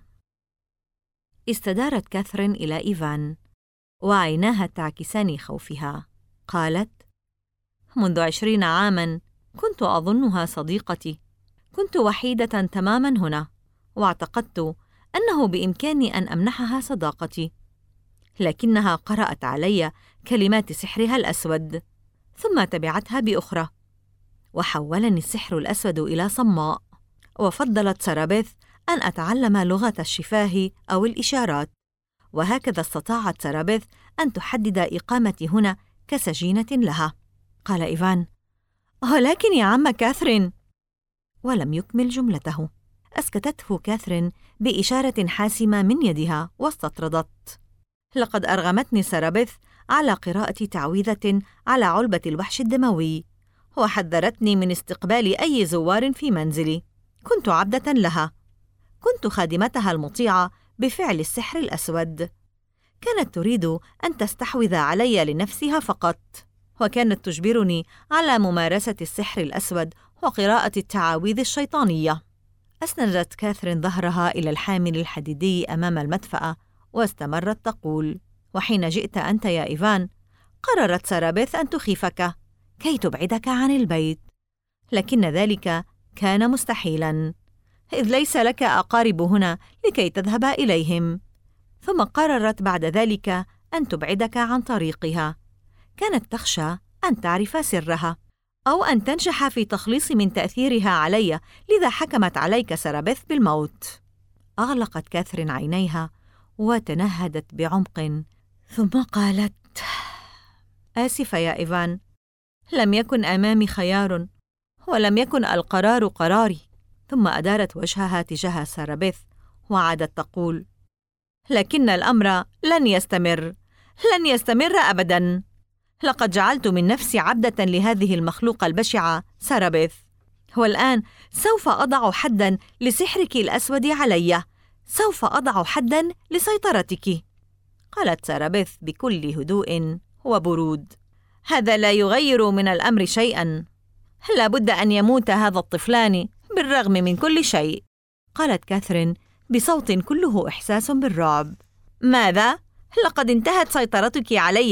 استدارت كاثرين إلى إيفان، وعيناها تعكسان خوفها. قالت: منذ 20 عاماً كنت أظنها صديقتي. كنت وحيدة تماماً هنا، واعتقدت أنه بإمكاني أن أمنحها صداقتي، لكنها قرأت علي كلمات سحرها الأسود، ثم تبعتها بأخرى، وحولني السحر الأسود إلى صماء. وفضلت سارابيث أن أتعلم لغة الشفاه أو الإشارات، وهكذا استطاعت سارابيث أن تحدد إقامتي هنا كسجينة لها. قال إيفان: ولكن يا عم كاثرين. ولم يكمل جملته. أسكتته كاثرين بإشارة حاسمة من يدها، واستطردت. لقد أرغمتني سارابيث على قراءة تعويذة على علبة الوحش الدموي، وحذرتني من استقبال أي زوار في منزلي. كنت عبدة لها، كنت خادمتها المطيعة بفعل السحر الأسود. كانت تريد أن تستحوذ علي لنفسها فقط، وكانت تجبرني على ممارسة السحر الأسود وقراءة التعاويذ الشيطانية. أسندت كاثرين ظهرها إلى الحامل الحديدي أمام المدفأة، واستمرت تقول: وحين جئت أنت يا إيفان، قررت سارابيث أن تخيفك كي تبعدك عن البيت، لكن ذلك كان مستحيلاً، إذ ليس لك أقارب هنا لكي تذهب إليهم. ثم قررت بعد ذلك أن تبعدك عن طريقها. كانت تخشى أن تعرف سرها، أو أن تنجح في تخليص من تأثيرها علي، لذا حكمت عليك سارابيث بالموت. أغلقت كاثرين عينيها وتنهدت بعمق، ثم قالت: آسفة يا إيفان، لم يكن أمامي خيار، ولم يكن القرار قراري. ثم أدارت وجهها تجاه سارابيث وعادت تقول: لكن الأمر لن يستمر أبداً. لقد جعلت من نفسي عبدة لهذه المخلوقة البشعة سارابيث، والآن سوف أضع حداً لسحرك الأسود علي، سوف أضع حداً لسيطرتك. قالت سارابيث بكل هدوء وبرود: هذا لا يغير من الأمر شيئاً، لا بد أن يموت هذا الطفلان بالرغم من كل شيء. قالت كاثرين بصوت كله إحساس بالرعب: ماذا؟ لقد انتهت سيطرتك علي،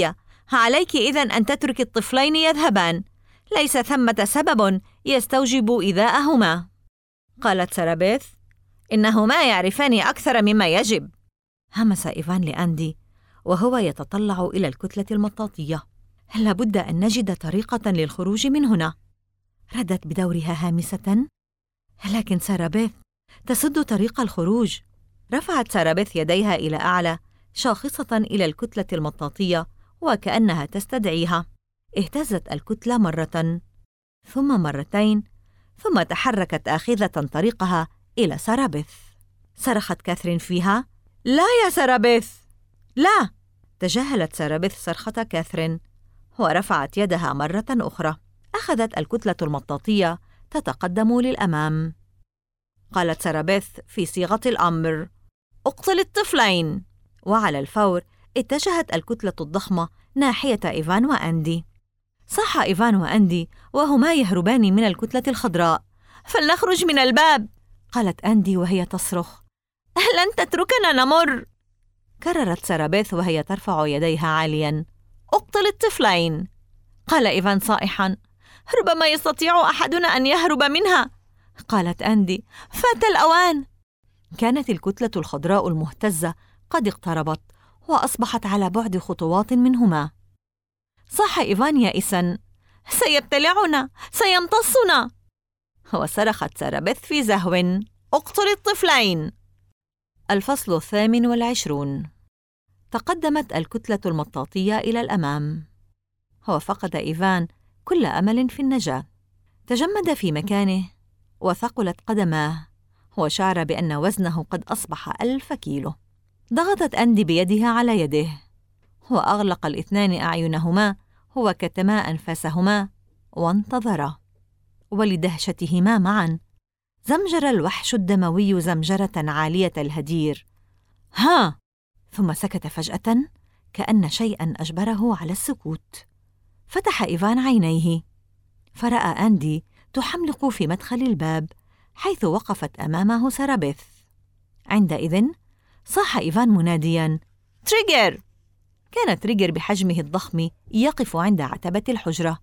عليك إذن أن تترك الطفلين يذهبان. ليس ثمة سبب يستوجب إيذاءهما. قالت سارابيث: إنهما يعرفان أكثر مما يجب. همس إيفان لأندي وهو يتطلع إلى الكتلة المطاطية. لابد أن نجد طريقة للخروج من هنا. ردت بدورها هامسة: لكن سارابيث تسد طريق الخروج. رفعت سارابيث يديها إلى أعلى شاخصة إلى الكتلة المطاطية وكأنها تستدعيها. اهتزت الكتلة مرة ثم مرتين ثم تحركت آخذة طريقها إلى سارابيث. صرخت كاثرين فيها: لا يا سارابيث، لا! تجاهلت سارابيث صرخة كاثرين ورفعت يدها مرة أخرى. أخذت الكتلة المطاطية تتقدم للأمام. قالت سارابيث في صيغة الأمر: اقتل الطفلين. وعلى الفور اتجهت الكتلة الضخمة ناحية إيفان وأندي. صاح إيفان وأندي وهما يهربان من الكتلة الخضراء: فلنخرج من الباب. قالت أندي وهي تصرخ: لن تتركنا نمر. كررت سارابيث وهي ترفع يديها عالياً: اقتل الطفلين. قال إيفان صائحاً: ربما يستطيع أحدنا أن يهرب منها. قالت أندي: فات الأوان. كانت الكتلة الخضراء المهتزة قد اقتربت وأصبحت على بعد خطوات منهما. صاح إيفان يائساً: سيبتلعنا، سيمتصنا. وصرخت سارابيث في زهو: اقتل الطفلين. الفصل 28. تقدمت الكتلة المطاطية إلى الأمام. وفقد إيفان كل أمل في النجاة. تجمد في مكانه وثقلت قدماه وشعر بأن وزنه قد أصبح 1000 كيلو. ضغطت أندي بيدها على يده وأغلق الاثنان أعينهما وكتما أنفاسهما وانتظرا. ولدهشتهما معا زمجر الوحش الدموي زمجرة عالية الهدير: ها! ثم سكت فجأة كأن شيئاً أجبره على السكوت. فتح إيفان عينيه فرأى أندي تحملق في مدخل الباب حيث وقفت أمامه سارابيث. عندئذ صاح إيفان منادياً: تريجر! كان تريجر بحجمه الضخم يقف عند عتبة الحجرة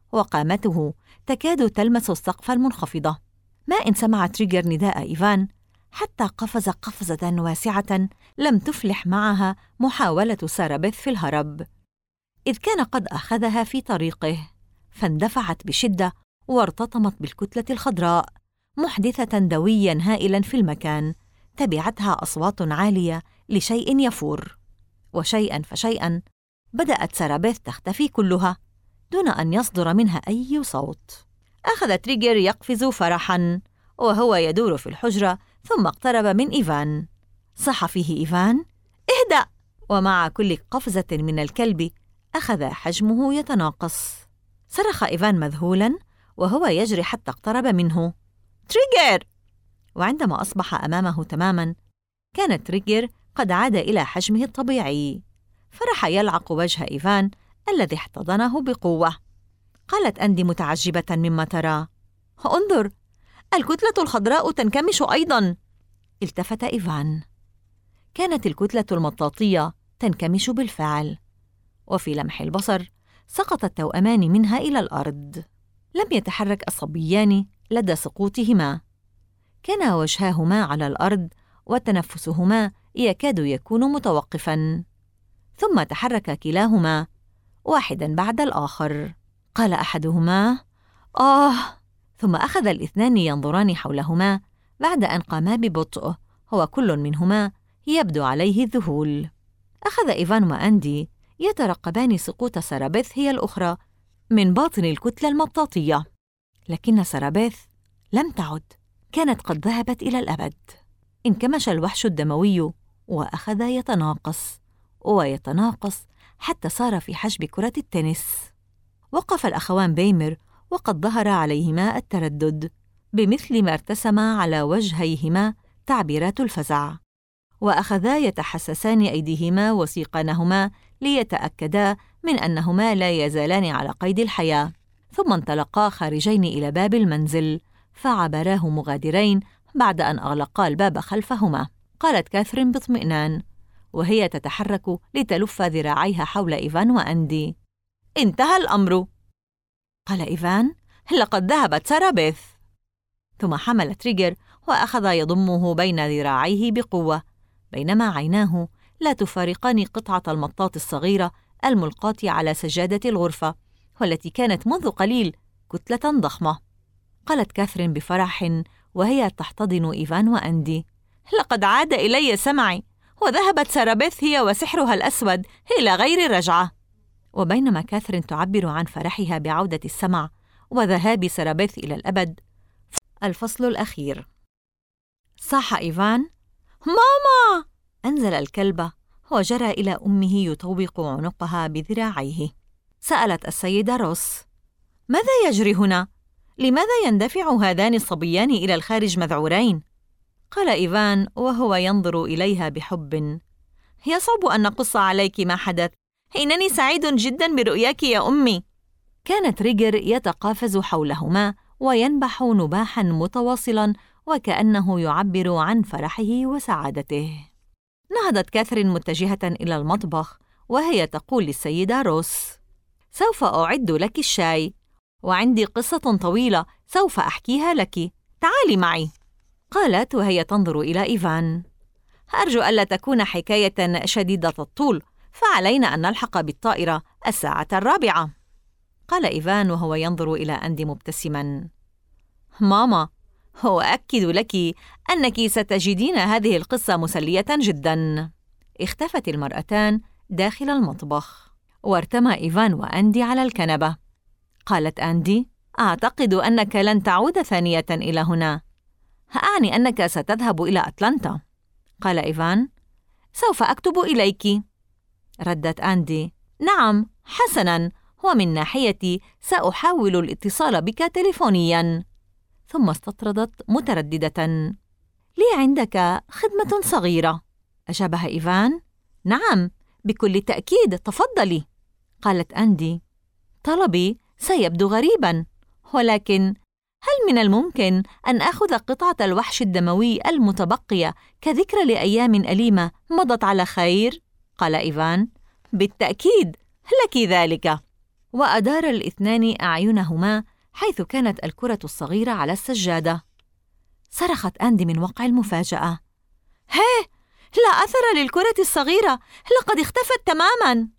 وقامته تكاد تلمس السقف المنخفضة. ما إن سمع تريجر نداء إيفان حتى قفز قفزة واسعة لم تفلح معها محاولة سارابيث في الهرب، إذ كان قد أخذها في طريقه، فاندفعت بشدة وارتطمت بالكتلة الخضراء محدثة دوياً هائلاً في المكان. تبعتها أصوات عالية لشيء يفور، وشيئاً فشيئاً بدأت سارابيث تختفي كلها دون أن يصدر منها أي صوت. أخذ تريجر يقفز فرحاً وهو يدور في الحجرة ثم اقترب من إيفان. صاح فيه إيفان: اهدأ! ومع كل قفزة من الكلب أخذ حجمه يتناقص. صرخ إيفان مذهولاً وهو يجري حتى اقترب منه: تريجر! وعندما أصبح أمامه تماماً كان تريجر قد عاد إلى حجمه الطبيعي، فرح يلعق وجه إيفان الذي احتضنه بقوة. قالت أندي متعجبة مما ترى: انظر، الكتلة الخضراء تنكمش أيضاً. التفت إيفان. كانت الكتلة المطاطية تنكمش بالفعل، وفي لمح البصر سقط التوأمان منها إلى الأرض. لم يتحرك الصبيان لدى سقوطهما، كان وجهاهما على الأرض وتنفسهما يكاد يكون متوقفاً. ثم تحرك كلاهما واحداً بعد الآخر. قال أحدهما: آه! ثم أخذ الاثنان ينظران حولهما بعد أن قاما ببطء، وكل منهما يبدو عليه الذهول. أخذ إيفان وأندي يترقبان سقوط سارابيث هي الأخرى من باطن الكتلة المطاطية، لكن سارابيث لم تعد، كانت قد ذهبت إلى الأبد. انكمش الوحش الدموي وأخذ يتناقص ويتناقص حتى صار في حجم كرة التنس. وقف الأخوان بيمر وقد ظهر عليهما التردد بمثل ما ارتسم على وجهيهما تعبيرات الفزع، وأخذا يتحسسان أيديهما وسيقانهما ليتأكدا من أنهما لا يزالان على قيد الحياة. ثم انطلقا خارجين إلى باب المنزل فعبراه مغادرين بعد أن أغلقا الباب خلفهما. قالت كاثرين باطمئنان وهي تتحرك لتلف ذراعيها حول إيفان وأندي. انتهى الأمر، قال إيفان. لقد ذهبت سارة بيث. ثم حمل تريغر وأخذ يضمه بين ذراعيه بقوة، بينما عيناه لا تفارقان قطعة المطاط الصغيرة الملقاة على سجادة الغرفة، والتي كانت منذ قليل كتلة ضخمة. قالت كاثرين بفرح وهي تحتضن إيفان وأندي: لقد عاد إلي سمعي، وذهبت سارة بيث هي وسحرها الأسود إلى غير رجعة. وبينما كاثرين تعبر عن فرحها بعودة السمع وذهاب سارة بيث إلى الأبد، الفصل الأخير. صاح إيفان: ماما! أنزل الكلب وجرى إلى أمه يطوق عنقها بذراعيه. سألت السيدة روس: ماذا يجري هنا؟ لماذا يندفع هذان الصبيان إلى الخارج مذعورين؟ قال إيفان وهو ينظر إليها بحب: يصعب أن نقص عليك ما حدث، إنني سعيد جدا برؤياك يا أمي. كان تريغر يتقافز حولهما وينبح نباحا متواصلا وكأنه يعبر عن فرحه وسعادته. نهضت كاثرين متجهة إلى المطبخ وهي تقول للسيدة روس: سوف أعد لك الشاي، وعندي قصة طويلة سوف أحكيها لك، تعالي معي. قالت وهي تنظر إلى إيفان: أرجو ألا تكون حكاية شديدة الطول، فعلينا أن نلحق بالطائرة 4:00. قال إيفان وهو ينظر إلى أندي مبتسما: ماما، أؤكد لك أنك ستجدين هذه القصة مسلية جدا. اختفت المرأتان داخل المطبخ، وارتمى إيفان وأندي على الكنبة. قالت أندي: أعتقد أنك لن تعود ثانية إلى هنا. أعني أنك ستذهب إلى أتلانتا. قال إيفان: سوف أكتب إليك. ردت أندي: نعم، حسناً، ومن ناحيتي سأحاول الاتصال بك تليفونياً. ثم استطردت مترددة: لي عندك خدمة صغيرة. أجابها إيفان: نعم، بكل تأكيد، تفضلي. قالت أندي: طلبي سيبدو غريباً، ولكن هل من الممكن أن أخذ قطعة الوحش الدموي المتبقية كذكرى لأيام أليمة مضت على خير؟ قال إيفان: بالتأكيد، لك ذلك. وأدار الاثنان أعينهما حيث كانت الكرة الصغيرة على السجادة. صرخت أندي من وقع المفاجأة: هيه، لا أثر للكرة الصغيرة، لقد اختفت تماماً.